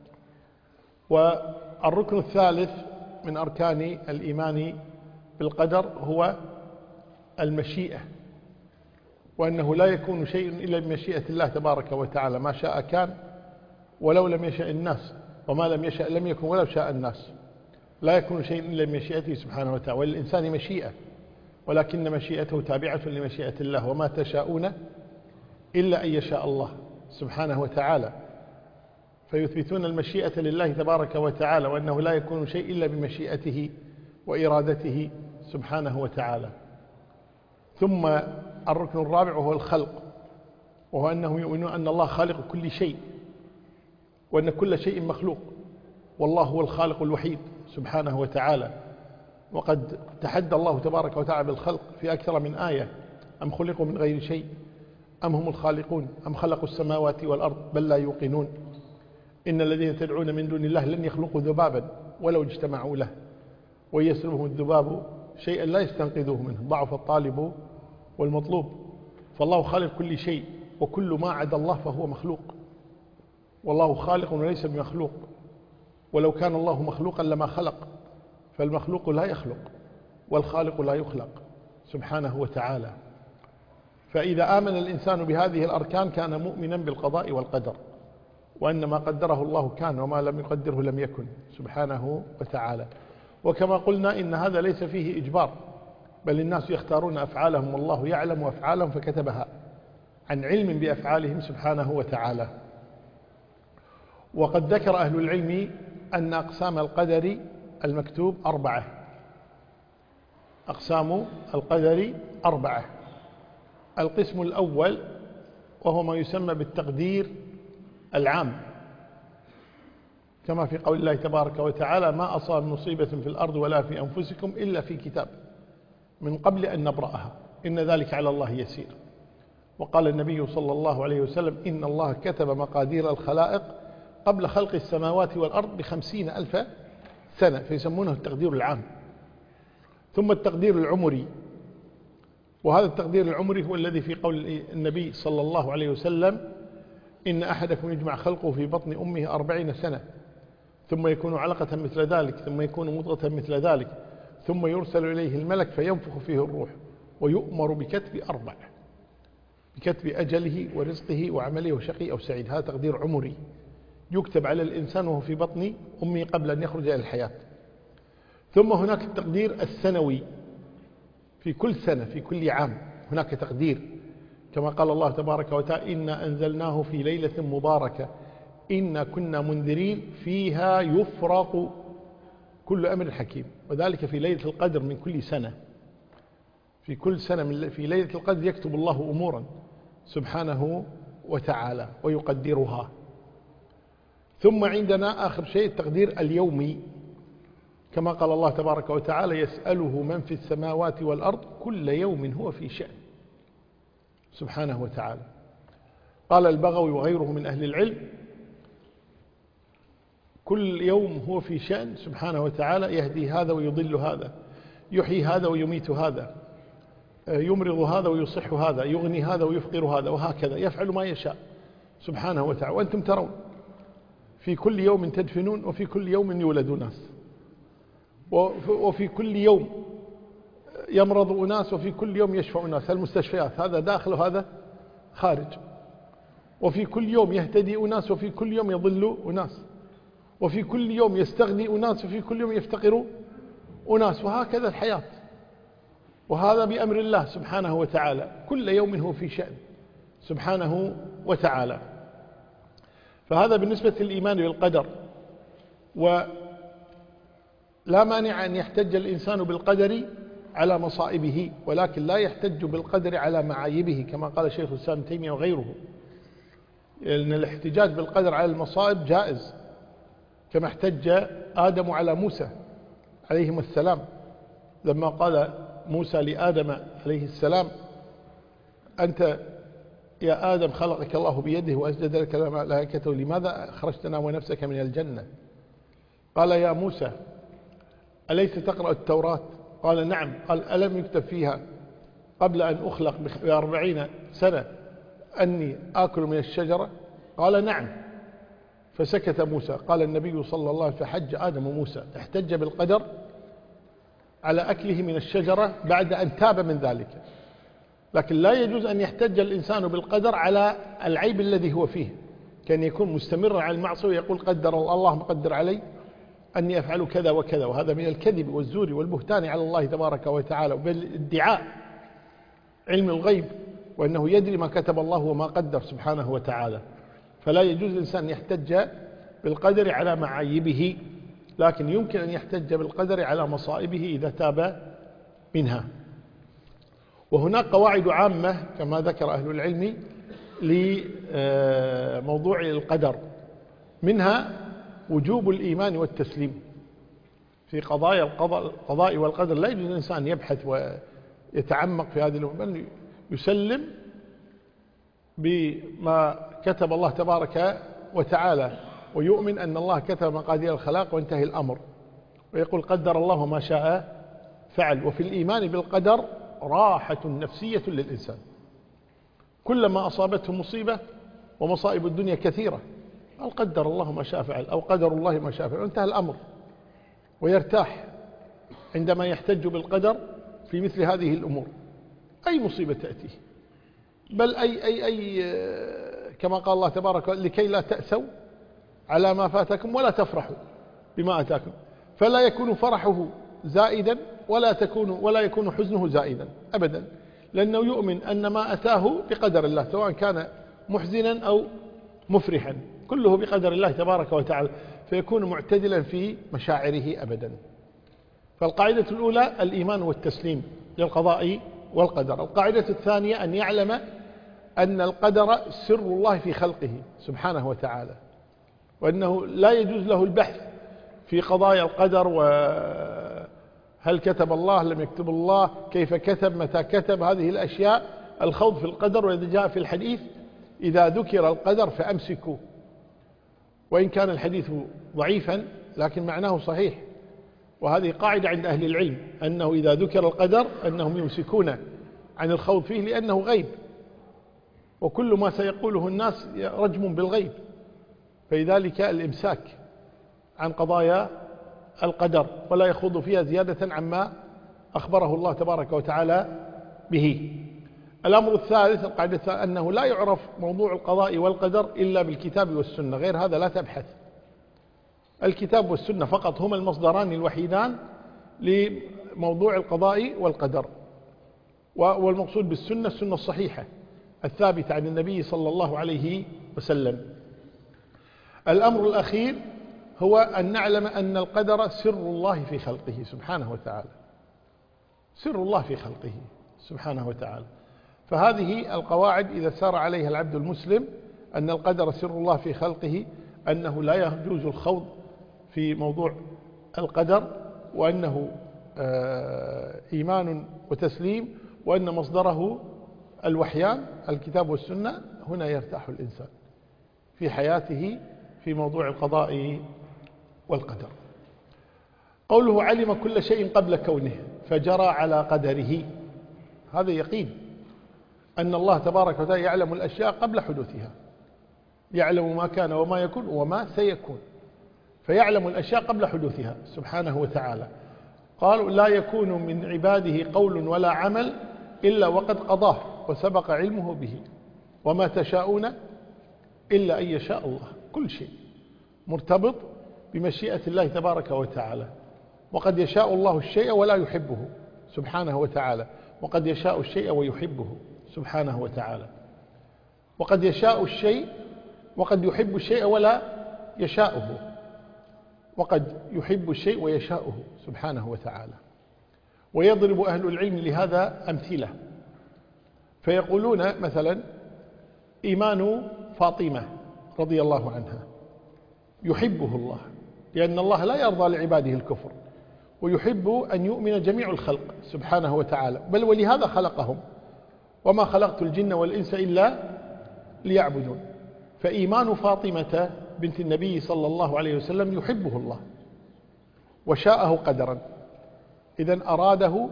والركن الثالث من أركان الإيمان بالقدر هو المشيئة، وأنه لا يكون شيء إلا بمشيئة الله تبارك وتعالى، ما شاء كان ولو لم يشاء الناس، وما لم يشاء لم يكن ولو شاء الناس. لا يكون شيء إلا بمشيئته سبحانه وتعالى، وللإنسان مشيئة ولكن مشيئته تابعة لمشيئة الله، وما تشاءون إلا أن يشاء الله سبحانه وتعالى. فيثبتون المشيئة لله تبارك وتعالى، وأنه لا يكون شيء إلا بمشيئته وإرادته سبحانه وتعالى. ثم الركن الرابع وهو الخلق، وهو أنهم يؤمنون أن الله خالق كل شيء، وأن كل شيء مخلوق، والله هو الخالق الوحيد سبحانه وتعالى. وقد تحدى الله تبارك وتعالى بالخلق في أكثر من آية: أم خلقوا من غير شيء أم هم الخالقون أم خلقوا السماوات والأرض بل لا يوقنون إن الذين تدعون من دون الله لن يخلقوا ذبابا ولو اجتمعوا له وإن يسلبهم الذباب شيئا لا يستنقذوه منه ضعف الطالب والمطلوب. فالله خالق كل شيء، وكل ما عدا الله فهو مخلوق، والله خالق وليس بمخلوق. ولو كان الله مخلوقا لما خلق، فالمخلوق لا يخلق والخالق لا يخلق سبحانه وتعالى. فإذا آمن الإنسان بهذه الأركان كان مؤمنا بالقضاء والقدر، وأن ما قدره الله كان وما لم يقدره لم يكن سبحانه وتعالى. وكما قلنا إن هذا ليس فيه إجبار، بل الناس يختارون أفعالهم والله يعلم أفعالهم فكتبها عن علم بأفعالهم سبحانه وتعالى. وقد ذكر أهل العلم أن أقسام القدر المكتوب أربعة. أقسام القدر أربعة. القسم الأول وهو ما يسمى بالتقدير العام، كما في قول الله تبارك وتعالى: ما أصاب مصيبة في الأرض ولا في أنفسكم إلا في كتاب من قبل أن نبرأها إن ذلك على الله يسير. وقال النبي صلى الله عليه وسلم: إن الله كتب مقادير الخلائق قبل خلق السماوات والأرض بخمسين ألف سنة، فيسمونه التقدير العام. ثم التقدير العمري، وهذا التقدير العمري هو الذي في قول النبي صلى الله عليه وسلم: إن أحدكم يجمع خلقه في بطن أمه أربعين سنة ثم يكون علقة مثل ذلك ثم يكون مضغة مثل ذلك ثم يرسل إليه الملك فينفخ فيه الروح ويؤمر بكتب أربع، بكتب أجله ورزقه وعمله وشقي أو سعيد. هذا تقدير عمري يكتب على الإنسان وهو في بطن أمه قبل أن يخرج إلى الحياة. ثم هناك التقدير السنوي، في كل سنة في كل عام هناك تقدير، كما قال الله تبارك وتعالى: إنا أنزلناه في ليلة مباركة إنا كنا منذرين فيها يفرق كل أمر حكيم. وذلك في ليلة القدر من كل سنة، في كل سنة من في ليلة القدر يكتب الله أمورا سبحانه وتعالى ويقدرها. ثم عندنا آخر شيء التقدير اليومي، كما قال الله تبارك وتعالى: يسأله من في السماوات والأرض كل يوم هو في شأن سبحانه وتعالى. قال البغوي وغيره من أهل العلم: كل يوم هو في شأن سبحانه وتعالى، يهدي هذا ويضل هذا، يحيي هذا ويميت هذا، يمرض هذا ويصح هذا، يغني هذا ويفقر هذا، وهكذا يفعل ما يشاء سبحانه وتعالى. وأنتم ترون في كل يوم تدفنون وفي كل يوم يولد ناس، وفي كل يوم يمرض أناس وفي كل يوم يشفع أناس. المستشفيات هذا داخل وهذا خارج، وفي كل يوم يهتدي أناس وفي كل يوم يضل أناس، وفي كل يوم يستغني أناس وفي كل يوم يفتقر أناس، وهكذا الحياة. وهذا بأمر الله سبحانه وتعالى، كل يوم هو في شأن سبحانه وتعالى. فهذا بالنسبة للإيمان بالقدر. ولا مانع أن يحتج الإنسان بالقدر على مصائبه، ولكن لا يحتج بالقدر على معايبه، كما قال شيخ الإسلام ابن تيمية وغيره، لأن الاحتجاج بالقدر على المصائب جائز، كما احتج آدم على موسى عليهم السلام لما قال موسى لآدم عليه السلام: أنت يا آدم خلقك الله بيده وأسجد لك ملائكته، لماذا أخرجتنا ونفسك من الجنة؟ قال: يا موسى أليس تقرأ التوراة؟ قال: نعم. قال: ألم يكتب فيها قبل أن أخلق بأربعين سنة أني آكل من الشجرة؟ قال: نعم. فسكت موسى. قال النبي صلى الله عليه وسلم: فحج آدم موسى، احتج بالقدر على أكله من الشجرة بعد أن تاب من ذلك. لكن لا يجوز أن يحتج الإنسان بالقدر على العيب الذي هو فيه، كان يكون مستمرا على المعصية ويقول: قدر الله مقدر علي أني أفعل كذا وكذا. وهذا من الكذب والزور والبهتان على الله تبارك وتعالى، وبالادعاء علم الغيب وأنه يدري ما كتب الله وما قدر سبحانه وتعالى. فلا يجوز الإنسان يحتج بالقدر على معايبه، لكن يمكن أن يحتج بالقدر على مصائبه إذا تاب منها. وهناك قواعد عامة كما ذكر أهل العلم لموضوع القدر، منها وجوب الإيمان والتسليم في قضايا القضاء والقدر. لا يجوز الإنسان يبحث ويتعمق في هذه الأمور، بل يسلم بما كتب الله تبارك وتعالى، ويؤمن أن الله كتب مقادير الخلاق وانتهي الأمر، ويقول قدر الله ما شاء فعل. وفي الإيمان بالقدر راحة نفسية للإنسان، كلما أصابته مصيبة، ومصائب الدنيا كثيرة، قال قدر الله ما شاء فعل، أو قدر الله ما شاء فعل، وانتهى الأمر، ويرتاح عندما يحتج بالقدر في مثل هذه الأمور. أي مصيبة تأتيه، بل أي, أي, أي كما قال الله تبارك لكي لا تأسوا على ما فاتكم ولا تفرحوا بما أتاكم، فلا يكون فرحه زائدا ولا تكون ولا يكون حزنه زائدا أبدا، لأنه يؤمن أن ما أتاه بقدر الله، سواء كان محزنا أو مفرحا، كله بقدر الله تبارك وتعالى، فيكون معتدلا في مشاعره أبدا. فالقاعدة الأولى الإيمان والتسليم للقضاء والقدر. القاعدة الثانية أن يعلم أن القدر سر الله في خلقه سبحانه وتعالى، وأنه لا يجوز له البحث في قضايا القدر، وهل كتب الله لم يكتب الله، كيف كتب، متى كتب، هذه الأشياء، الخوض في القدر. وإذا جاء في الحديث إذا ذكر القدر فأمسكوا، وإن كان الحديث ضعيفا لكن معناه صحيح، وهذه قاعدة عند أهل العلم أنه إذا ذكر القدر أنهم يمسكون عن الخوض فيه، لأنه غيب، وكل ما سيقوله الناس رجم بالغيب، فلذلك الإمساك عن قضايا القدر ولا يخوض فيها زيادة عما أخبره الله تبارك وتعالى به. الأمر الثالث، القاعدة الثالثة، أنه لا يعرف موضوع القضاء والقدر إلا بالكتاب والسنة، غير هذا لا تبحث. الكتاب والسنة فقط هما المصدران الوحيدان لموضوع القضاء والقدر، والمقصود بالسنة السنة الصحيحة الثابتة عن النبي صلى الله عليه وسلم. الأمر الأخير هو أن نعلم أن القدر سر الله في خلقه سبحانه وتعالى، سر الله في خلقه سبحانه وتعالى. فهذه القواعد إذا سار عليها العبد المسلم، أن القدر سر الله في خلقه، أنه لا يجوز الخوض في موضوع القدر، وأنه إيمان وتسليم، وأن مصدره الوحيان الكتاب والسنة، هنا يرتاح الإنسان في حياته في موضوع القضاء والقدر. قوله علم كل شيء قبل كونه فجرى على قدره، هذا يقين أن الله تبارك وتعالى يعلم الأشياء قبل حدوثها، يعلم ما كان وما يكون وما سيكون، فيعلم الأشياء قبل حدوثها سبحانه وتعالى. قالوا لا يكون من عباده قول ولا عمل إلا وقد قضاه وسبق علمه به، وما تشاءون إلا أن يشاء الله. كل شيء مرتبط بمشيئة الله تبارك وتعالى، وقد يشاء الله الشيء ولا يحبه سبحانه وتعالى، وقد يشاء الشيء ويحبه سبحانه وتعالى، وقد يشاء الشيء وقد يحب الشيء ولا يشاءه، وقد يحب الشيء ويشاءه سبحانه وتعالى. ويضرب أهل العلم لهذا أمثلة، فيقولون مثلا إيمان فاطمة رضي الله عنها يحبه الله، لأن الله لا يرضى لعباده الكفر، ويحب أن يؤمن جميع الخلق سبحانه وتعالى، بل ولهذا خلقهم، وما خلقت الجن والإنس إلا ليعبدون. فإيمان فاطمة بنت النبي صلى الله عليه وسلم يحبه الله وشاءه قدرا، إذن أراده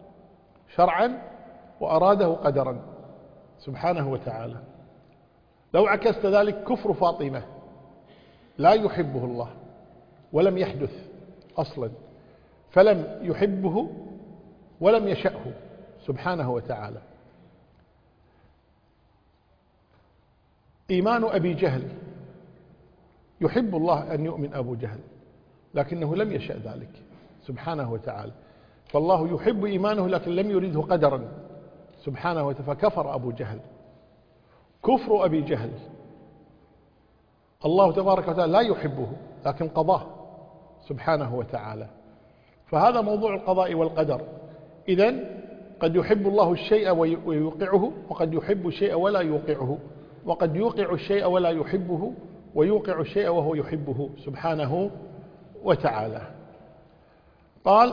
شرعا وأراده قدرا سبحانه وتعالى. لو عكست ذلك كفر فاطمة، لا يحبه الله ولم يحدث أصلا، فلم يحبه ولم يشأه سبحانه وتعالى. إيمان أبي جهل يحب الله أن يؤمن أبو جهل، لكنه لم يشأ ذلك سبحانه وتعالى، فالله يحب إيمانه لكن لم يريده قدرا سبحانه وتعالى، فكفر أبو جهل. كفر أبي جهل الله تبارك وتعالى لا يحبه لكن قضاه سبحانه وتعالى. فهذا موضوع القضاء والقدر. إذن قد يحب الله الشيء ويوقعه، وقد يحب الشيء ولا يوقعه، وقد يوقع الشيء ولا يحبه، ويوقع الشيء وهو يحبه سبحانه وتعالى. قال: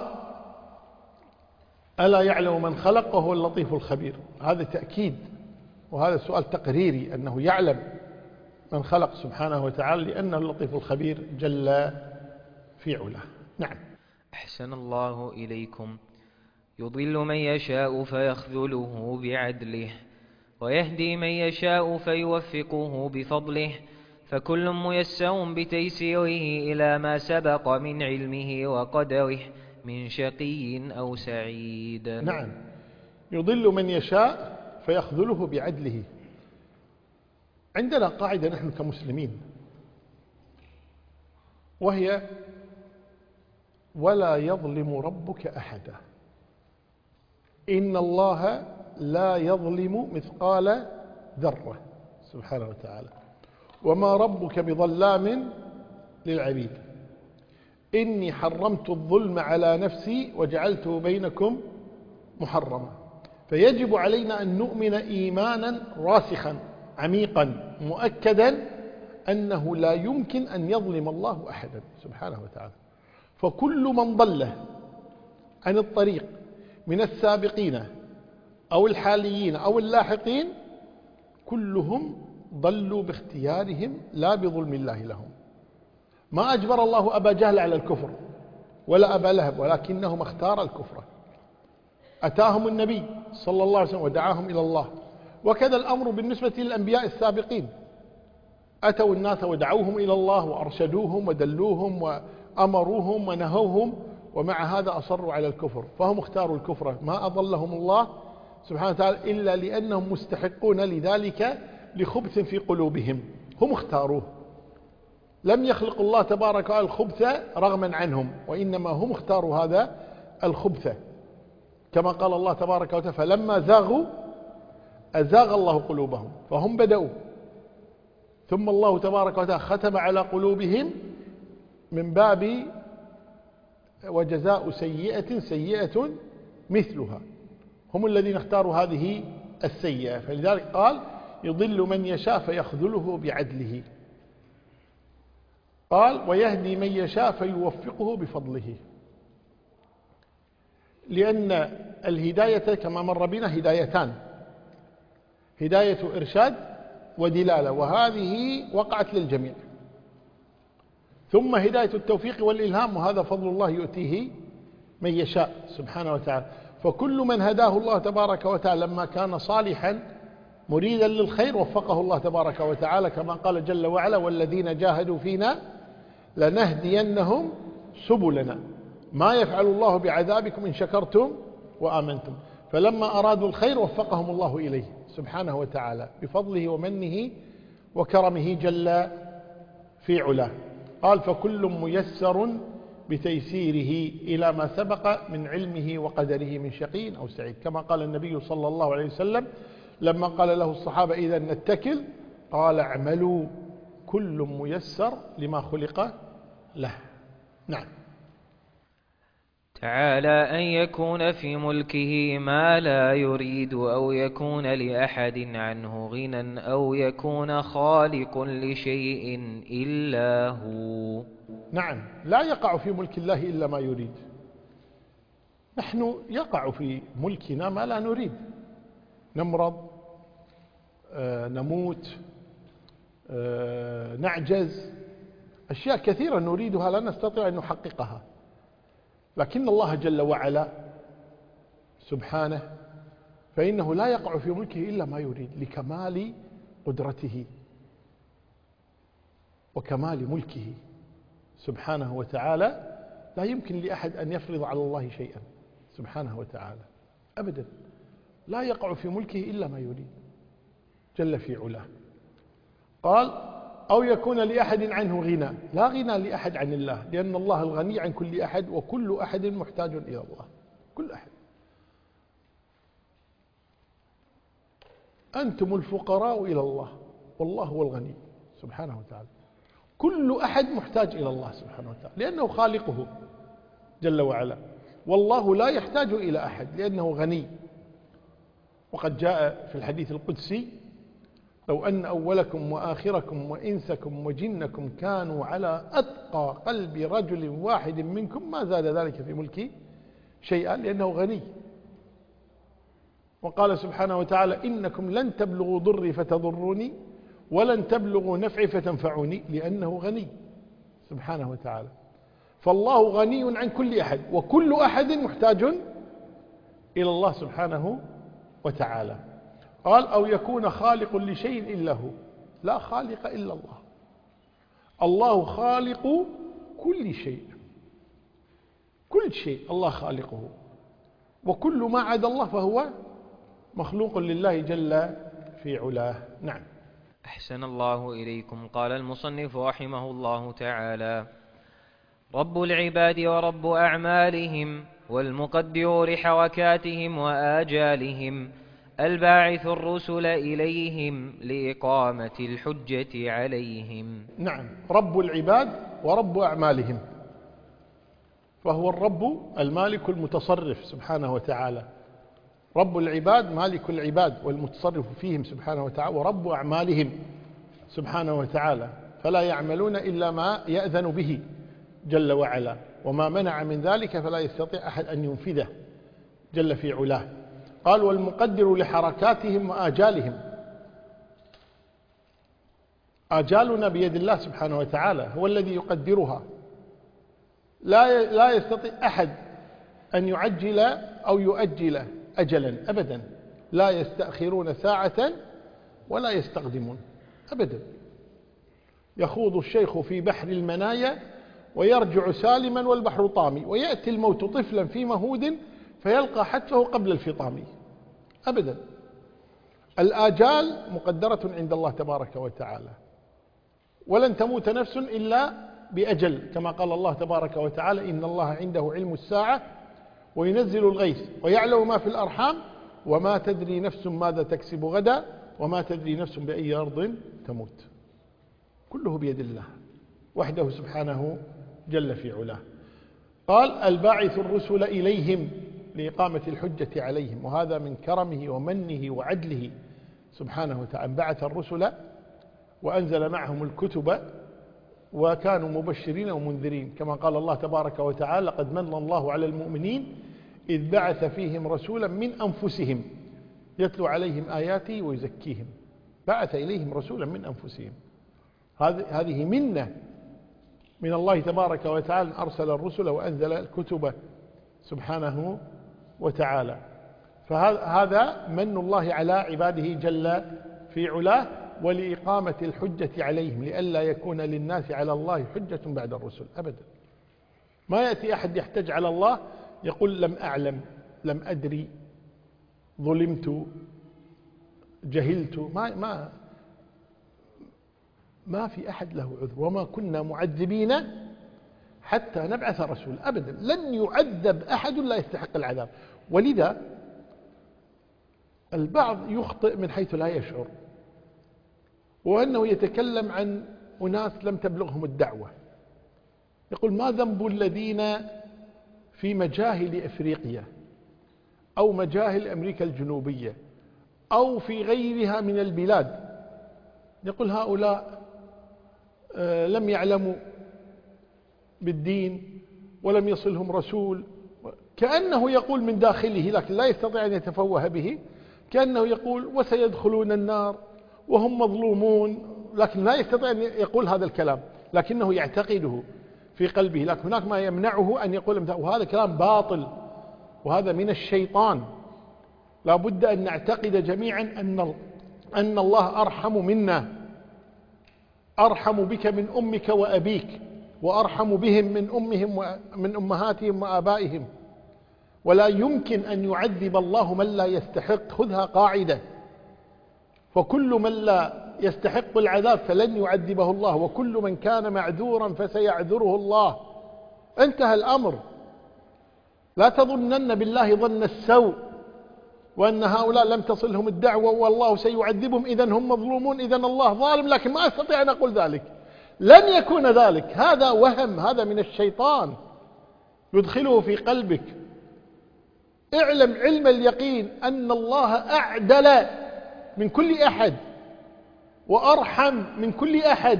ألا يعلم من خلق وهو اللطيف الخبير. هذا تأكيد، وهذا سؤال تقريري، أنه يعلم من خلق سبحانه وتعالى، لأنه اللطيف الخبير جل في علاه. نعم. أحسن الله إليكم. يضل من يشاء فيخذله بعدله، ويهدي من يشاء فيوفقه بفضله، فكل ميسر بتيسيره إلى ما سبق من علمه وقدره من شقي أو سعيد. نعم. يضل من يشاء فيخذله بعدله. عندنا قاعدة نحن كمسلمين، وهي: ولا يظلم ربك أحدا، إن الله لا يظلم مثقال ذرة سبحانه وتعالى، وما ربك بظلام للعبيد، إني حرمت الظلم على نفسي وجعلته بينكم محرما. فيجب علينا أن نؤمن إيمانا راسخا عميقا مؤكدا أنه لا يمكن أن يظلم الله أحدا سبحانه وتعالى. فكل من ضل عن الطريق من السابقين أو الحاليين أو اللاحقين كلهم ضلوا باختيارهم لا بظلم الله لهم. ما أجبر الله أبا جهل على الكفر ولا أبا لهب، ولكنهم اختار الكفر. أتاهم النبي صلى الله عليه وسلم ودعاهم إلى الله. وكذا الأمر بالنسبة للأنبياء السابقين، أتوا الناس ودعوهم إلى الله وأرشدوهم ودلوهم وأمروهم ونهوهم، ومع هذا أصروا على الكفر، فهم اختاروا الكفر. ما أضلهم الله سبحانه وتعالى إلا لأنهم مستحقون لذلك لخبث في قلوبهم، هم اختاروه. لم يخلق الله تبارك وتعالى الخبث رغما عنهم، وإنما هم اختاروا هذا الخبث، كما قال الله تبارك وتعالى: فلما زاغوا أزاغ الله قلوبهم. فهم بدأوا، ثم الله تبارك وتعالى ختم على قلوبهم من باب وجزاء سيئة سيئة مثلها. هم الذين اختاروا هذه السيئة، فلذلك قال: يضل من يشاء فيخذله بعدله. قال: ويهدي من يشاء فيوفقه بفضله. لأن الهداية كما مر بنا هدايتان: هداية إرشاد ودلالة، وهذه وقعت للجميع. ثم هداية التوفيق والإلهام، وهذا فضل الله يؤتيه من يشاء سبحانه وتعالى. فكل من هداه الله تبارك وتعالى لما كان صالحا مريدا للخير وفقه الله تبارك وتعالى، كما قال جل وعلا: والذين جاهدوا فينا لنهدينهم سبلنا ما يفعل الله بعذابكم إن شكرتم وآمنتم. فلما أرادوا الخير وفقهم الله إليه سبحانه وتعالى بفضله ومنه وكرمه جل في علاه. قال: فكل ميسر بتيسيره إلى ما سبق من علمه وقدره من شقي أو سعيد، كما قال النبي صلى الله عليه وسلم لما قال له الصحابة: إذا نتكل، قال: اعملوا كل ميسر لما خلق له. نعم. تعالى أن يكون في ملكه ما لا يريد، أو يكون لأحد عنه غنى، أو يكون خالق لشيء إلا هو. نعم، لا يقع في ملك الله إلا ما يريد. نحن يقع في ملكنا ما لا نريد، نمرض، آه، نموت، آه، نعجز، أشياء كثيرة نريدها لا نستطيع أن نحققها. لكن الله جل وعلا سبحانه فإنه لا يقع في ملكه إلا ما يريد، لكمال قدرته وكمال ملكه سبحانه وتعالى. لا يمكن لأحد أن يفرض على الله شيئا سبحانه وتعالى أبدا، لا يقع في ملكه إلا ما يريد جل في علاه. قال: أو يكون لأحد عنه غنى. لا غنى لأحد عن الله، لأن الله الغني عن كل أحد، وكل أحد محتاج إلى الله، كل أحد. أنتم الفقراء إلى الله والله هو الغني سبحانه وتعالى. كل أحد محتاج إلى الله سبحانه وتعالى لأنه خالقه جل وعلا، والله لا يحتاج إلى أحد لأنه غني. وقد جاء في الحديث القدسي: لو أن أولكم وآخركم وإنسكم وجنكم كانوا على أتقى قلب رجل واحد منكم ما زاد ذلك في ملكي شيئا، لأنه غني. وقال سبحانه وتعالى: إنكم لن تبلغوا ضري فتضروني ولن تبلغوا نفعي فتنفعوني، لأنه غني سبحانه وتعالى. فالله غني عن كل أحد، وكل أحد محتاج إلى الله سبحانه وتعالى. قال: أو يكون خالق لشيء إلا هو. لا خالق إلا الله، الله خالق كل شيء، كل شيء الله خالقه، وكل ما عدا الله فهو مخلوق لله جل في علاه. نعم. أحسن الله إليكم. قال المصنف رحمه الله تعالى: رب العباد ورب أعمالهم، والمقدر لحركاتهم وآجالهم، الباعث الرسل إليهم لإقامة الحجة عليهم. نعم، رب العباد ورب أعمالهم، فهو الرب المالك المتصرف سبحانه وتعالى. رب العباد مالك العباد والمتصرف فيهم سبحانه وتعالى، ورب أعمالهم سبحانه وتعالى، فلا يعملون إلا ما يأذن به جل وعلا، وما منع من ذلك فلا يستطيع أحد أن ينفذه جل في علاه. قال: والمقدر لحركاتهم وآجالهم. آجالنا بيد الله سبحانه وتعالى، هو الذي يقدرها. لا لا يستطيع أحد أن يعجل أو يؤجل أجلا أبدا، لا يستأخرون ساعة ولا يستقدمون أبدا. يخوض الشيخ في بحر المنايا ويرجع سالما والبحر طامي، ويأتي الموت طفلا في مهود فيلقى حتفه قبل الفطام أبدا. الآجال مقدرة عند الله تبارك وتعالى، ولن تموت نفس إلا بأجل، كما قال الله تبارك وتعالى: إن الله عنده علم الساعة وينزل الغيث ويعلم ما في الأرحام وما تدري نفس ماذا تكسب غدا وما تدري نفس بأي أرض تموت. كله بيد الله وحده سبحانه جل في علاه. قال: الباعث الرسل إليهم لإقامة الحجة عليهم، وهذا من كرمه ومنه وعدله سبحانه وتعالى. بعث الرسل وأنزل معهم الكتب وكانوا مبشرين ومنذرين، كما قال الله تبارك وتعالى: قد من الله على المؤمنين إذ بعث فيهم رسولا من أنفسهم يتلو عليهم آياته ويزكيهم. بعث إليهم رسولا من أنفسهم، هذه منة من الله تبارك وتعالى، أرسل الرسل وأنزل الكتب سبحانه وتعالى. فهذا من الله على عباده جل في علاه، ولإقامة الحجة عليهم، لئلا يكون للناس على الله حجة بعد الرسل أبدا. ما يأتي أحد يحتج على الله يقول: لم أعلم، لم أدري، ظلمت، جهلت. ما ما ما في أحد له عذر. وما كنا معذبين حتى نبعث رسول أبدا. لن يعذب أحد لا يستحق العذاب. ولذا البعض يخطئ من حيث لا يشعر، وأنه يتكلم عن أناس لم تبلغهم الدعوة. يقول: ما ذنب الذين في مجاهل إفريقيا أو مجاهل أمريكا الجنوبية أو في غيرها من البلاد، يقول هؤلاء لم يعلموا بالدين ولم يصلهم رسول، كأنه يقول من داخله لكن لا يستطيع أن يتفوه به، كأنه يقول وسيدخلون النار وهم مظلومون، لكن لا يستطيع أن يقول هذا الكلام، لكنه يعتقده في قلبه. لكن هناك ما يمنعه أن يقول، وهذا كلام باطل وهذا من الشيطان. لا بد أن نعتقد جميعا أن أن الله أرحم منا، أرحم بك من أمك وأبيك، وأرحم بهم من أمهم ومن أمهاتهم وآبائهم، ولا يمكن أن يعذب الله من لا يستحق. خذها قاعدة: فكل من لا يستحق العذاب فلن يعذبه الله، وكل من كان معذورا فسيعذره الله. انتهى الأمر. لا تظنن بالله ظن السوء، وأن هؤلاء لم تصلهم الدعوة والله سيعذبهم إذن هم مظلومون، إذن الله ظالم، لكن ما أستطيع أن أقول ذلك، لن يكون ذلك، هذا وهم، هذا من الشيطان يدخله في قلبك. اعلم علم اليقين أن الله أعدل من كل أحد وأرحم من كل أحد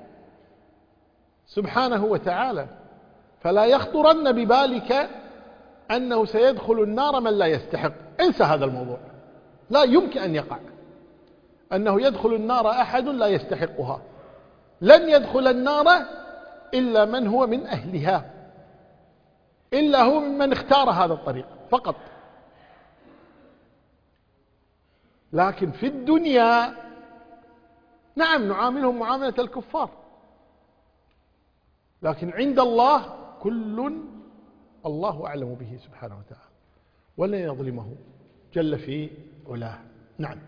سبحانه وتعالى، فلا يخطرن ببالك أنه سيدخل النار من لا يستحق. انسى هذا الموضوع، لا يمكن أن يقع أنه يدخل النار أحد لا يستحقها. لن يدخل النار إلا من هو من أهلها، إلا هو ممن اختار هذا الطريق فقط. لكن في الدنيا نعم نعاملهم معاملة الكفار، لكن عند الله كل الله أعلم به سبحانه وتعالى، ولن يظلمه جل في علاه. نعم.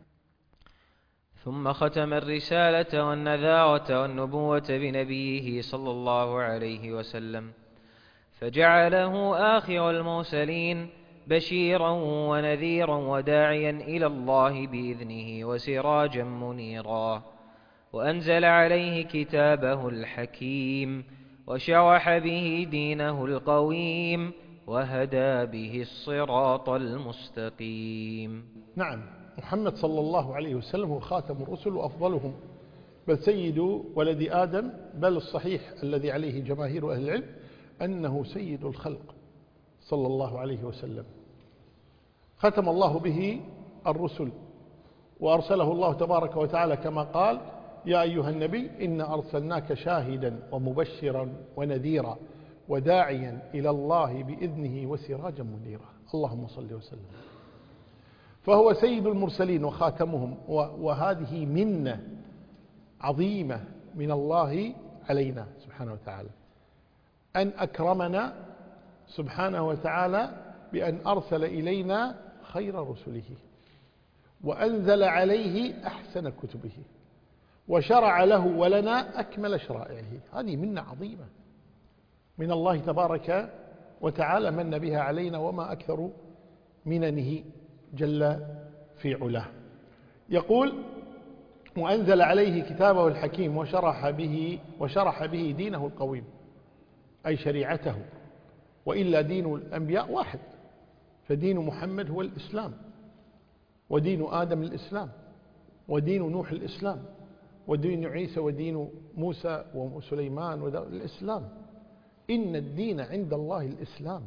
ثم ختم الرسالة والنذارة والنبوة بنبيه صلى الله عليه وسلم، فجعله آخر المرسلين بشيرا ونذيرا وداعيا إلى الله بإذنه وسراجا منيرا، وأنزل عليه كتابه الحكيم وشرح به دينه القويم وهدى به الصراط المستقيم. نعم، محمد صلى الله عليه وسلم هو خاتم الرسل وأفضلهم، بل سيد ولد آدم، بل الصحيح الذي عليه جماهير أهل العلم أنه سيد الخلق صلى الله عليه وسلم. ختم الله به الرسل وأرسله الله تبارك وتعالى كما قال: يا أيها النبي إنا أرسلناك شاهدا ومبشرا ونذيرا وداعيا إلى الله بإذنه وسراجا منيرا. اللهم صل وسلم. فهو سيد المرسلين وخاتمهم، وهذه منة عظيمة من الله علينا سبحانه وتعالى، أن أكرمنا سبحانه وتعالى بأن أرسل إلينا خير رسله، وأنزل عليه أحسن كتبه، وشرع له ولنا أكمل شرائعه. هذه منة عظيمة من الله تبارك وتعالى من بها علينا، وما أكثر مننه جل في علاه. يقول: وأنزل عليه كتابه الحكيم وشرح به وشرح به دينه القويم، أي شريعته. وإلا دين الأنبياء واحد، فدين محمد هو الإسلام، ودين آدم الإسلام، ودين نوح الإسلام، ودين عيسى ودين موسى وسليمان الإسلام. إن الدين عند الله الإسلام،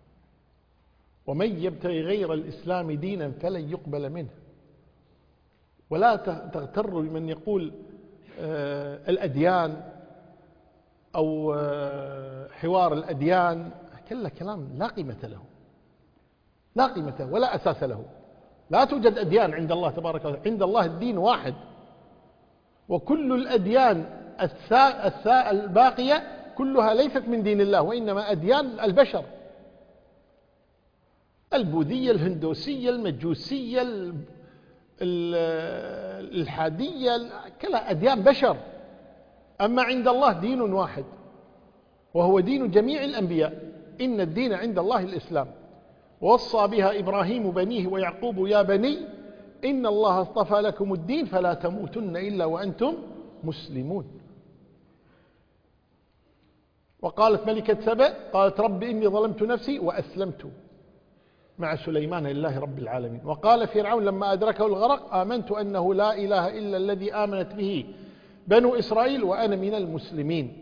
ومن يبتغي غير الإسلام دينا فلن يقبل منه. ولا تغتر بمن يقول آه الأديان أو آه حوار الأديان، كلا كلام لا قيمة له، لا قيمة ولا أساس له. لا توجد أديان عند الله تبارك وتعالى، عند الله الدين واحد، وكل الأديان الساء الباقية كلها ليست من دين الله، وإنما أديان البشر: البوذية، الهندوسية، المجوسية، الإلحادية، كلها أديان بشر. أما عند الله دين واحد، وهو دين جميع الأنبياء. إن الدين عند الله الإسلام، ووصى بها إبراهيم بنيه ويعقوب: يا بني إن الله اصطفى لكم الدين فلا تموتن إلا وأنتم مسلمون. وقالت ملكة سبأ: قالت رب إني ظلمت نفسي وأسلمت مع سليمان لله رب العالمين. وقال فرعون لما أدركه الغرق: آمنت أنه لا إله إلا الذي آمنت به بنو إسرائيل وأنا من المسلمين.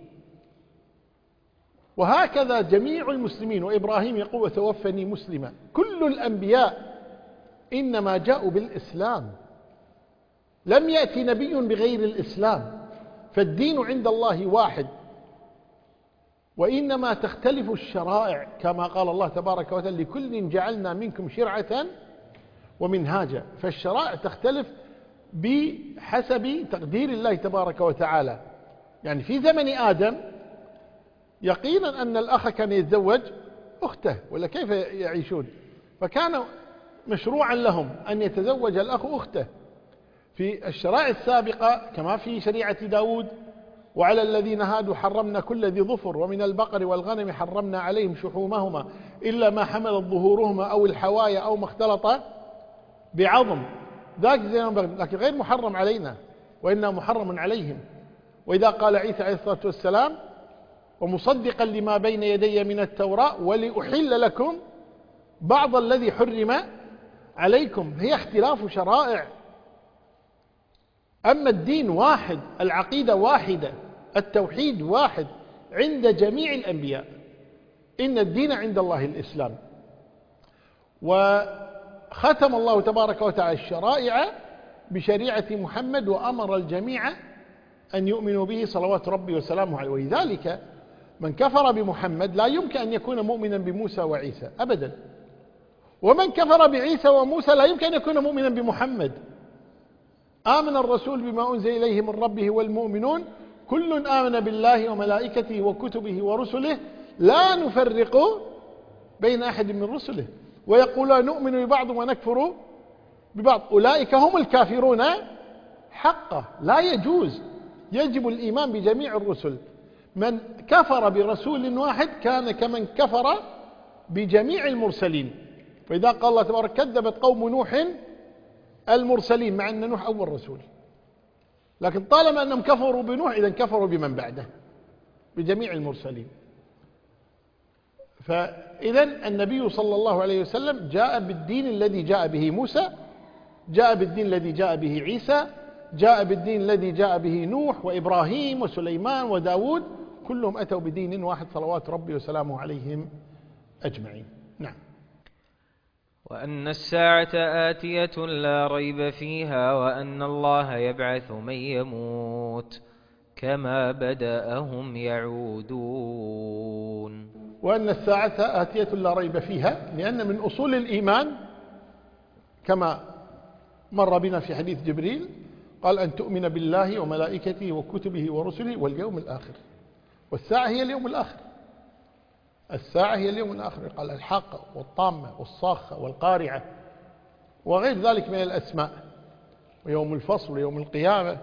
وهكذا جميع المسلمين. وإبراهيم يقول: وتوفني مسلما. كل الأنبياء إنما جاءوا بالإسلام، لم يأتي نبي بغير الإسلام. فالدين عند الله واحد، وإنما تختلف الشرائع كما قال الله تبارك وتعالى: لكل جعلنا منكم شرعة ومنهاجا. فالشرائع تختلف بحسب تقدير الله تبارك وتعالى. يعني في زمن آدم يقينا أن الأخ كان يتزوج أخته، ولا كيف يعيشون؟ فكان مشروعا لهم أن يتزوج الأخ أخته. في الشرائع السابقة كما في شريعة داود: وعلى الذين هادوا حرمنا كل ذي ظفر ومن البقر والغنم حرمنا عليهم شحومهما إلا ما حملت ظهورهما أو الحوايا أو ما اختلط بعظم، ذاك زي ما بغي، لكن غير محرم علينا وإنه محرم عليهم. وإذا قال عيسى عليه الصلاة والسلام ومصدقا لما بين يدي من التوراة ولأحل لكم بعض الذي حرم عليكم، هي اختلاف شرائع. أما الدين واحد، العقيدة واحدة، التوحيد واحد عند جميع الأنبياء، إن الدين عند الله الإسلام. وختم الله تبارك وتعالى الشرائع بشريعة محمد وأمر الجميع أن يؤمنوا به صلوات ربي وسلامه عليه. ولذلك من كفر بمحمد لا يمكن أن يكون مؤمنا بموسى وعيسى أبدا، ومن كفر بعيسى وموسى لا يمكن أن يكون مؤمنا بمحمد. آمن الرسول بما أنزل إليه من ربه والمؤمنون كل آمن بالله وملائكته وكتبه ورسله لا نفرق بين أحد من رسله ويقولون نؤمن ببعض ونكفر ببعض، أولئك هم الكافرون حقا. لا يجوز، يجب الإيمان بجميع الرسل. من كفر برسول واحد كان كمن كفر بجميع المرسلين. وإذا قال الله تبارك كذبت قوم نوح المرسلين، مع أن نوح أول رسول، لكن طالما أنهم كفروا بنوح إذن كفروا بمن بعده، بجميع المرسلين. فإذن النبي صلى الله عليه وسلم جاء بالدين الذي جاء به موسى، جاء بالدين الذي جاء به عيسى، جاء بالدين الذي جاء به نوح وإبراهيم وسليمان وداود، كلهم أتوا بدين واحد صلوات ربي وسلامه عليهم أجمعين. نعم. وأن الساعة آتية لا ريب فيها وأن الله يبعث من يموت كما بدأهم يعودون. وأن الساعة آتية لا ريب فيها، لأن من أصول الإيمان كما مر بنا في حديث جبريل قال أن تؤمن بالله وملائكته وكتبه ورسله واليوم الآخر. والساعة هي اليوم الآخر، الساعة هي اليوم الآخر. قال الحاقة والطامة والصاخة والقارعة وغير ذلك من الأسماء، ويوم الفصل ويوم القيامة.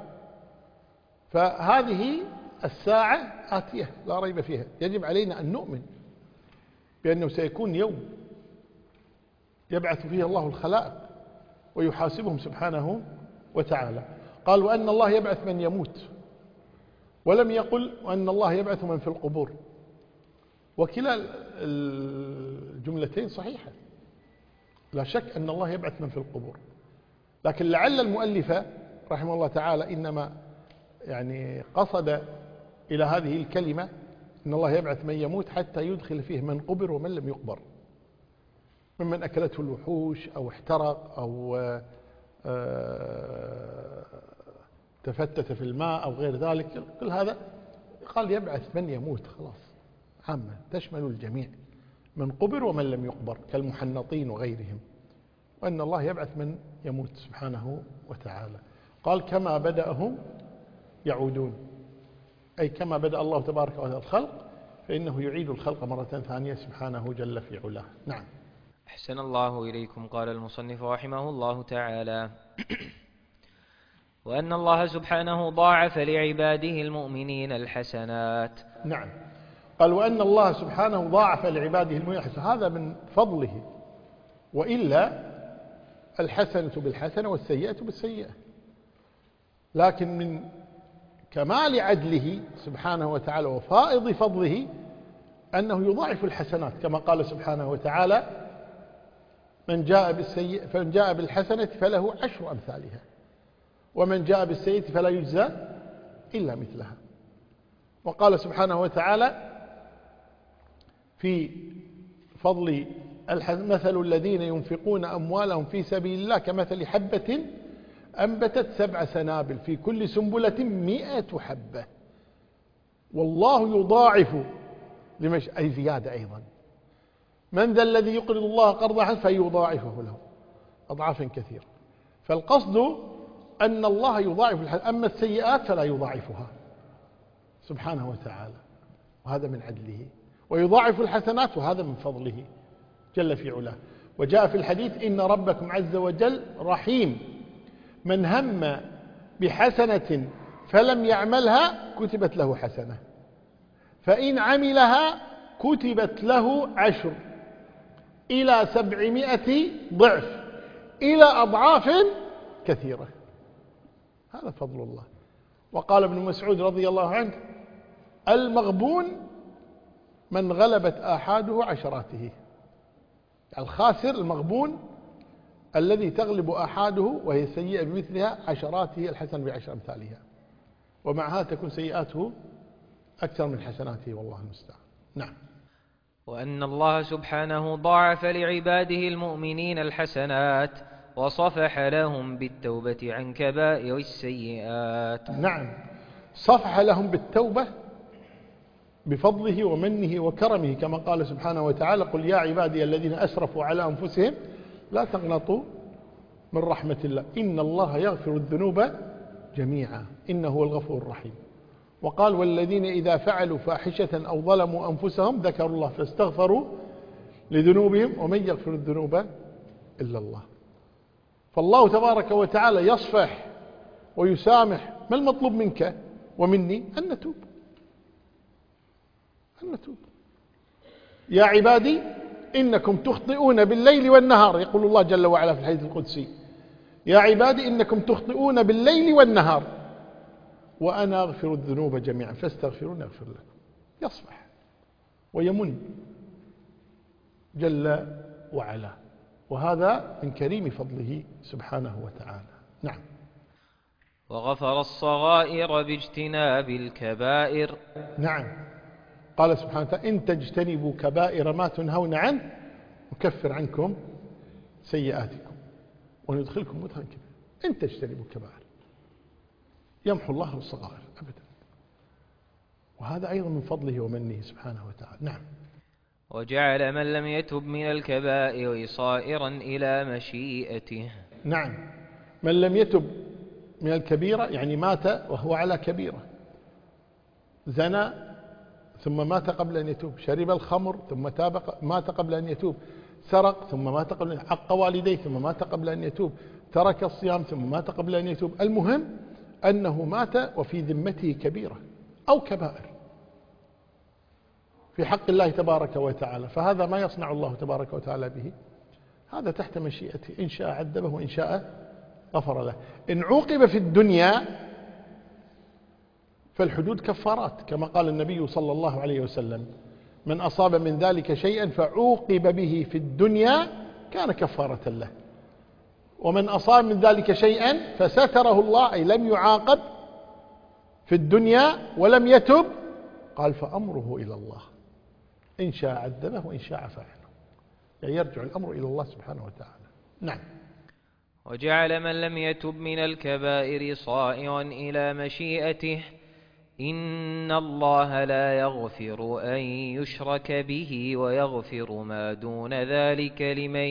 فهذه الساعة آتية لا ريب فيها، يجب علينا أن نؤمن بأنه سيكون يوم يبعث فيه الله الخلائق ويحاسبهم سبحانه وتعالى. قال وأن الله يبعث من يموت، ولم يقل وأن الله يبعث من في القبور، وكلا الجملتين صحيحة، لا شك أن الله يبعث من في القبور. لكن لعل المؤلف رحمه الله تعالى إنما يعني قصد إلى هذه الكلمة إن الله يبعث من يموت حتى يدخل فيه من قبر ومن لم يقبر، ممن أكلته الوحوش أو احترق أو تفتت في الماء أو غير ذلك. كل هذا قال يبعث من يموت، خلاص عامة تشمل الجميع، من قبر ومن لم يقبر كالمحنطين وغيرهم. وأن الله يبعث من يموت سبحانه وتعالى. قال كما بدأهم يعودون، أي كما بدأ الله تبارك وتعالى الخلق فإنه يعيد الخلق مرة ثانية سبحانه جل في علاه. نعم. أحسن الله إليكم. قال المصنف رحمه الله تعالى وأن الله سبحانه ضاعف لعباده المؤمنين الحسنات. نعم. قال وأن الله سبحانه ضاعف لعباده المؤمنين الحسنات، هذا من فضله، وإلا الحسنة بالحسنة والسيئة بالسيئة. لكن من كمال عدله سبحانه وتعالى وفائض فضله أنه يضاعف الحسنات، كما قال سبحانه وتعالى من جاء بالسيئة فمن جاء بالحسنة فله عشر أمثالها ومن جاء بالسيئة فلا يجزى إلا مثلها. وقال سبحانه وتعالى في فضل مثل الذين ينفقون أموالهم في سبيل الله كمثل حبة أنبتت سبع سنابل في كل سنبلة مئة حبة والله يضاعف لمش أي زيادة أيضا. من ذا الذي يقرض الله قرضا حسنا فيضاعفه له أضعافا كثيرة. فالقصد أن الله يضاعف الحسنات، أما السيئات فلا يضاعفها سبحانه وتعالى، وهذا من عدله. ويضاعف الحسنات وهذا من فضله جل في علاه. وجاء في الحديث إن ربكم عز وجل رحيم، من هم بحسنة فلم يعملها كتبت له حسنة، فإن عملها كتبت له عشر إلى سبعمائة ضعف إلى أضعاف كثيرة. هذا فضل الله. وقال ابن مسعود رضي الله عنه: المغبون من غلبت آحاده عشراته. الخاسر المغبون الذي تغلب آحاده وهي سيئة بمثلها عشراته الحسن بعشر أمثالها، ومع هذا تكون سيئاته أكثر من حسناته، والله المستعان. نعم. وأن الله سبحانه ضاعف لعباده المؤمنين الحسنات وصفح لهم بالتوبة عن كبائر السيئات. نعم، صفح لهم بالتوبة بفضله ومنه وكرمه، كما قال سبحانه وتعالى: قل يا عبادي الذين أسرفوا على أنفسهم لا تقنطوا من رحمة الله إن الله يغفر الذنوب جميعا إنه هو الغفور الرحيم. وقال: والذين إذا فعلوا فاحشة أو ظلموا أنفسهم ذكروا الله فاستغفروا لذنوبهم ومن يغفر الذنوب إلا الله. فالله تبارك وتعالى يصفح ويسامح. ما المطلوب منك ومني؟ أن نتوب، أن نتوب. يا عبادي إنكم تخطئون بالليل والنهار، يقول الله جل وعلا في الحديث القدسي: يا عبادي إنكم تخطئون بالليل والنهار وأنا أغفر الذنوب جميعا فاستغفرون أغفر لكم. يصفح ويمن جل وعلا، وهذا من كريم فضله سبحانه وتعالى. نعم. وغفر الصغائر باجتناب الكبائر. نعم، قال سبحانه وتعالى: إن تجتنبوا كبائر ما تنهون عنه نكفر عنكم سيئاتكم وندخلكم مدخلا كبيرا. إن تجتنبوا كبائر، يمحو الله الصغائر أبدا، وهذا أيضا من فضله ومنه سبحانه وتعالى. نعم. وجعل من لم يتب من الكبائر صائرا إلى مشيئته. نعم، من لم يتب من الكبيرة يعني مات وهو على كبيرة، زنى ثم مات قبل أن يتوب، شرب الخمر ثم تاب مات قبل أن يتوب، سرق ثم مات قبل أن يتوب، عق والديه ثم مات قبل أن يتوب، ترك الصيام ثم مات قبل أن يتوب. المهم أنه مات وفي ذمته كبيرة أو كبائر في حق الله تبارك وتعالى، فهذا ما يصنع الله تبارك وتعالى به، هذا تحت مشيئته، إن شاء عذبه وإن شاء غفر له. إن عوقب في الدنيا فالحدود كفارات، كما قال النبي صلى الله عليه وسلم: من أصاب من ذلك شيئا فعوقب به في الدنيا كان كفارة له، ومن أصاب من ذلك شيئا فستره الله أي لم يعاقب في الدنيا ولم يتب، قال فأمره إلى الله إن شاء عذبه وإن شاء عفا عنه، يعني يرجع الأمر إلى الله سبحانه وتعالى. نعم. وجعل من لم يتب من الكبائر صائرا إلى مشيئته. إن الله لا يغفر أن يشرك به ويغفر ما دون ذلك لمن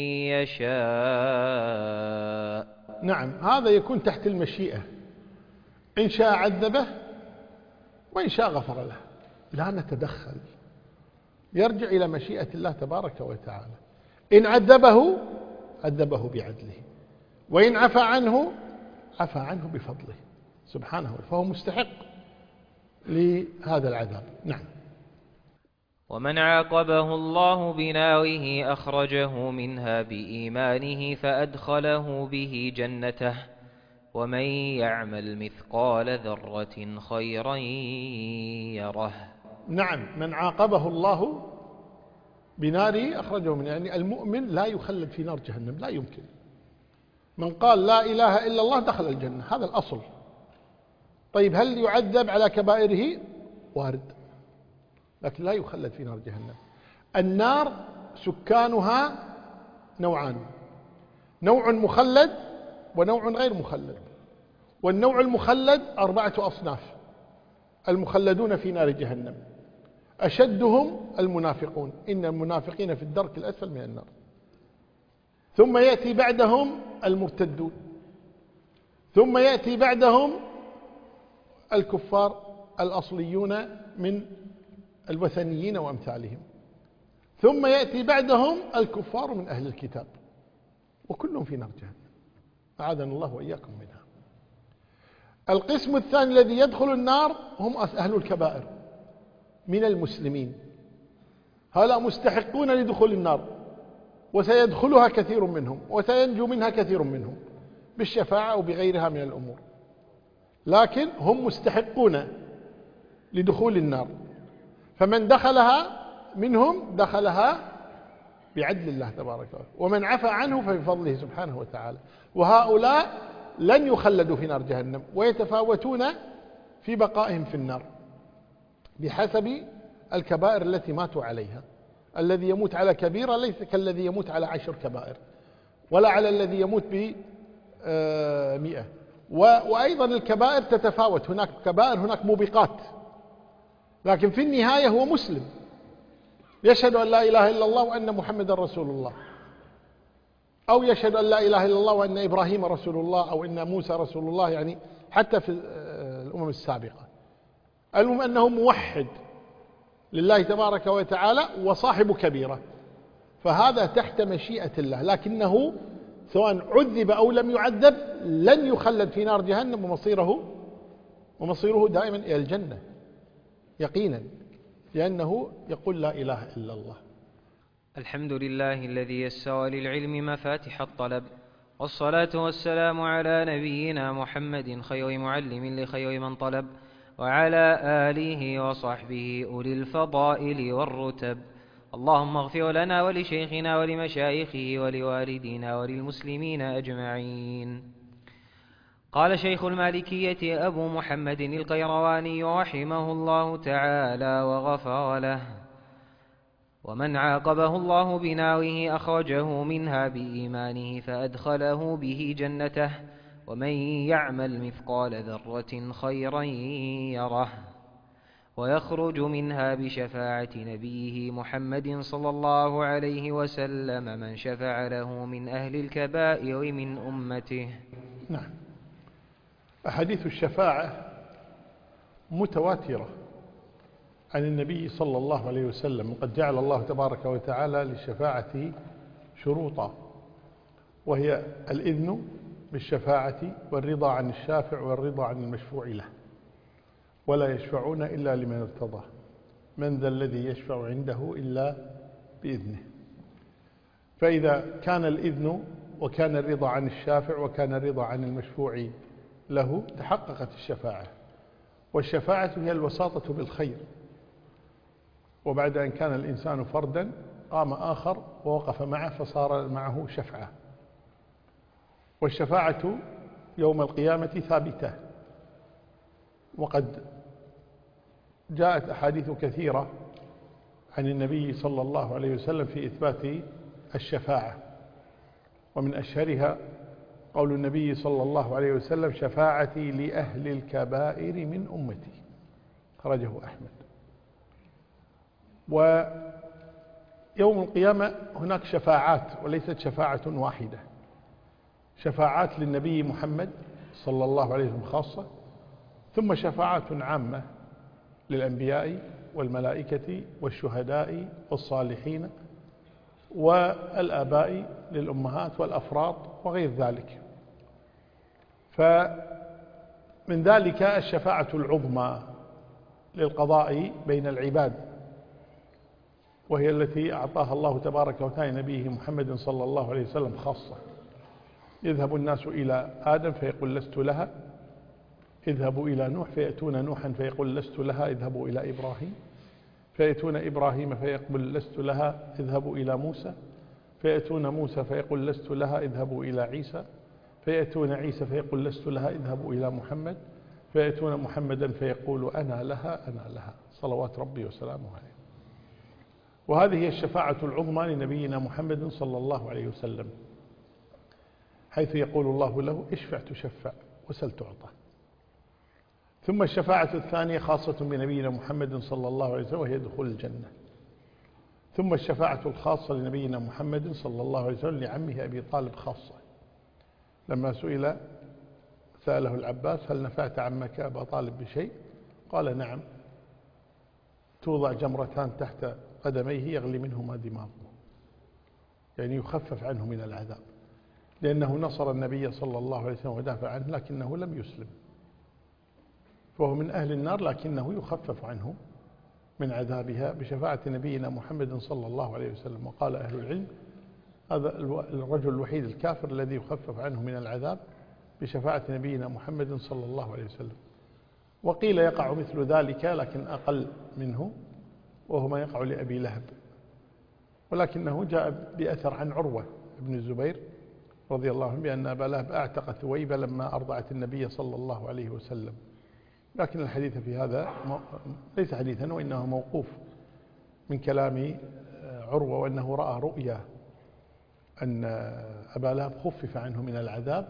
يشاء. نعم، هذا يكون تحت المشيئة، إن شاء عذبه وإن شاء غفر له، لا نتدخل، يرجع إلى مشيئة الله تبارك وتعالى. إن عذبه عذبه بعدله، وإن عفى عنه عفى عنه بفضله سبحانه، فهو مستحق لهذا العذاب. نعم. ومن عاقبه الله بناره أخرجه منها بإيمانه فأدخله به جنته ومن يعمل مثقال ذرة خيرا يره. نعم، من عاقبه الله بناره أخرجه منها، يعني المؤمن لا يخلد في نار جهنم، لا يمكن. من قال لا إله إلا الله دخل الجنة، هذا الأصل. طيب هل يعذب على كبائره؟ وارد، لكن لا يخلد في نار جهنم. النار سكانها نوعان: نوع مخلد ونوع غير مخلد، والنوع المخلد أربعة أصناف: المخلدون في نار جهنم، أشدهم المنافقون، إن المنافقين في الدرك الأسفل من النار، ثم يأتي بعدهم المرتدون، ثم يأتي بعدهم الكفار الأصليون من الوثنيين وأمثالهم، ثم يأتي بعدهم الكفار من أهل الكتاب، وكلهم في نار جهنم، أعاذنا الله وإياكم منها. القسم الثاني الذي يدخل النار هم أهل الكبائر من المسلمين، هؤلاء مستحقون لدخول النار، وسيدخلها كثير منهم وسينجو منها كثير منهم بالشفاعة أو بغيرها من الأمور، لكن هم مستحقون لدخول النار، فمن دخلها منهم دخلها بعدل الله تبارك وتعالى، ومن عفى عنه فبفضله سبحانه وتعالى. وهؤلاء لن يخلدوا في نار جهنم، ويتفاوتون في بقائهم في النار بحسب الكبائر التي ماتوا عليها. الذي يموت على كبيرة ليس كالذي يموت على عشر كبائر، ولا على الذي يموت بمئة. وأيضا الكبائر تتفاوت، هناك كبائر هناك موبقات، لكن في النهاية هو مسلم يشهد أن لا إله إلا الله وأن محمد رسول الله، أو يشهد أن لا إله إلا الله وأن إبراهيم رسول الله، أو أن موسى رسول الله، يعني حتى في الأمم السابقة. المهم أنه موحد لله تبارك وتعالى وصاحب كبيرة، فهذا تحت مشيئة الله، لكنه سواء عذب أو لم يعذب لن يخلد في نار جهنم، ومصيره ومصيره دائما إلى الجنة يقينا، لأنه يقول لا إله إلا الله. الحمد لله الذي يسر للعلم مفاتح الطلب، والصلاة والسلام على نبينا محمد خير معلم لخير من طلب، وعلى آله وصحبه أولي الفضائل والرتب. اللهم اغفر لنا ولشيخنا ولمشايخه ولوالدينا وللمسلمين أجمعين. قال شيخ المالكية أبو محمد القيرواني رحمه الله تعالى وغفر له: ومن عاقبه الله بناره أخرجه منها بإيمانه فأدخله به جنته، ومن يعمل مثقال ذرة خيرا يره، ويخرج منها بشفاعة نبيه محمد صلى الله عليه وسلم من شفع له من أهل الكبائر من أمته. نعم، أحاديث الشفاعة متواترة عن النبي صلى الله عليه وسلم، وقد جعل الله تبارك وتعالى للشفاعة شروطا، وهي الإذن بالشفاعة والرضا عن الشافع والرضا عن المشفوع له، ولا يشفعون إلا لمن ارتضى، من ذا الذي يشفع عنده إلا بإذنه. فإذا كان الإذن وكان الرضا عن الشافع وكان الرضا عن المشفوع له تحققت الشفاعة. والشفاعة هي الوساطة بالخير، وبعد أن كان الإنسان فردا قام آخر ووقف معه فصار معه شفعة. والشفاعة يوم القيامة ثابتة، وقد جاءت أحاديث كثيرة عن النبي صلى الله عليه وسلم في إثبات الشفاعة، ومن أشهرها قول النبي صلى الله عليه وسلم: شفاعتي لأهل الكبائر من أمتي، خرجه أحمد. ويوم القيامة هناك شفاعات، وليست شفاعة واحدة، شفاعات للنبي محمد صلى الله عليه وسلم خاصة، ثم شفاعات عامة للأنبياء والملائكة والشهداء والصالحين والآباء للأمهات والأفراط وغير ذلك. فمن ذلك الشفاعة العظمى للقضاء بين العباد، وهي التي أعطاها الله تبارك وتعالى نبيه محمد صلى الله عليه وسلم خاصة. يذهب الناس إلى آدم فيقول لست لها، اذهبوا إلى نوح فيأتون نوحا فيقول لست لها، اذهبوا إلى إبراهيم، فيأتون إبراهيم فيقول لست لها، اذهبوا إلى موسى، فيأتون موسى فيقول لست لها، اذهبوا إلى عيسى، فيأتون عيسى فيقول لست لها، اذهبوا إلى محمد، فيأتون محمدا فيقول أنا لها أنا لها، صلوات ربي وسلامه عليه. وهذه هي الشفاعة العظمى لنبينا محمد صلى الله عليه وسلم، حيث يقول الله له: اشفع تشفع وسل تعطى. ثم الشفاعة الثانية خاصة بنبينا محمد صلى الله عليه وسلم، وهي دخول الجنة. ثم الشفاعة الخاصة لنبينا محمد صلى الله عليه وسلم لعمه أبي طالب خاصة، لما سئل سأله العباس: هل نفعت عمك أبا طالب بشيء؟ قال: نعم، توضع جمرتان تحت قدميه يغلي منهما دماغه، يعني يخفف عنه من العذاب، لأنه نصر النبي صلى الله عليه وسلم ودافع عنه، لكنه لم يسلم، فهو من أهل النار، لكنه يخفف عنه من عذابها بشفاعة نبينا محمد صلى الله عليه وسلم. وقال أهل العلم: هذا الرجل الوحيد الكافر الذي يخفف عنه من العذاب بشفاعة نبينا محمد صلى الله عليه وسلم. وقيل يقع مثل ذلك لكن أقل منه، وهو ما يقع لأبي لهب، ولكنه جاء بأثر عن عروة بن الزبير رضي الله عنه بأن أبا لهب أعتق ثويبة لما أرضعت النبي صلى الله عليه وسلم. لكن الحديث في هذا ليس حديثا، وإنه موقوف من كلام عروة، وأنه رأى رؤيا أن أبا لهب خفف عنه من العذاب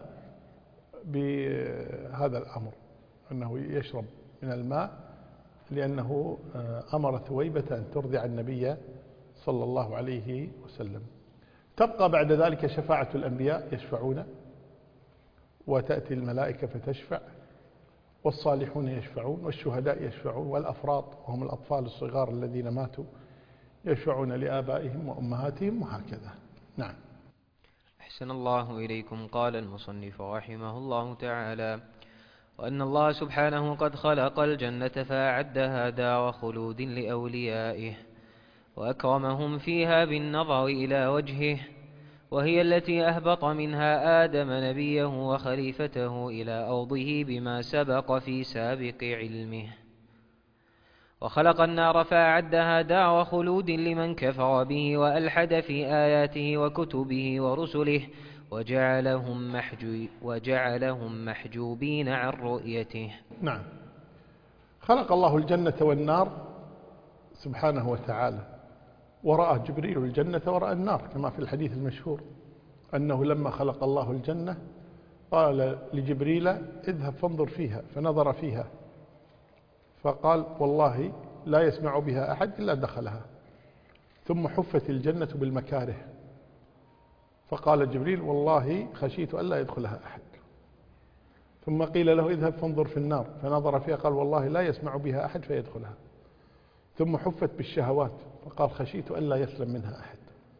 بهذا الأمر، أنه يشرب من الماء، لأنه أمر ثويبة أن ترضع النبي صلى الله عليه وسلم. تبقى بعد ذلك شفاعة الأنبياء يشفعون، وتأتي الملائكة فتشفع، والصالحون يشفعون، والشهداء يشفعون، والأفراط وهم الأطفال الصغار الذين ماتوا يشفعون لآبائهم وأمهاتهم، وهكذا. نعم. أحسن الله إليكم. قال المصنف رحمه الله تعالى: وأن الله سبحانه قد خلق الجنة فأعدها دار خلود لأوليائه، وأكرمهم فيها بالنظر إلى وجهه، وهي التي أهبط منها آدم نبيه وخليفته إلى أرضه بما سبق في سابق علمه. وخلق النار فأعدها دار خلود لمن كفر به وألحد في آياته وكتبه ورسله، وجعلهم, محجو وجعلهم محجوبين عن رؤيته. نعم. خلق الله الجنة والنار سبحانه وتعالى، ورأى جبريل الجنة ورأى النار، كما في الحديث المشهور أنه لما خلق الله الجنة قال لجبريل: اذهب فانظر فيها، فنظر فيها فقال: والله لا يسمع بها أحد إلا دخلها. ثم حفت الجنة بالمكاره، فقال جبريل: والله خشيت ألا يدخلها أحد. ثم قيل له: اذهب فانظر في النار، فنظر فيها قال: والله لا يسمع بها أحد فيدخلها. ثم حفت بالشهوات، فقال: خشيت ألا يسلم منها أحد.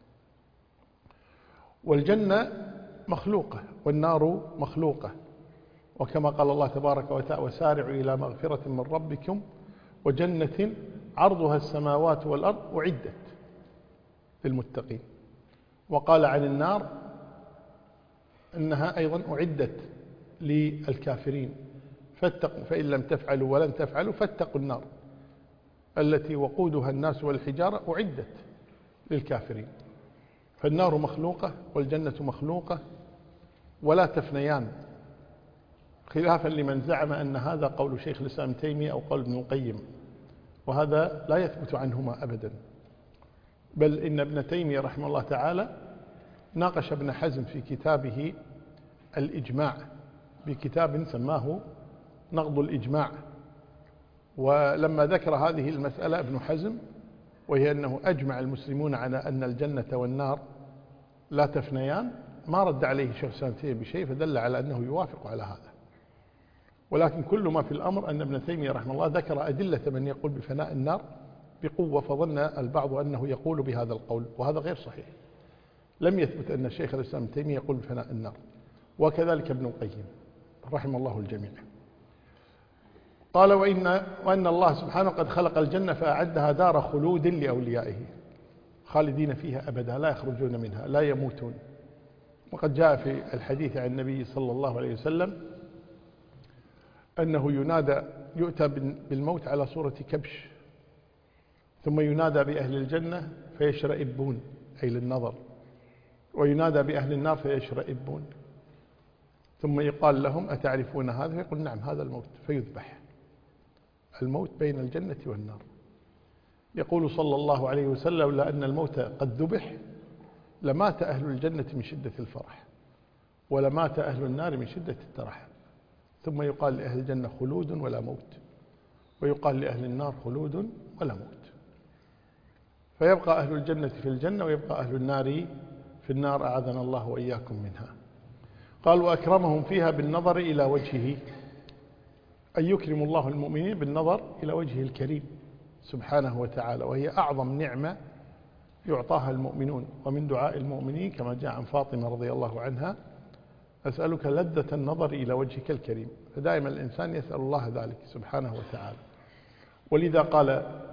والجنة مخلوقة والنار مخلوقة، وكما قال الله تبارك وتعالى: وسارعوا إلى مغفرة من ربكم وجنة عرضها السماوات والأرض أعدت للمتقين. وقال عن النار أنها أيضا أعدت للكافرين، فاتقوا فإن لم تفعلوا ولن تفعلوا فاتقوا النار التي وقودها الناس والحجارة أعدت للكافرين. فالنار مخلوقة والجنة مخلوقة ولا تفنيان، خلافا لمن زعم أن هذا قول شيخ الإسلام ابن تيمية أو قول ابن القيم، وهذا لا يثبت عنهما أبدا. بل إن ابن تيمية رحمه الله تعالى ناقش ابن حزم في كتابه الإجماع، بكتاب سماه نقض الإجماع. ولما ذكر هذه المسألة ابن حزم، وهي أنه أجمع المسلمون على أن الجنة والنار لا تفنيان، ما رد عليه شيخ الإسلام ابن تيمية بشيء، فدل على أنه يوافق على هذا. ولكن كل ما في الأمر أن ابن تيمية رحمه الله ذكر أدلة من يقول بفناء النار بقوة، فظن البعض أنه يقول بهذا القول، وهذا غير صحيح. لم يثبت أن الشيخ الإسلام ابن تيمية يقول بفناء النار، وكذلك ابن القيم رحمه الله الجميع. قال: وإن, وأن الله سبحانه قد خلق الجنة فأعدها دار خلود لأوليائه، خالدين فيها أبدا لا يخرجون منها لا يموتون. وقد جاء في الحديث عن النبي صلى الله عليه وسلم أنه ينادى يؤتى بالموت على صورة كبش، ثم ينادى بأهل الجنة فيشرئبون أي للنظر، وينادى بأهل النار فيشرئبون، ثم يقال لهم: أتعرفون هذا؟ فيقول: نعم هذا الموت، فيذبح. الموت بين الجنة والنار. يقول صلى الله عليه وسلم: لأن الموت قد ذبح لمات أهل الجنة من شدة الفرح، ولمات أهل النار من شدة الترح. ثم يقال لأهل الجنة: خلود ولا موت، ويقال لأهل النار: خلود ولا موت. فيبقى أهل الجنة في الجنة ويبقى أهل النار في النار، أعاذنا الله وإياكم منها. قال: وأكرمهم فيها بالنظر إلى وجهه، أن يكرم الله المؤمنين بالنظر إلى وجهه الكريم سبحانه وتعالى، وهي أعظم نعمة يعطاها المؤمنون. ومن دعاء المؤمنين كما جاء عن فاطمة رضي الله عنها: أسألك لذة النظر إلى وجهك الكريم. فدائما الإنسان يسأل الله ذلك سبحانه وتعالى. ولذا قال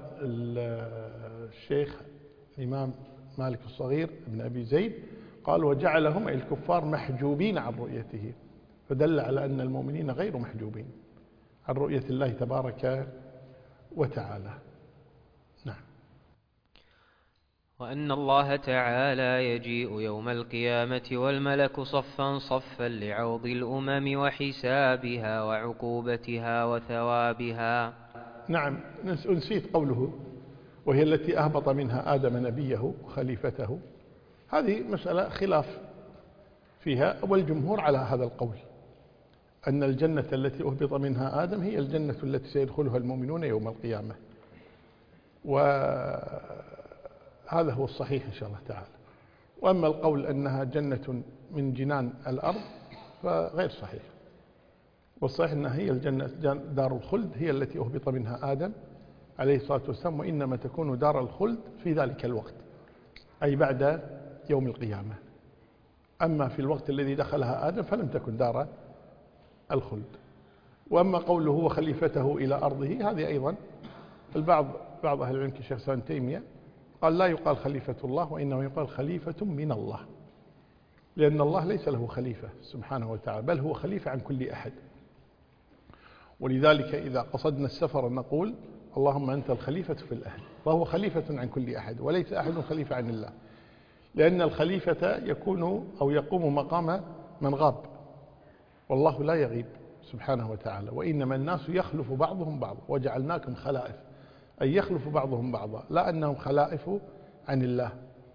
الشيخ الإمام مالك الصغير ابن أبي زيد قال: وجعلهم أي الكفار محجوبين عن رؤيته. فدل على أن المؤمنين غير محجوبين عن رؤية الله تبارك وتعالى. نعم. وأن الله تعالى يجيء يوم القيامة والملك صفا صفا لعوض الأمم وحسابها وعقوبتها وثوابها. نعم، نسيت قوله وهي التي أهبط منها آدم نبيه وخليفته. هذه مسألة خلاف فيها، والجمهور على هذا القول أن الجنة التي أهبط منها آدم هي الجنة التي سيدخلها المؤمنون يوم القيامة، وهذا هو الصحيح إن شاء الله تعالى. وأما القول أنها جنة من جنان الأرض فغير صحيح، والصحيح أنها هي الجنة دار الخلد هي التي أهبط منها آدم عليه الصلاة والسلام، وإنما تكون دار الخلد في ذلك الوقت أي بعد يوم القيامة. أما في الوقت الذي دخلها آدم فلم تكن دار الخلد. وأما قوله وخليفته إلى أرضه، هذه أيضا البعض بعض أهل العلم كشيخ الإسلام ابن تيمية قال لا يقال خليفة الله، وإنما يقال خليفة من الله، لأن الله ليس له خليفة سبحانه وتعالى، بل هو خليفة عن كل أحد. ولذلك إذا قصدنا السفر نقول اللهم أنت الخليفة في الأهل، فهو خليفة عن كل أحد، وليس أحد خليفة عن الله، لأن الخليفة يكون أو يقوم مقام من غاب، والله لا يغيب سبحانه وتعالى، وإنما الناس يخلف بعضهم بعضا وجعلناكم خلائف، أي يخلف بعضهم بعضا، لا أنهم خلائف عن الله.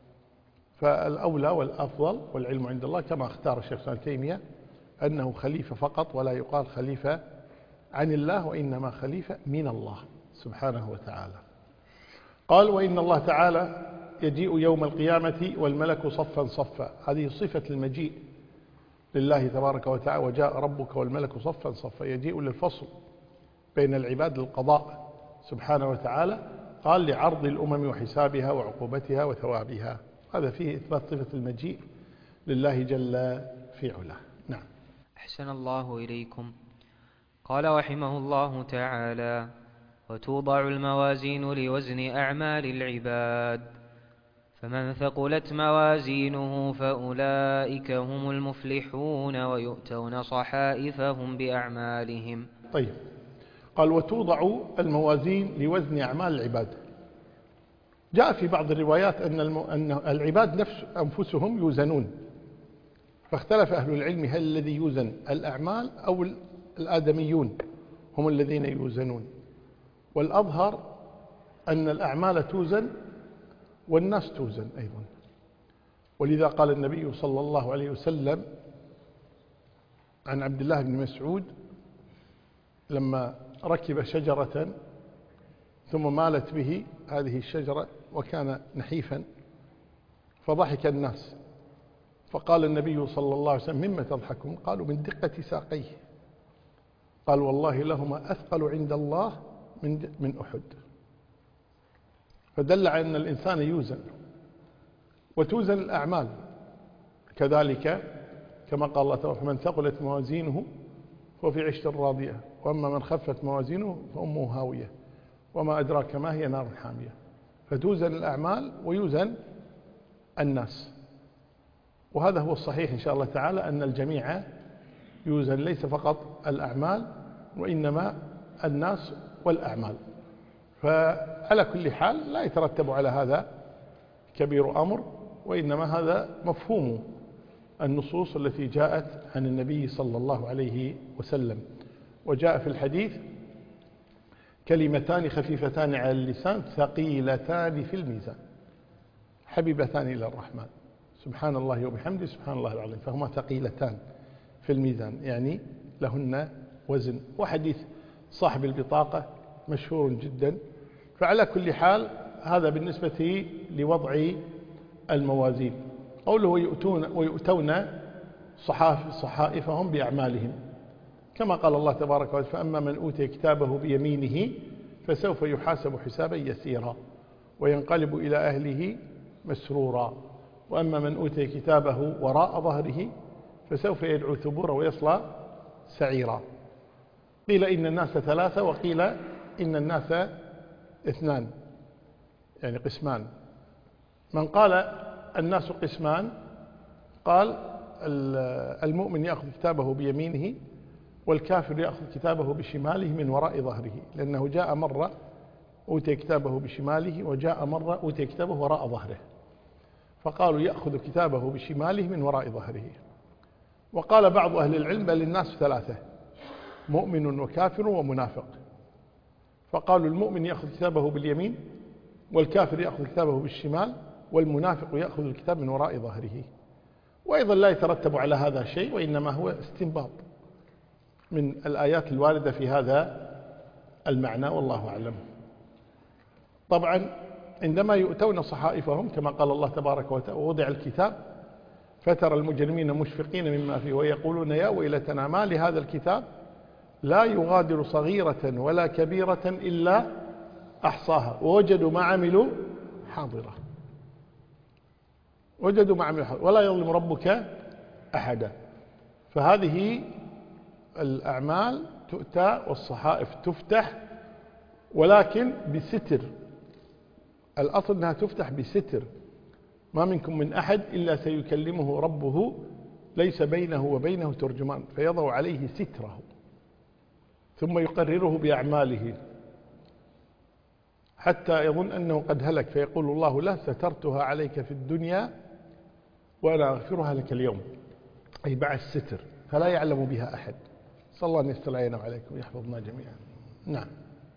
فالأولى والأفضل والعلم عند الله كما اختار الشيخ ابن تيمية أنه خليفة فقط، ولا يقال خليفة عن الله، وإنما خليفة من الله سبحانه وتعالى. قال وإن الله تعالى يجيء يوم القيامة والملك صفا صفا، هذه صفة المجيء لله تبارك وتعالى، وجاء ربك والملك صفا صفا، يجيء للفصل بين العباد للقضاء سبحانه وتعالى. قال لعرض الأمم وحسابها وعقوبتها وثوابها، هذا فيه إثبات صفة المجيء لله جل في علاه. نعم. أحسن الله إليكم. قال رحمه الله تعالى وتوضع الموازين لوزن أعمال العباد، فمن ثقلت موازينه فأولئك هم المفلحون ويؤتون صحائفهم بأعمالهم. طيب، قال وتوضع الموازين لوزن أعمال العباد. جاء في بعض الروايات أن, الم... أن العباد نفس أنفسهم يوزنون، فاختلف أهل العلم هل الذي يوزن الأعمال أو الآدميون هم الذين يوزنون، والأظهر أن الأعمال توزن والناس توزن أيضا. ولذا قال النبي صلى الله عليه وسلم عن عبد الله بن مسعود لما ركب شجرة ثم مالت به هذه الشجرة وكان نحيفا فضحك الناس، فقال النبي صلى الله عليه وسلم مما تضحكون؟ قالوا من دقة ساقيه. قال والله لهما أثقل عند الله من من أحد. فدل على أن الإنسان يوزن وتوزن الأعمال كذلك، كما قال الله تعالى فمن ثقلت موازينه فهو في عيشة راضية، وأما من خفت موازينه فأمه هاوية وما أدراك ما هي نار حامية. فتوزن الأعمال ويوزن الناس، وهذا هو الصحيح إن شاء الله تعالى أن الجميع يوزن، ليس فقط الأعمال وإنما الناس والأعمال. فعلى كل حال لا يترتب على هذا كبير أمر، وإنما هذا مفهوم النصوص التي جاءت عن النبي صلى الله عليه وسلم. وجاء في الحديث كلمتان خفيفتان على اللسان ثقيلتان في الميزان حبيبتان إلى الرحمن سبحان الله وبحمده سبحان الله العظيم، فهما ثقيلتان في الميزان يعني لهن وزن. وحديث صاحب البطاقة مشهور جدا. فعلى كل حال هذا بالنسبة لوضع الموازين. قوله ويؤتون, ويؤتون صحاف صحائفهم بأعمالهم، كما قال الله تبارك وتعالى فأما من أوتي كتابه بيمينه فسوف يحاسب حسابا يسيرا وينقلب إلى أهله مسرورا، وأما من أوتي كتابه وراء ظهره فسوف يدعو ثبورا ويصلى سعيرا. قيل إن الناس ثلاثة وقيل إن الناس اثنان، يعني قسمان. من قال الناس قسمان قال المؤمن يأخذ كتابه بيمينه والكافر يأخذ كتابه بشماله من وراء ظهره، لأنه جاء مرة أوتي كتابه بشماله وجاء مرة أوتي كتابه وراء ظهره، فقالوا يأخذ كتابه بشماله من وراء ظهره. وقال بعض أهل العلم بل الناس ثلاثة: مؤمن وكافر ومنافق. فقالوا المؤمن يأخذ كتابه باليمين، والكافر يأخذ كتابه بالشمال، والمنافق يأخذ الكتاب من وراء ظهره. وأيضا لا يترتب على هذا شيء، وإنما هو استنباط من الآيات الواردة في هذا المعنى، والله أعلم. طبعا عندما يؤتون صحائفهم كما قال الله تبارك وتعالى: ووضع الكتاب فترى المجرمين مشفقين مما فيه ويقولون يا ويلتنا ما لهذا الكتاب لا يغادر صغيرة ولا كبيرة إلا أحصاها ووجدوا ما عملوا حاضرة. وجدوا ما عملوا حاضرة ولا يظلم ربك أحدا. فهذه الأعمال تؤتى والصحائف تفتح، ولكن بستر. الأصل أنها تفتح بستر: ما منكم من أحد إلا سيكلمه ربه ليس بينه وبينه ترجمان، فيضع عليه ستره ثم يقرره بأعماله حتى يظن أنه قد هلك، فيقول الله له: سترتها عليك في الدنيا وأنا أغفرها لك اليوم، أي بعد الستر، فلا يعلم بها أحد. صلى الله أن يستر علينا وعليكم ويحفظنا جميعا. نعم.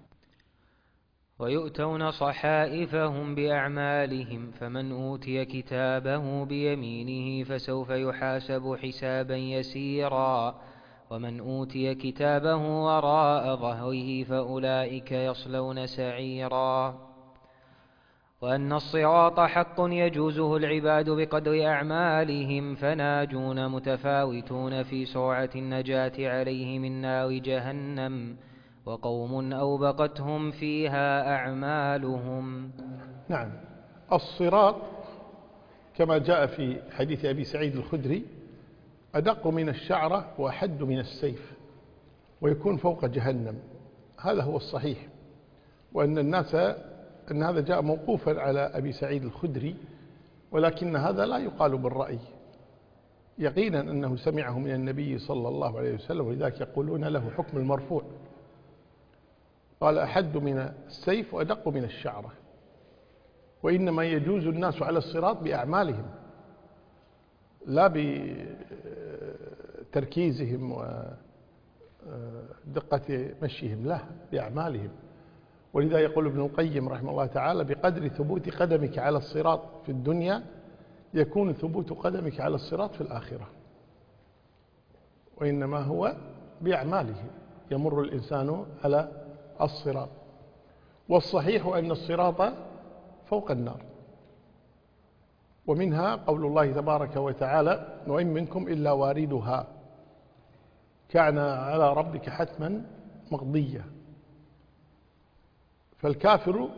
ويؤتون صحائفهم بأعمالهم، فمن أوتي كتابه بيمينه فسوف يحاسب حسابا يسيرا، ومن أوتي كتابه وراء ظهره فأولئك يصلون سعيرا. وأن الصراط حق يجوزه العباد بقدر أعمالهم، فناجون متفاوتون في سرعة النجاة عليه من نار جهنم، وقوم أوبقتهم فيها أعمالهم. نعم. الصراط كما جاء في حديث أبي سعيد الخدري: أدق من الشعرة وأحد من السيف، ويكون فوق جهنم. هذا هو الصحيح، وأن الناس أن هذا جاء موقوفا على أبي سعيد الخدري، ولكن هذا لا يقال بالرأي، يقينا أنه سمعه من النبي صلى الله عليه وسلم، ولذلك يقولون له حكم المرفوع. قال: أحد من السيف وأدق من الشعرة. وإنما يجوز الناس على الصراط بأعمالهم، لا بتركيزهم ودقة مشيهم، لا، بأعمالهم. ولذا يقول ابن القيم رحمه الله تعالى: بقدر ثبوت قدمك على الصراط في الدنيا يكون ثبوت قدمك على الصراط في الآخرة. وإنما هو بأعماله يمر الإنسان على الصراط. والصحيح أن الصراط فوق النار. ومنها قول الله تبارك وتعالى: وإن منكم إلا واردها كان على ربك حتما مقضيا. فالكافر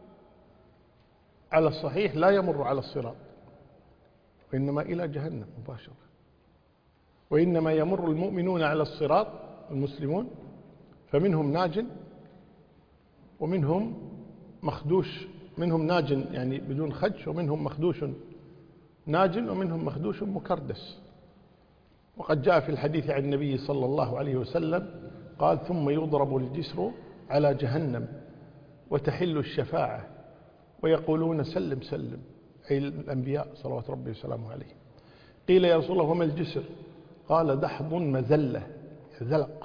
على الصحيح لا يمر على الصراط، وإنما إلى جهنم مباشرة. وإنما يمر المؤمنون على الصراط المسلمون، فمنهم ناج ومنهم مخدوش، منهم ناج يعني بدون خدش، ومنهم مخدوش ناج، ومنهم مخدوش مكردس. وقد جاء في الحديث عن النبي صلى الله عليه وسلم قال: ثم يضرب الجسر على جهنم وتحل الشفاعة ويقولون سلم سلم، أي الأنبياء صلوات ربي وسلامه عليه. قيل: يا رسول الله وما الجسر؟ قال: دحض مزلة، زلق.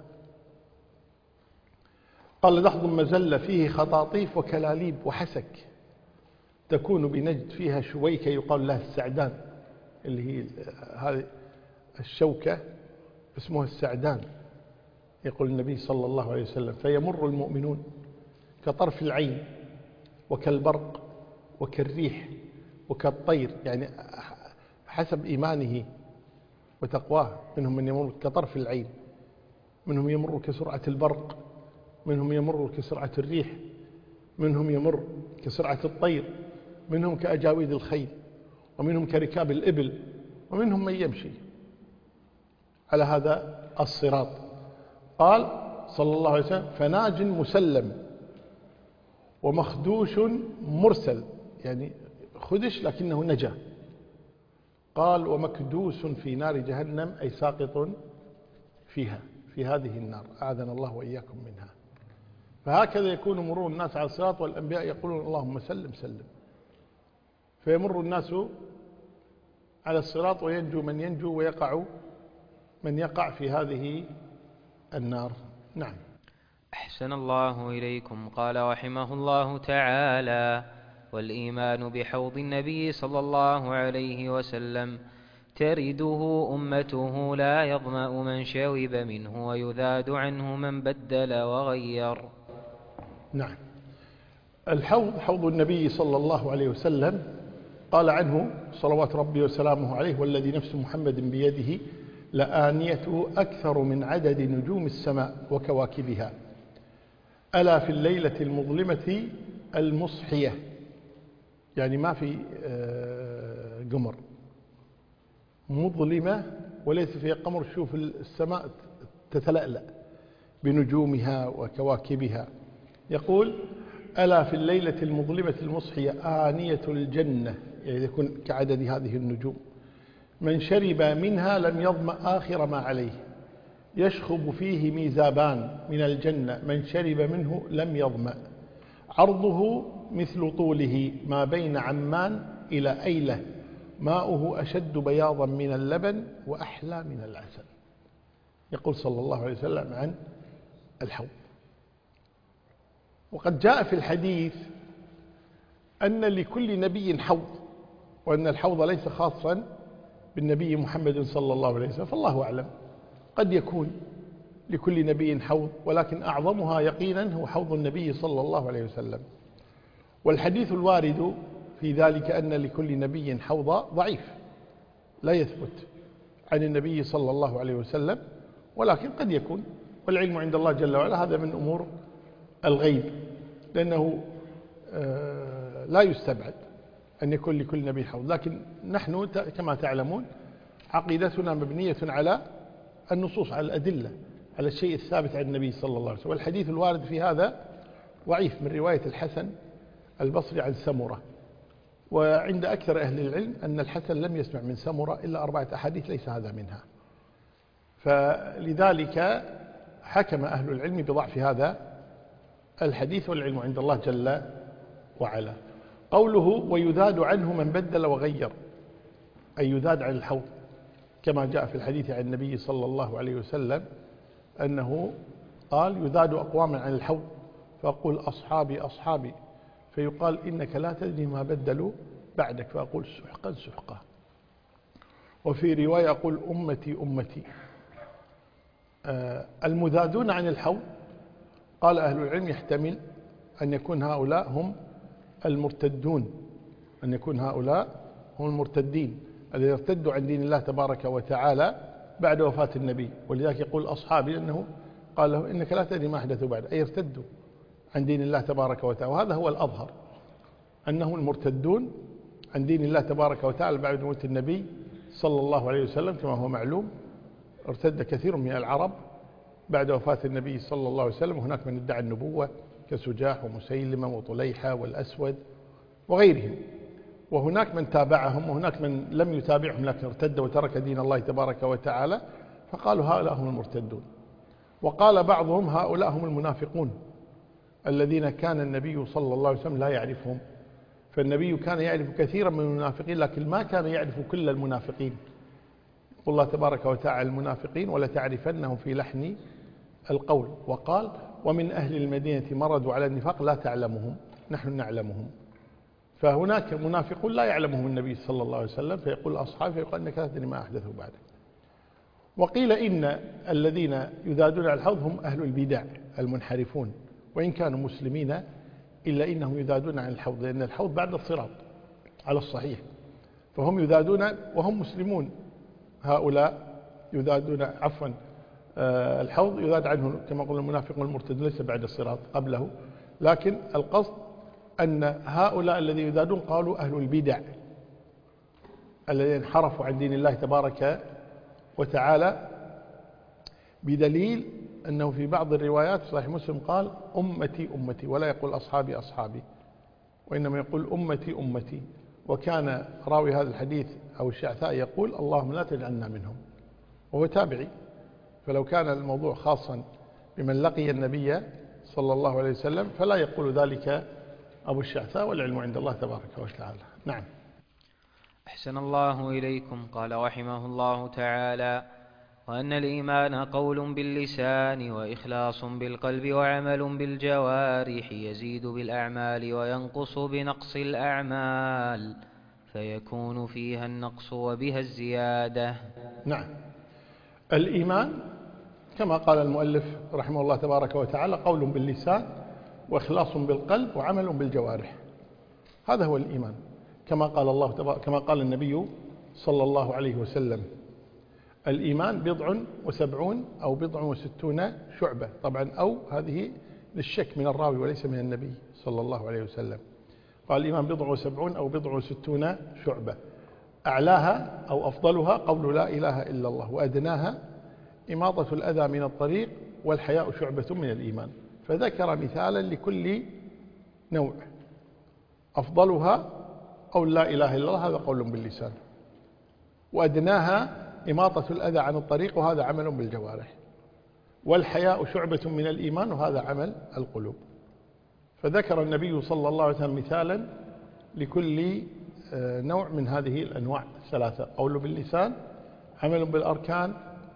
قال: دحض مزلة فيه خطاطيف وكلاليب وحسك، تكون بنجد فيها شويكة يقال لها السعدان، اللي هي هذه الشوكة اسمها السعدان، يقول النبي صلى الله عليه وسلم: فيمر المؤمنون كطرف العين وكالبرق وكالريح وكالطير، يعني حسب إيمانه وتقواه. منهم من يمر كطرف العين، منهم يمر كسرعة البرق، منهم يمر كسرعة الريح، منهم يمر كسرعة الطير، منهم كأجاويد الخيل، ومنهم كركاب الإبل، ومنهم من يمشي على هذا الصراط. قال صلى الله عليه وسلم: فناج مسلم ومخدوش مرسل، يعني خدش لكنه نجا، قال ومكدوس في نار جهنم أي ساقط فيها في هذه النار، أعاذنا الله وإياكم منها. فهكذا يكون مرور الناس على الصراط والأنبياء يقولون اللهم سلم سلم، فيمر الناس على الصراط وينجو من ينجو ويقع من يقع في هذه النار. نعم. أحسن الله إليكم. قال رحمه الله تعالى: والإيمان بحوض النبي صلى الله عليه وسلم ترده أمته لا يظمأ من شرب منه ويذاد عنه من بدل وغير. نعم. الحوض حوض النبي صلى الله عليه وسلم قال عنه صلوات ربي وسلامه عليه: والذي نفس محمد بيده لآنيته أكثر من عدد نجوم السماء وكواكبها، ألا في الليلة المظلمة المصحية، يعني ما في قمر، مظلمة وليس فيها قمر، شوف السماء تتلألأ بنجومها وكواكبها. يقول: ألا في الليلة المظلمة المصحية آنية الجنة، يعني يكون كعدد هذه النجوم، من شرب منها لم يظمأ آخر ما عليه، يشخب فيه ميزابان من الجنة، من شرب منه لم يظمأ، عرضه مثل طوله ما بين عمان إلى أيلة، ماؤه أشد بياضا من اللبن وأحلى من العسل. يقول صلى الله عليه وسلم عن الحوض. وقد جاء في الحديث أن لكل نبي حوض، وأن الحوض ليس خاصا بالنبي محمد صلى الله عليه وسلم، فالله أعلم، قد يكون لكل نبي حوض، ولكن أعظمها يقينا هو حوض النبي صلى الله عليه وسلم. والحديث الوارد في ذلك أن لكل نبي حوضا ضعيف لا يثبت عن النبي صلى الله عليه وسلم، ولكن قد يكون، والعلم عند الله جل وعلا، هذا من أمور الغيب، لأنه لا يستبعد أن يكون لكل نبي حوض. لكن نحن كما تعلمون عقيدتنا مبنية على النصوص، على الأدلة، على الشيء الثابت عن النبي صلى الله عليه وسلم. والحديث الوارد في هذا ضعيف من رواية الحسن البصري عن سمرة، وعند أكثر أهل العلم أن الحسن لم يسمع من سمرة إلا أربعة أحاديث ليس هذا منها، فلذلك حكم أهل العلم بضعف هذا الحديث، والعلم عند الله جل وعلا. قوله ويذاد عنه من بدل وغير، أي يذاد عن الحوض، كما جاء في الحديث عن النبي صلى الله عليه وسلم أنه قال: يذاد أقواما عن الحوض فأقول أصحابي أصحابي، فيقال إنك لا تدري ما بدلوا بعدك، فأقول سحقا سحقا. وفي رواية أقول أمتي أمتي. آه المذادون عن الحوض قال أهل العلم يحتمل أن يكون هؤلاء هم المرتدون، أن يكون هؤلاء هم المرتدين الذين ارتدوا عن دين الله تبارك وتعالى بعد وفاة النبي، ولذلك يقول أصحابي، لأنه قال له إنك لا تدري ما أحدثوا بعد، أي ارتدوا عن دين الله تبارك وتعالى. وهذا هو الأظهر، أنهم المرتدون عن دين الله تبارك وتعالى بعد موت النبي صلى الله عليه وسلم، كما هو معلوم ارتد كثير من العرب بعد وفاة النبي صلى الله عليه وسلم، وهناك من ادعى النبوة كسجاح ومسيلمة وطليحة والأسود وغيرهم، وهناك من تابعهم، وهناك من لم يتابعهم لكن ارتد وترك دين الله تبارك وتعالى، فقالوا هؤلاء هم المرتدون. وقال بعضهم هؤلاء هم المنافقون الذين كان النبي صلى الله عليه وسلم لا يعرفهم، فالنبي كان يعرف كثيرا من المنافقين لكن ما كان يعرف كل المنافقين. يقول الله تبارك وتعالى المنافقين ولتعرفنهم في لحن القول. وقال: ومن أهل المدينة مرضوا على النفاق لا تعلمهم نحن نعلمهم. فهناك منافقون لا يعلمهم النبي صلى الله عليه وسلم، فيقول أصحابه، فيقول أنك لا تدري ما أحدثوا بعدك. وقيل إن الذين يذادون على الحوض هم أهل البدع المنحرفون، وإن كانوا مسلمين إلا إنهم يذادون عن الحوض، لأن الحوض بعد الصراط على الصحيح، فهم يذادون وهم مسلمون. هؤلاء يذادون عفوا الحوض يذاد عنه كما قلنا المنافق والمرتد، ليس بعد الصراط قبله، لكن القصد أن هؤلاء الذين يذادون قالوا أهل البدع الذين انحرفوا عن دين الله تبارك وتعالى، بدليل أنه في بعض الروايات في صحيح مسلم قال أمتي أمتي، ولا يقول أصحابي أصحابي، وإنما يقول أمتي أمتي. وكان راوي هذا الحديث أو الشعثاء يقول اللهم لا تجعلنا منهم، وهو تابعي، فلو كان الموضوع خاصا بمن لقي النبي صلى الله عليه وسلم فلا يقول ذلك أبو الشعثاء، والعلم عند الله تبارك وتعالى. نعم. أحسن الله إليكم. قال رحمه الله تعالى: وأن الإيمان قول باللسان وإخلاص بالقلب وعمل بالجوارح، يزيد بالأعمال وينقص بنقص الأعمال، فيكون فيها النقص وبها الزيادة. نعم. الإيمان كما قال المؤلف رحمه الله تبارك وتعالى قول باللسان وإخلاص بالقلب وعمل بالجوارح، هذا هو الإيمان، كما قال الله تبارك كما قال النبي صلى الله عليه وسلم: الإيمان بضع وسبعون أو بضع وستون شعبة. طبعا أو هذه للشك من الراوي وليس من النبي صلى الله عليه وسلم. قال الإيمان بضع وسبعون أو بضع وستون شعبة، أعلاها أو أفضلها قول لا إله إلا الله، وأدناها إماطة الأذى من الطريق، والحياء شعبة من الإيمان. فذكر مثالا لكل نوع، أفضلها قول لا إله إلا الله، هذا قول باللسان، وأدناها إماطة الأذى عن الطريق، وهذا عمل بالجوارح، والحياء شعبة من الإيمان، وهذا عمل القلوب. فذكر النبي صلى الله عليه وسلم مثالا لكل نوع من هذه الأنواع الثلاثة: قول باللسان، عمل بالأركان،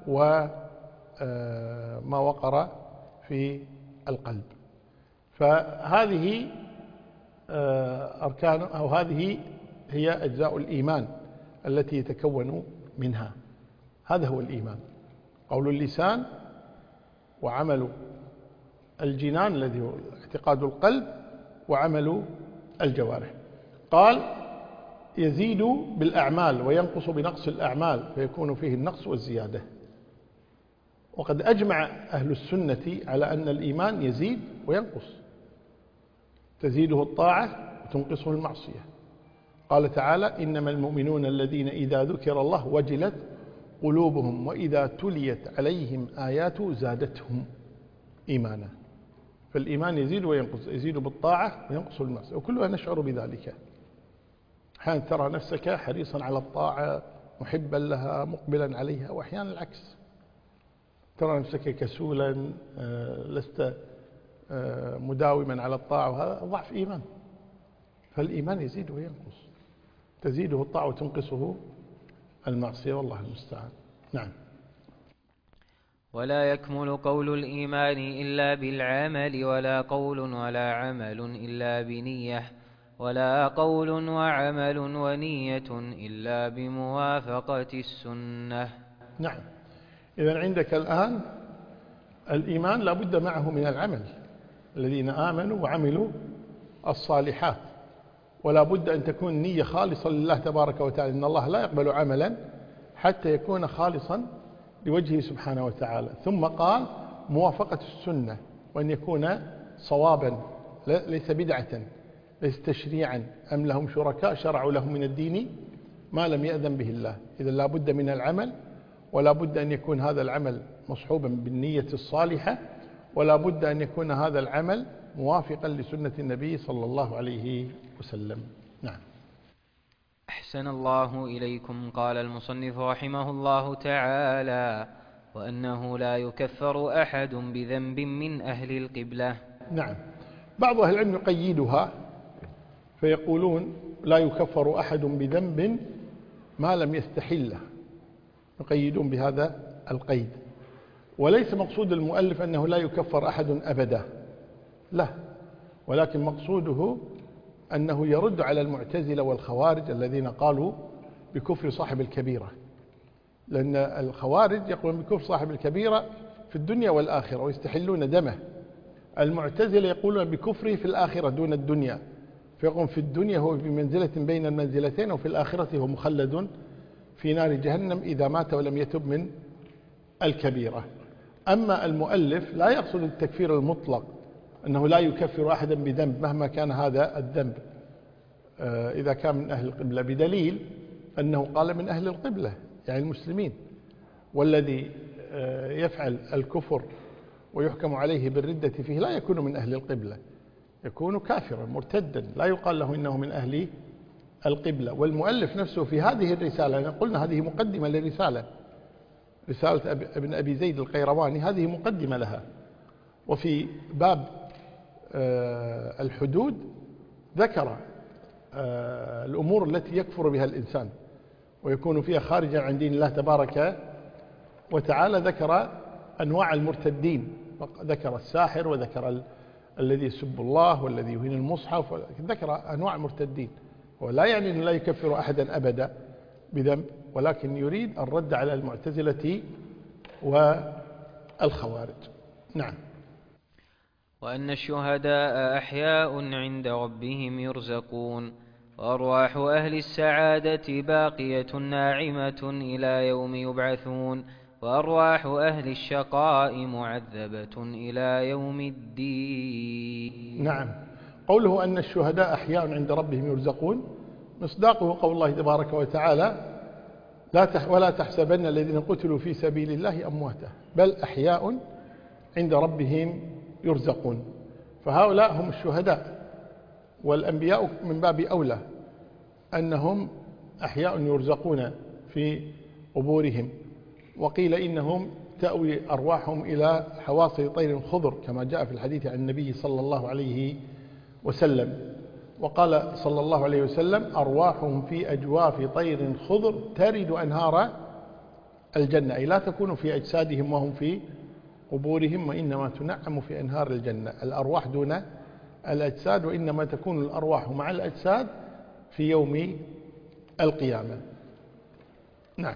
وما وقر في القلب. فهذه أركان أو هذه هي أجزاء الإيمان التي يتكون منها. هذا هو الإيمان: قول اللسان، وعمل الجنان الذي هو اعتقاد القلب، وعمل الجوارح. قال: يزيد بالأعمال وينقص بنقص الأعمال، فيكون فيه النقص والزيادة. وقد أجمع أهل السنة على أن الإيمان يزيد وينقص، تزيده الطاعة وتنقصه المعصية. قال تعالى: إنما المؤمنون الذين إذا ذكر الله وجلت قلوبهم وإذا تليت عليهم آياته زادتهم إيمانا. فالإيمان يزيد وينقص، يزيد بالطاعة وينقص بالمعصية، وكلنا نشعر بذلك. أحيانا ترى نفسك حريصا على الطاعة، محبا لها، مقبلا عليها، وأحيانا العكس، ترى نفسك كسولا، لست مداوما على الطاعة، وهذا ضعف إيمان. فالإيمان يزيد وينقص، تزيده الطاعة وتنقصه المعصية، والله المستعان. نعم. ولا يكمل قول الإيمان إلا بالعمل، ولا قول ولا عمل إلا بنية، ولا قول وعمل ونية إلا بموافقة السنة. نعم. إذن عندك الآن الإيمان لا بد معه من العمل، الذين آمنوا وعملوا الصالحات، ولا بد أن تكون نية خالصة لله تبارك وتعالى. إن الله لا يقبل عملا حتى يكون خالصا لوجهه سبحانه وتعالى. ثم قال: موافقة السنة، وأن يكون صوابا، ليس بدعة، ليس تشريعا. أم لهم شركاء شرعوا لهم من الدين ما لم يأذن به الله. إذا لا بد من العمل، ولا بد أن يكون هذا العمل مصحوبا بالنية الصالحة، ولا بد أن يكون هذا العمل موافقا لسنة النبي صلى الله عليه وسلم. نعم. أحسن الله إليكم. قال المصنف رحمه الله تعالى: وأنه لا يكفر أحد بذنب من أهل القبلة. نعم. بعض أهل العلم يقيدها فيقولون: لا يكفر أحد بذنب ما لم يستحله، يقيدون بهذا القيد. وليس مقصود المؤلف أنه لا يكفر أحد أبدا، لا، ولكن مقصوده أنه يرد على المعتزلة والخوارج الذين قالوا بكفر صاحب الكبيرة، لأن الخوارج يقولون بكفر صاحب الكبيرة في الدنيا والآخرة ويستحلون دمه. المعتزلة يقولون بكفره في الآخرة دون الدنيا، فيقولون في الدنيا هو بمنزلة بين المنزلتين، وفي الآخرة هو مخلد في نار جهنم إذا مات ولم يتب من الكبيرة. أما المؤلف لا يقصد التكفير المطلق، أنه لا يكفر أحدا بذنب مهما كان هذا الذنب إذا كان من أهل القبلة، بدليل أنه قال من أهل القبلة يعني المسلمين، والذي يفعل الكفر ويحكم عليه بالردة فيه لا يكون من أهل القبلة، يكون كافرا مرتدا، لا يقال له إنه من أهل القبلة. والمؤلف نفسه في هذه الرسالة، قلنا هذه مقدمة للرسالة، رسالة ابن أبي زيد القيرواني، هذه مقدمة لها. وفي باب الحدود ذكر الأمور التي يكفر بها الإنسان ويكون فيها خارجا عن دين الله تبارك وتعالى. ذكر أنواع المرتدين، ذكر الساحر، وذكر ال... الذي يسب الله، والذي يهين المصحف، ذكر أنواع المرتدين. ولا يعني أن لا يكفر أحدا أبدا بذنب، ولكن يريد الرد على المعتزلة والخوارج. نعم. وأن الشهداء أحياء عند ربهم يرزقون، وأرواح أهل السعادة باقية ناعمة إلى يوم يبعثون، وأرواح أهل الشقاء معذبة إلى يوم الدين. نعم. قوله أن الشهداء أحياء عند ربهم يرزقون مصداقه قول الله تبارك وتعالى: لا تح ولا تحسبن الذين قتلوا في سبيل الله أمواتا بل أحياء عند ربهم يرزقون. فهؤلاء هم الشهداء، والأنبياء من باب أولى أنهم أحياء يرزقون في قبورهم. وقيل إنهم تأوي أرواحهم إلى حواصل طير خضر كما جاء في الحديث عن النبي صلى الله عليه وسلم. وقال صلى الله عليه وسلم: أرواحهم في أجواف طير خضر ترد أنهار الجنة، أي لا تكون في أجسادهم وهم في قبورهم، وإنما تنعم في أنهار الجنة. الأرواح دون الأجساد، وإنما تكون الأرواح مع الأجساد في يوم القيامة. نعم.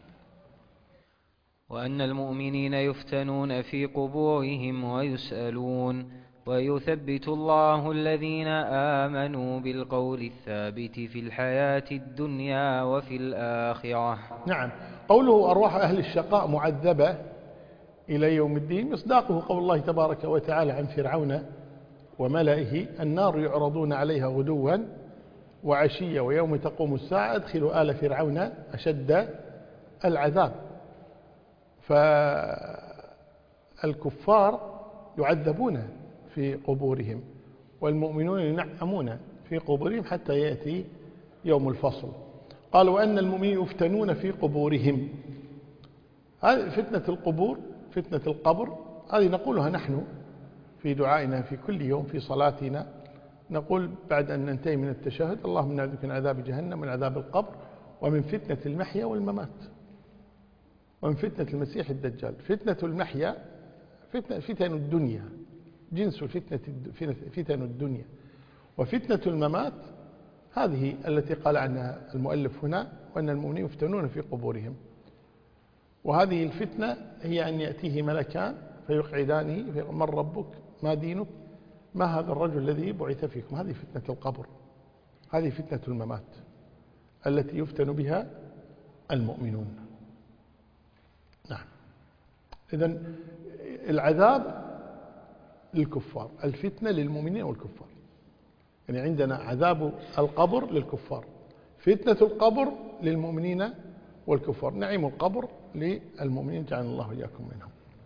وأن المؤمنين يفتنون في قبورهم ويسألون، ويثبت الله الذين آمنوا بالقول الثابت في الحياة الدنيا وفي الآخرة. نعم. قوله أرواح أهل الشقاء معذبة إلى يوم الدين مصداقه قول الله تبارك وتعالى عن فرعون وملئه: النار يعرضون عليها غدوا وعشيا ويوم تقوم الساعة ادخلوا آل فرعون أشد العذاب. فالكفار يعذبون في قبورهم، والمؤمنون ينعمون في قبورهم حتى يأتي يوم الفصل. قال: وأن المؤمنين يفتنون في قبورهم. هذه فتنة القبور، فتنة القبر، هذه نقولها نحن في دعائنا في كل يوم في صلاتنا. نقول بعد أن ننتهي من التشهد: اللهم نعوذ من عذاب جهنم ومن عذاب القبر ومن فتنة المحيا والممات ومن فتنة المسيح الدجال. فتنة المحيا فتنة فتن الدنيا، جنس فتنة فتن الدنيا. وفتنة الممات هذه التي قال عنها المؤلف هنا: وأن المؤمنين يفتنون في قبورهم. وهذه الفتنة هي أن يأتيه ملكان فيقعدانه: من ربك؟ ما دينك؟ ما هذا الرجل الذي بعث فيكم؟ هذه فتنة القبر، هذه فتنة الممات التي يفتن بها المؤمنون. نعم. إذن العذاب للكفار، الفتنة للمؤمنين والكفار. يعني عندنا عذاب القبر للكفار، فتنة القبر للمؤمنين والكفار، نعيم القبر للمؤمنين، جعلنا الله وإياكم منهم.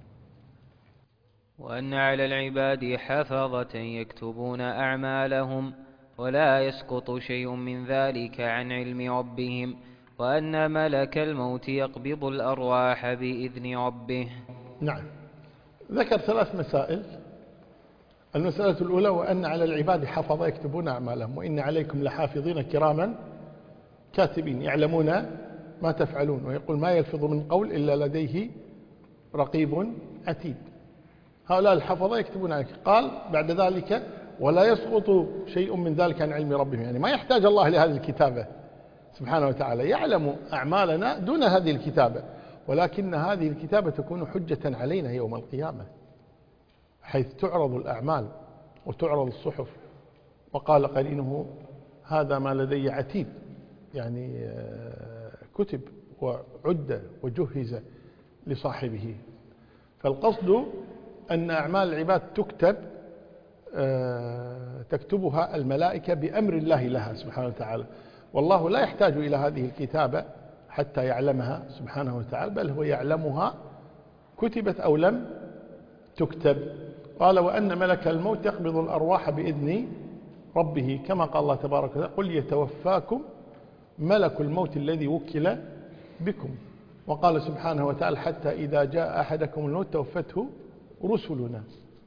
وأن على العباد حفظة يكتبون أعمالهم ولا يسقط شيء من ذلك عن علم ربهم، وأن ملك الموت يقبض الأرواح بإذن ربه. نعم. ذكر ثلاث مسائل. المسألة الأولى: وأن على العباد حفظة يكتبون أعمالهم، وإن عليكم لحافظين كراما كاتبين يعلمون ما تفعلون. ويقول: ما يلفظ من قول إلا لديه رقيب عتيد. هؤلاء الحفظة يكتبون عليك. قال بعد ذلك: ولا يسقط شيء من ذلك عن علم ربهم، يعني ما يحتاج الله لهذه الكتابة سبحانه وتعالى، يعلم أعمالنا دون هذه الكتابة، ولكن هذه الكتابة تكون حجة علينا يوم القيامة، حيث تعرض الأعمال وتعرض الصحف. وقال قرينه: هذا ما لدي عتيد، يعني كتب وعد وجهز لصاحبه. فالقصد أن أعمال العباد تكتب، تكتبها الملائكة بأمر الله لها سبحانه وتعالى، والله لا يحتاج إلى هذه الكتابة حتى يعلمها سبحانه وتعالى، بل هو يعلمها كتبت أو لم تكتب. قال: وأن ملك الموت يقبض الأرواح بإذن ربه كما قال الله تبارك وتعالى قل يتوفاكم ملك الموت الذي وكل بكم. وقال سبحانه وتعالى حتى إذا جاء أحدكم الموت توفته رسلنا،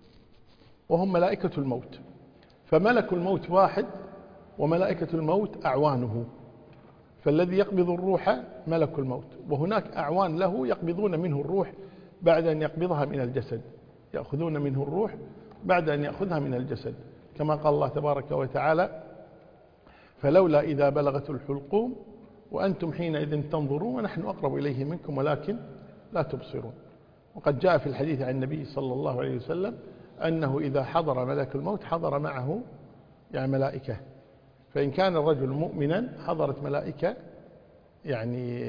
وهم ملائكة الموت. فملك الموت واحد وملائكة الموت أعوانه، فالذي يقبض الروح ملك الموت، وهناك أعوان له يقبضون منه الروح بعد أن يقبضها من الجسد، يأخذون منه الروح بعد أن يأخذها من الجسد، كما قال الله تبارك وتعالى فلولا إذا بلغت الحلقوم وأنتم حينئذ تنظرون ونحن أقرب إليه منكم ولكن لا تبصرون. وقد جاء في الحديث عن النبي صلى الله عليه وسلم أنه إذا حضر ملك الموت حضر معه يعني ملائكة، فإن كان الرجل مؤمنا حضرت ملائكة يعني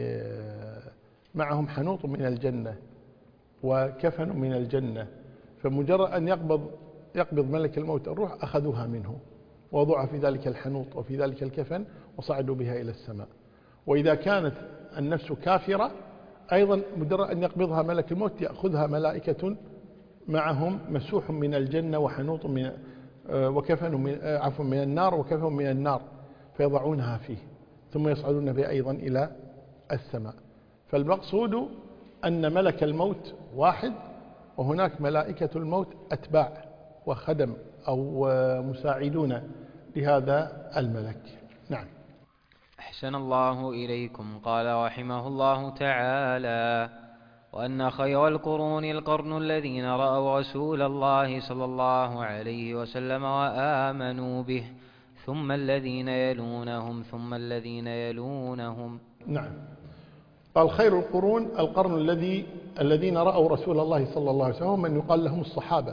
معهم حنوط من الجنة وكفن من الجنة، فمجرد أن يقبض يقبض ملك الموت الروح أخذوها منه ووضعها في ذلك الحنوط وفي ذلك الكفن وصعدوا بها إلى السماء. وإذا كانت النفس كافرة أيضا مجرد أن يقبضها ملك الموت يأخذها ملائكة معهم مسوح من الجنة وحنوط من وكفن من عفوا من النار وكفن من النار، فيضعونها فيه ثم يصعدون بها أيضا إلى السماء. فالمقصود أن ملك الموت واحد، وهناك ملائكة الموت أتباع وخدم أو مساعدون لهذا الملك. نعم. أحسن الله إليكم. قال رحمه الله تعالى: وأن خير القرون القرن الذين رأوا رسول الله صلى الله عليه وسلم وآمنوا به، ثم الذين يلونهم ثم الذين يلونهم. نعم. قال خير القرون القرن الذي الذين رأوا رسول الله صلى الله عليه وسلم، من يقال لهم الصحابة.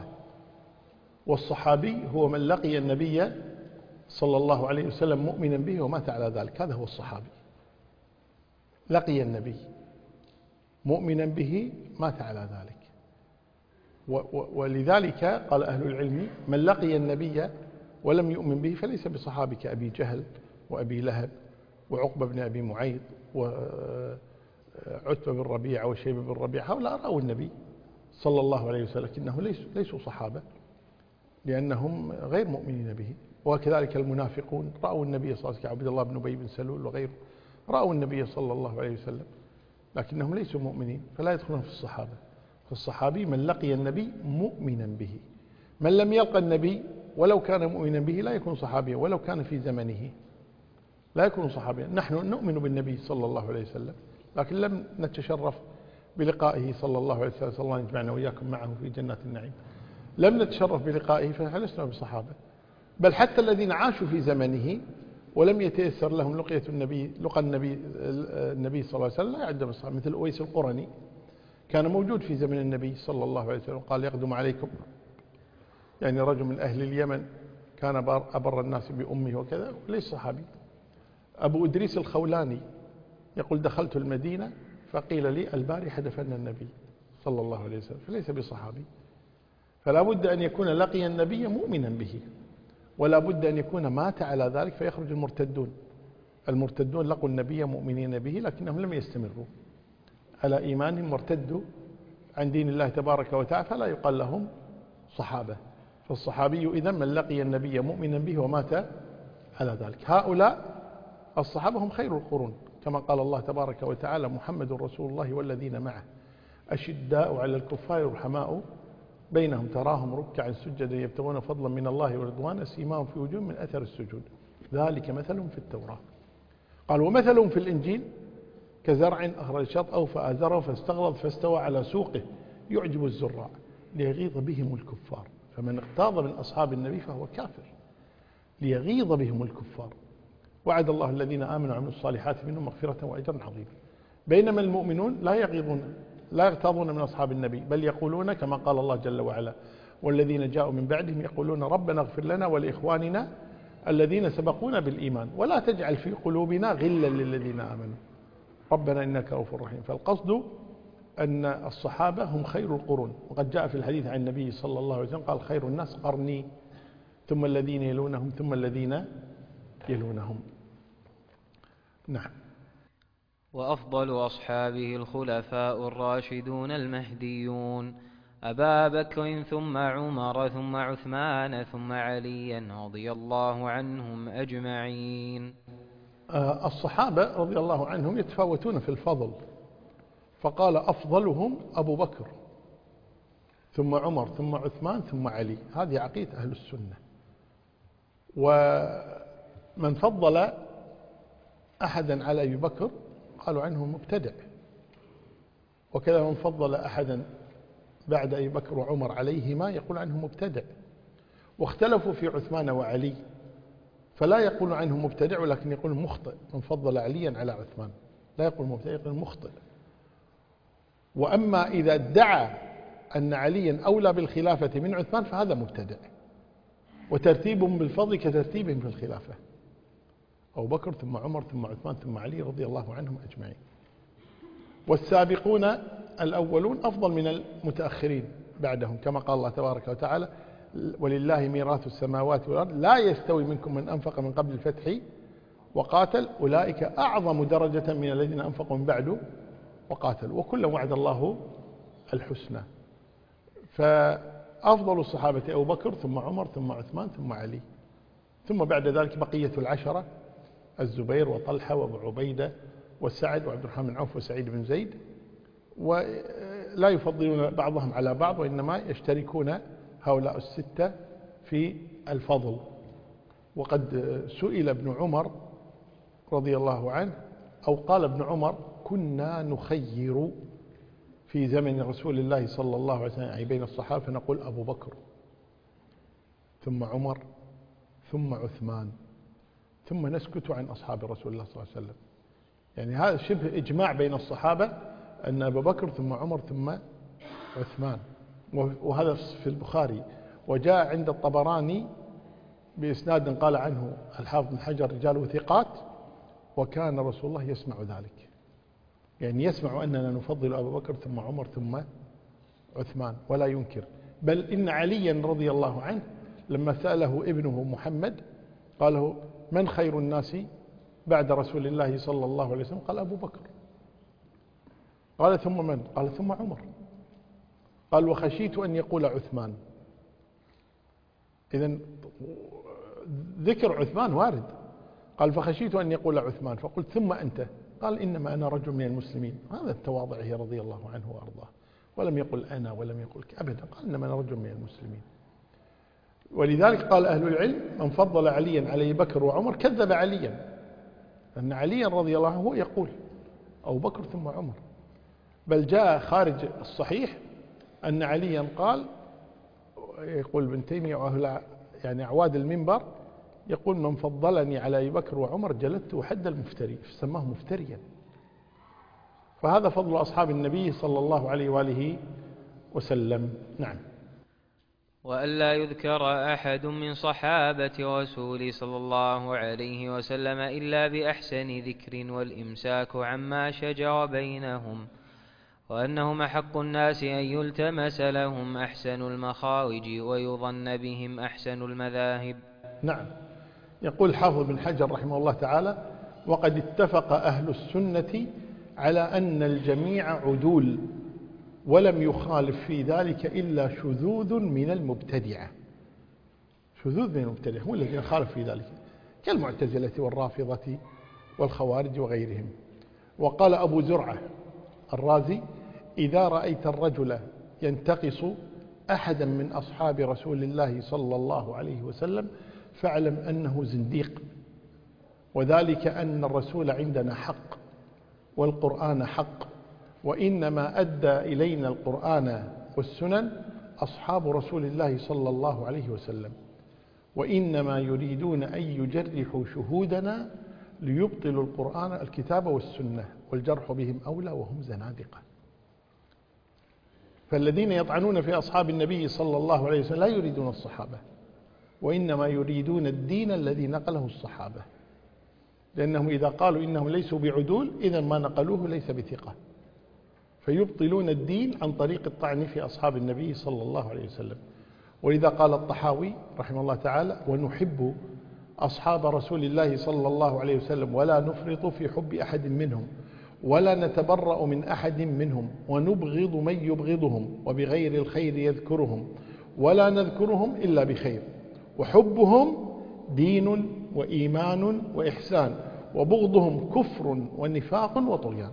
والصحابي هو من لقي النبي صلى الله عليه وسلم مؤمنا به ومات على ذلك، هذا هو الصحابي. لقي النبي مؤمنا به مات على ذلك. ولذلك قال أهل العلم من لقي النبي ولم يؤمن به فليس بصحابي، كأبي جهل وأبي لهب وعقبة بن أبي معيط وعتبة بن ربيعة وشيبة بن ربيعة، هؤلاء رأوا النبي صلى الله عليه وسلم لكنهم ليسوا صحابة لأنهم غير مؤمنين به. وكذلك المنافقون رأوا النبي صلى الله عليه وسلم كعبد الله بن أبي بن سلول وغيره، رأوا النبي صلى الله عليه وسلم لكنهم ليسوا مؤمنين فلا يدخلون في الصحابة. فالصحابي من لقي النبي مؤمنا به. من لم يلقى النبي ولو كان مؤمنا به لا يكون صحابيا، ولو كان في زمنه لا يكون صحابيا. نحن نؤمن بالنبي صلى الله عليه وسلم لكن لم نتشرف بلقائه صلى الله عليه وسلم، صلى الله عليه وسلم وإياكم معه في جنات النعيم. لم نتشرف بلقائه فلسنا بصحابة. بل حتى الذين عاشوا في زمنه ولم يتيسر لهم لقية النبي لقى النبي النبي صلى الله عليه وسلم لا يعد بالصحابة، مثل أويس القرني كان موجود في زمن النبي صلى الله عليه وسلم، قال يقدم عليكم يعني رجل من أهل اليمن كان أبر الناس بأمه وكذا، ليس صحابي. أبو إدريس الخولاني يقول دخلت المدينة فقيل لي البارحة دفن النبي صلى الله عليه وسلم، فليس بصحابي. فلا بد أن يكون لقي النبي مؤمنا به، ولا بد أن يكون مات على ذلك فيخرج المرتدون. المرتدون لقوا النبي مؤمنين به لكنهم لم يستمروا على إيمانهم وارتدوا عن دين الله تبارك وتعالى، فلا يقال لهم صحابة. فالصحابي إذن من لقي النبي مؤمنا به ومات على ذلك. هؤلاء الصحابة هم خير القرون، كما قال الله تبارك وتعالى محمد رسول الله والذين معه أشداء على الكفار رحماء بينهم تراهم ركعا سجدا يبتغون فضلا من الله ورضوانا سيماهم في وجوههم من أثر السجود ذلك مثلهم في التوراة. قال ومثلهم في الإنجيل كزرع أخرج شطأه فآزره فاستغلظ فاستوى على سوقه يعجب الزراع ليغيظ بهم الكفار. فمن اغتاظ من أصحاب النبي فهو كافر ليغيظ بهم الكفار. وعد الله الذين آمنوا وعملوا الصالحات منهم مغفرة وأجرا عظيما. بينما المؤمنون لا يغيظون لا يغتاظون من أصحاب النبي، بل يقولون كما قال الله جل وعلا والذين جاءوا من بعدهم يقولون ربنا اغفر لنا ولإخواننا الذين سبقونا بالإيمان ولا تجعل في قلوبنا غلا للذين آمنوا ربنا إنك رؤوف رحيم. فالقصد أن الصحابة هم خير القرون. وقد جاء في الحديث عن النبي صلى الله عليه وسلم قال خير الناس قرني ثم الذين يلونهم ثم الذين يلونهم. نعم. وأفضل أصحابه الخلفاء الراشدون المهديون أبا بكر ثم عمر ثم عثمان ثم عليا رضي الله عنهم أجمعين. الصحابة رضي الله عنهم يتفاوتون في الفضل، فقال أفضلهم أبو بكر ثم عمر ثم عثمان ثم علي. هذه عقيدة أهل السنة. ومن فضل أحدا على أبي بكر قالوا عنه مبتدع، وكذا من فضل أحدا بعد أبي بكر وعمر عليهما يقول عنه مبتدع. واختلفوا في عثمان وعلي، فلا يقول عنه مبتدع ولكن يقول مخطئ. من فضل عليا على عثمان لا يقول مبتدع، يقول مخطئ. وأما إذا ادعى أن عليا أولى بالخلافة من عثمان فهذا مبتدع، وترتيبهم بالفضل كترتيبهم في الخلافة، أبو بكر ثم عمر ثم عثمان ثم علي رضي الله عنهم أجمعين. والسابقون الأولون أفضل من المتأخرين بعدهم، كما قال الله تبارك وتعالى ولله ميراث السماوات والأرض لا يستوي منكم من أنفق من قبل الفتح وقاتل أولئك أعظم درجة من الذين أنفقوا من بعد وقاتل وكلا وعد الله الحسنى. فأفضل الصحابة أبو بكر ثم عمر ثم عثمان ثم علي، ثم بعد ذلك بقية العشرة الزبير وطلحة وابو عبيدة وسعد وعبد الرحمن بن عوف وسعيد بن زيد. ولا يفضلون بعضهم على بعض، وإنما يشتركون هؤلاء الستة في الفضل. وقد سئل ابن عمر رضي الله عنه، أو قال ابن عمر كنا نخير في زمن رسول الله صلى الله عليه وسلم أي بين الصحابة، فنقول أبو بكر ثم عمر ثم عثمان ثم نسكت عن أصحاب رسول الله صلى الله عليه وسلم. يعني هذا شبه إجماع بين الصحابة أن أبو بكر ثم عمر ثم عثمان، وهذا في البخاري. وجاء عند الطبراني بإسناد قال عنه الحافظ بن حجر رجاله ثقات، وكان رسول الله يسمع ذلك، يعني يسمع أننا نفضل أبو بكر ثم عمر ثم عثمان ولا ينكر. بل إن عليا رضي الله عنه لما سأله ابنه محمد قال له من خير الناس بعد رسول الله صلى الله عليه وسلم؟ قال أبو بكر. قال ثم من؟ قال ثم عمر. قال وخشيت أن يقول عثمان. إذن ذكر عثمان وارد. قال فخشيت أن يقول عثمان فقلت ثم أنت؟ قال إنما أنا رجل من المسلمين. هذا التواضع رضي الله عنه وأرضاه، ولم يقل أنا ولم يقل أبدا، قال إنما أنا رجل من المسلمين. ولذلك قال أهل العلم من فضل عليا على بكر وعمر كذب عليا، أن عليا رضي الله عنه هو يقول أبو بكر ثم عمر. بل جاء خارج الصحيح أن عليا قال، يقول ابن تيمية وأهل يعني أعواد المنبر، يقول من فضلني على أبي بكر وعمر جلدته حد المفتري، سماه مفتريا. فهذا فضل أصحاب النبي صلى الله عليه وآله وسلم. نعم. وألا يذكر أحد من صحابة رسول صلى الله عليه وسلم إلا بأحسن ذكر والإمساك عما شجر بينهم، وأنهم أحق الناس أن يلتمس لهم أحسن المخارج ويظن بهم أحسن المذاهب. نعم. يقول حافظ بن حجر رحمه الله تعالى وقد اتفق أهل السنة على أن الجميع عدول، ولم يخالف في ذلك إلا شذوذ من المبتدعة. شذوذ من المبتدعة هم الذين خالف في ذلك كالمعتزلة والرافضة والخوارج وغيرهم. وقال أبو زرعة الرازي إذا رأيت الرجل ينتقص أحدا من أصحاب رسول الله صلى الله عليه وسلم فاعلم أنه زنديق، وذلك أن الرسول عندنا حق والقرآن حق، وإنما أدى إلينا القرآن والسنن أصحاب رسول الله صلى الله عليه وسلم، وإنما يريدون أن يجرحوا شهودنا ليبطلوا القرآن الكتاب والسنة، والجرح بهم أولى وهم زنادقة. فالذين يطعنون في أصحاب النبي صلى الله عليه وسلم لا يريدون الصحابة، وإنما يريدون الدين الذي نقله الصحابة، لأنهم إذا قالوا إنهم ليسوا بعدول إذن ما نقلوه ليس بثقة، فيبطلون الدين عن طريق الطعن في أصحاب النبي صلى الله عليه وسلم. ولذا قال الطحاوي رحمه الله تعالى ونحب أصحاب رسول الله صلى الله عليه وسلم ولا نفرط في حب أحد منهم، ولا نتبرأ من أحد منهم ونبغض من يبغضهم وبغير الخير يذكرهم ولا نذكرهم إلا بخير وحبهم دين وإيمان وإحسان وبغضهم كفر ونفاق وطغيان.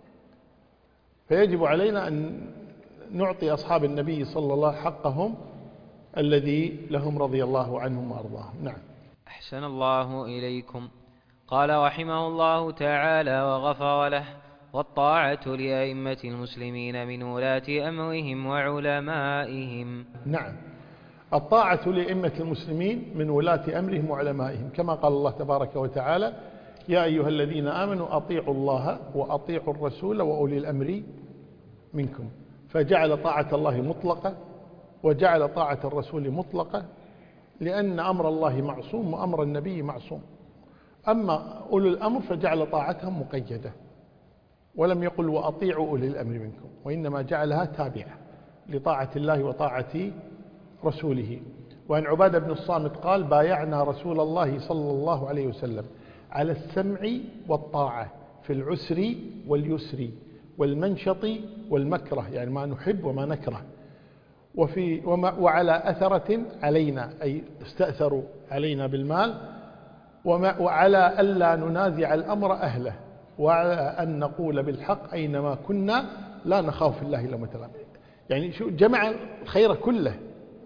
فيجب علينا أن نعطي أصحاب النبي صلى الله عليه وسلم حقهم الذي لهم رضي الله عنهم وأرضاهم. نعم. أحسن الله إليكم. قال رحمه الله تعالى وغفر له: والطاعة لأئمة المسلمين من ولاة أمرهم وعلمائهم. نعم، الطاعة لأئمة المسلمين من ولاة أمرهم وعلمائهم، كما قال الله تبارك وتعالى: يا أيها الذين آمنوا أطيعوا الله وأطيعوا الرسول وأولي الأمر منكم. فجعل طاعة الله مطلقة وجعل طاعة الرسول مطلقة، لأن أمر الله معصوم وأمر النبي معصوم. أما أولي الأمر فجعل طاعتهم مقيدة، ولم يقل وأطيعوا أولي الأمر منكم، وإنما جعلها تابعة لطاعة الله وطاعة رسوله. وعن عبادة بن الصامت قال: بايعنا رسول الله صلى الله عليه وسلم على السمع والطاعة في العسر واليسر والمنشط والمكره، يعني ما نحب وما نكره، وفي وما وعلى أثرة علينا، أي استأثروا علينا بالمال، وما وعلى ألا ننازع الأمر أهله، وعلى أن نقول بالحق أينما كنا لا نخاف في الله لومة لائم. يعني شو جمع الخير كله.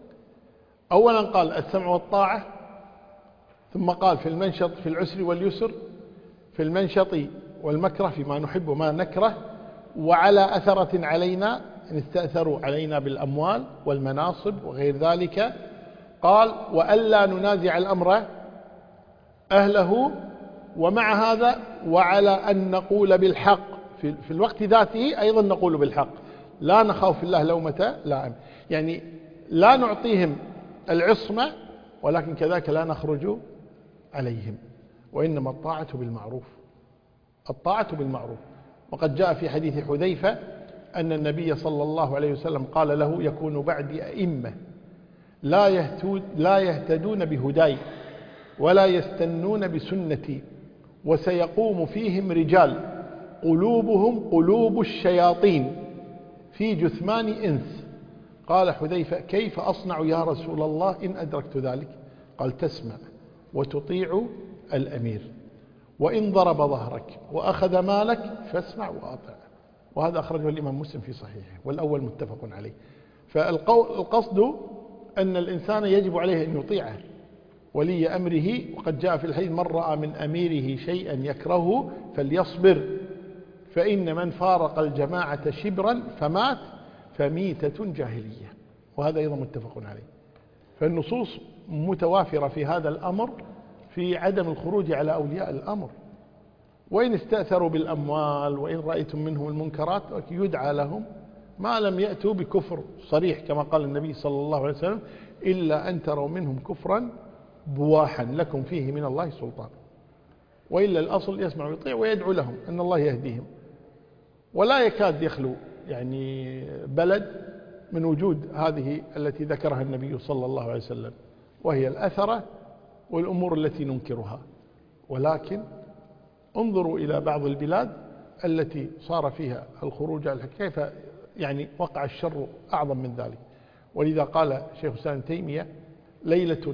أولا قال السمع والطاعة، ثم قال في المنشط في العسر واليسر، في المنشط والمكره فيما نحب وما نكره، وعلى أثرة علينا إن استأثروا علينا بالأموال والمناصب وغير ذلك. قال وألا ننازع الأمر أهله، ومع هذا وعلى أن نقول بالحق في, في الوقت ذاته أيضا نقول بالحق، لا نخاف في الله لومة لائم. يعني لا نعطيهم العصمة ولكن كذلك لا نخرج عليهم، وإنما الطاعة بالمعروف. الطاعة بالمعروف. وقد جاء في حديث حذيفة أن النبي صلى الله عليه وسلم قال له: يكون بعدي أئمة لا يهتدون, لا يهتدون بهداي ولا يستنون بسنتي، وسيقوم فيهم رجال قلوبهم قلوب الشياطين في جثمان إنس. قال حذيفة: كيف أصنع يا رسول الله إن أدركت ذلك؟ قال: تسمع وتطيع الأمير، وإن ضرب ظهرك وأخذ مالك فاسمع وأطع. وهذا أخرجه الإمام مسلم في صحيحه، والأول متفق عليه. فالقصد أن الإنسان يجب عليه أن يطيعه ولي أمره. وقد جاء في الحديث: من رأى من أميره شيئا يكرهه فليصبر، فإن من فارق الجماعة شبرا فمات فميتة جاهلية. وهذا أيضا متفق عليه. فالنصوص متوافرة في هذا الأمر، في عدم الخروج على أولياء الأمر، وإن استأثروا بالأموال وإن رأيتم منهم المنكرات يدعى لهم، ما لم يأتوا بكفر صريح كما قال النبي صلى الله عليه وسلم: إلا أن تروا منهم كفرا بواحا لكم فيه من الله سلطان. وإلا الأصل يسمع ويطيع ويدعو لهم أن الله يهديهم. ولا يكاد يخلو يعني بلد من وجود هذه التي ذكرها النبي صلى الله عليه وسلم، وهي الأثرة والأمور التي ننكرها. ولكن انظروا إلى بعض البلاد التي صار فيها الخروج على كيف يعني وقع الشر أعظم من ذلك. ولذا قال شيخ الإسلام ابن تيمية: ليلة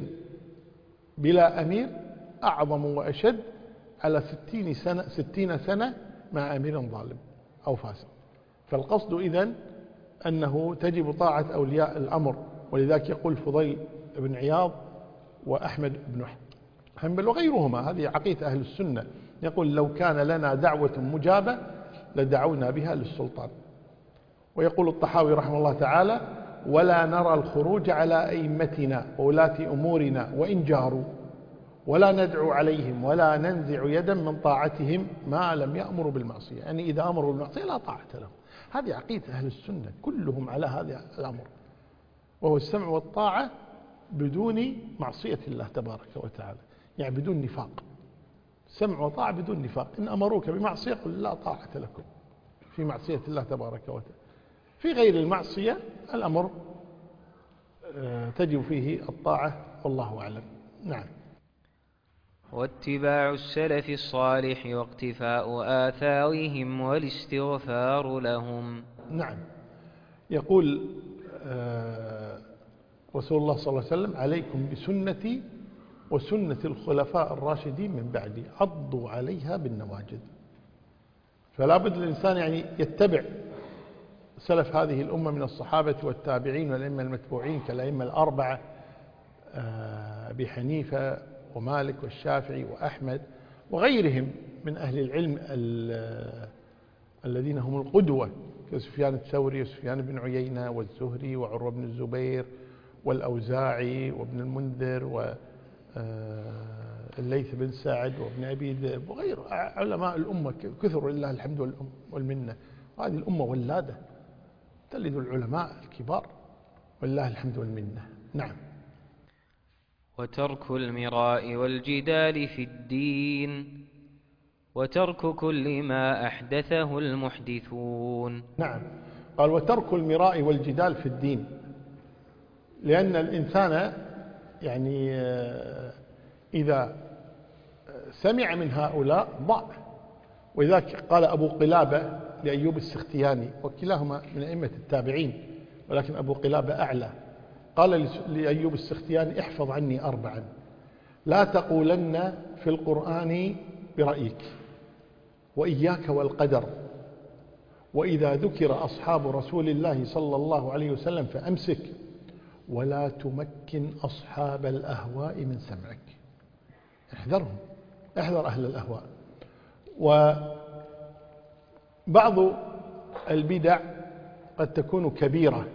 بلا أمير أعظم وأشد على ستين سنة, ستين سنة مع أمير ظالم أو فاسق. فالقصد إذن أنه تجب طاعة أولياء الأمر. ولذلك يقول فضيل بن عياض وأحمد بن حنبل وغيرهما، هذه عقيدة أهل السنة، يقول: لو كان لنا دعوة مجابة لدعونا بها للسلطان. ويقول الطحاوي رحمه الله تعالى: ولا نرى الخروج على أئمتنا وولاة أمورنا وإن جاروا، ولا ندعو عليهم ولا ننزع يدا من طاعتهم ما لم يأمروا بالمعصية. يعني إذا أمروا بالمعصية لا طاعة لهم. هذه عقيدة أهل السنة كلهم على هذا الأمر، وهو السمع والطاعة بدون معصية الله تبارك وتعالى، يعني بدون نفاق. سمع وطاعة بدون نفاق. إن أمروك بمعصية قل لا طاعة لكم في معصية الله تبارك وتعالى. في غير المعصية الأمر تجب فيه الطاعة، والله أعلم. نعم. واتباع السلف الصالح واقتفاء آثارهم والاستغفار لهم. نعم. يقول آه رسول الله صلى الله عليه وسلم: عليكم بسنتي وسنة الخلفاء الراشدين من بعدي عضوا عليها بالنواجذ. فلا بد الإنسان يعني يتبع سلف هذه الأمة من الصحابة والتابعين والأئمة المتبوعين كالأئمة الأربعة أبي حنيفة ومالك والشافعي وأحمد وغيرهم من أهل العلم الذين هم القدوة كسفيان الثوري وسفيان بن عيينة والزهري وعروة بن الزبير والأوزاعي وابن المنذر والليث بن سعد وابن أبي ذئب وغير علماء الأمة كثر لله الحمد والمنة. وهذه الأمة ولادة تلد العلماء الكبار والله الحمد والمنة. نعم. وترك المراء والجدال في الدين وترك كل ما أحدثه المحدثون. نعم. قال: وترك المراء والجدال في الدين، لأن الإنسان يعني إذا سمع من هؤلاء ضاع. وذلك قال أبو قلابة لأيوب السختياني، وكلاهما من أئمة التابعين ولكن أبو قلابة أعلى، قال لأيوب السختياني: احفظ عني أربعا، لا تقولن في القرآن برأيك، وإياك والقدر، وإذا ذكر أصحاب رسول الله صلى الله عليه وسلم فأمسك، ولا تمكن أصحاب الأهواء من سمعك. احذرهم، احذر أهل الأهواء. وبعض البدع قد تكون كبيرة،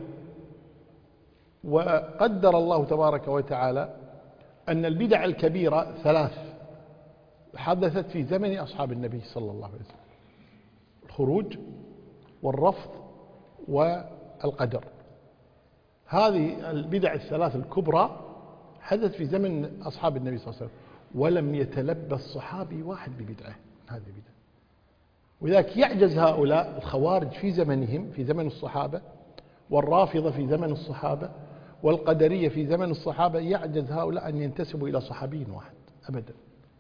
وقدر الله تبارك وتعالى أن البدع الكبيرة ثلاث حدثت في زمن أصحاب النبي صلى الله عليه وسلم: الخروج والرفض والقدر. هذه البدع الثلاث الكبرى حدثت في زمن أصحاب النبي صلى الله عليه وسلم، ولم يتلبس صحابي واحد ببدعة من هذه البدع. ولذلك يعجز هؤلاء الخوارج في زمنهم في زمن الصحابة، والرافضة في زمن الصحابة، والقدرية في زمن الصحابة، يعجز هؤلاء أن ينتسبوا إلى صحابي واحد أبدا،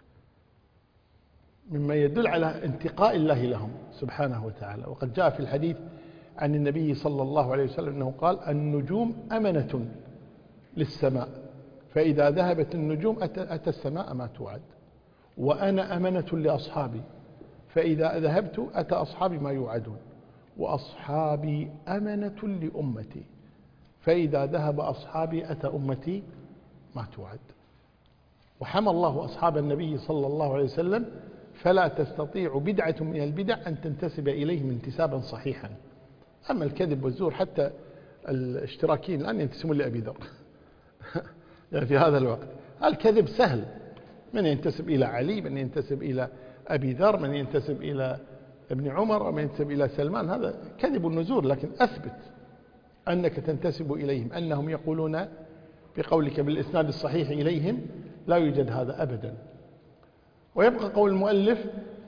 مما يدل على انتقاء الله لهم سبحانه وتعالى. وقد جاء في الحديث عن النبي صلى الله عليه وسلم أنه قال: النجوم أمنة للسماء، فإذا ذهبت النجوم أتى السماء ما توعد، وأنا أمنة لأصحابي، فإذا ذهبت أتى أصحابي ما يوعدون، وأصحابي أمنة لأمتي، فإذا ذهب أصحابي أتى أمتي ما توعد. وحمى الله أصحاب النبي صلى الله عليه وسلم، فلا تستطيع بدعة من البدع أن تنتسب إليهم انتسابا صحيحا. أما الكذب والزور حتى الاشتراكيين الآن ينتسبون لأبي ذر يعني في هذا الوقت الكذب سهل، من ينتسب إلى علي، من ينتسب إلى أبي ذر، من ينتسب إلى ابن عمر، ومن ينتسب إلى سلمان. هذا كذب النزور، لكن أثبت أنك تنتسب إليهم، أنهم يقولون بقولك بالإسناد الصحيح إليهم، لا يوجد هذا أبدا. ويبقى قول المؤلف: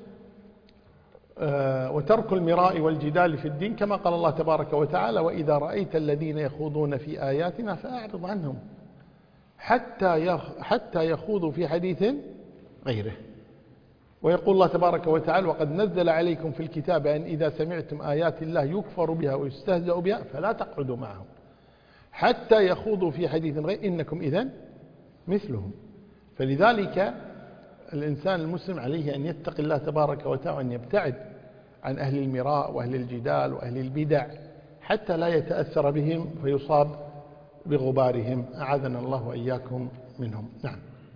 آه وترك المراء والجدال في الدين، كما قال الله تبارك وتعالى: وإذا رأيت الذين يخوضون في آياتنا فأعرض عنهم حتى حتى يخوضوا في حديث غيره. ويقول الله تبارك وتعالى: وقد نزل عليكم في الكتاب أن إذا سمعتم آيات الله يكفر بها ويستهزأ بها فلا تقعدوا معهم حتى يخوضوا في حديث غيره إنكم إذن مثلهم. فلذلك الإنسان المسلم عليه أن يتقي الله تبارك وتعالى وأن يبتعد عن أهل المراء وأهل الجدال وأهل البدع حتى لا يتأثر بهم فيصاب بغبارهم، أعاذنا الله وإياكم منهم. نعم.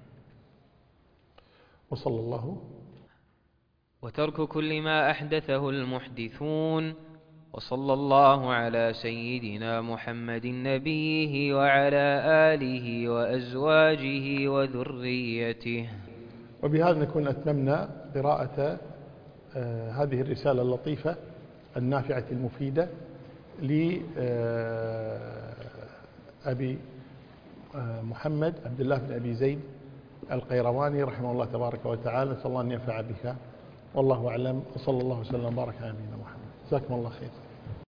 وصلى الله. وترك كل ما أحدثه المحدثون. وصلى الله على سيدنا محمد نبيه وعلى آله وأزواجه وذريته. وبهذا نكون أتممنا قراءة آه هذه الرسالة اللطيفة النافعة المفيدة لأبي آه محمد عبد الله بن أبي زيد القيرواني رحمه الله تبارك وتعالى. نسأل الله أن ينفع بك، والله أعلم، وصلى الله وسلم وبارك على نبينا محمد. جزاكم الله خير.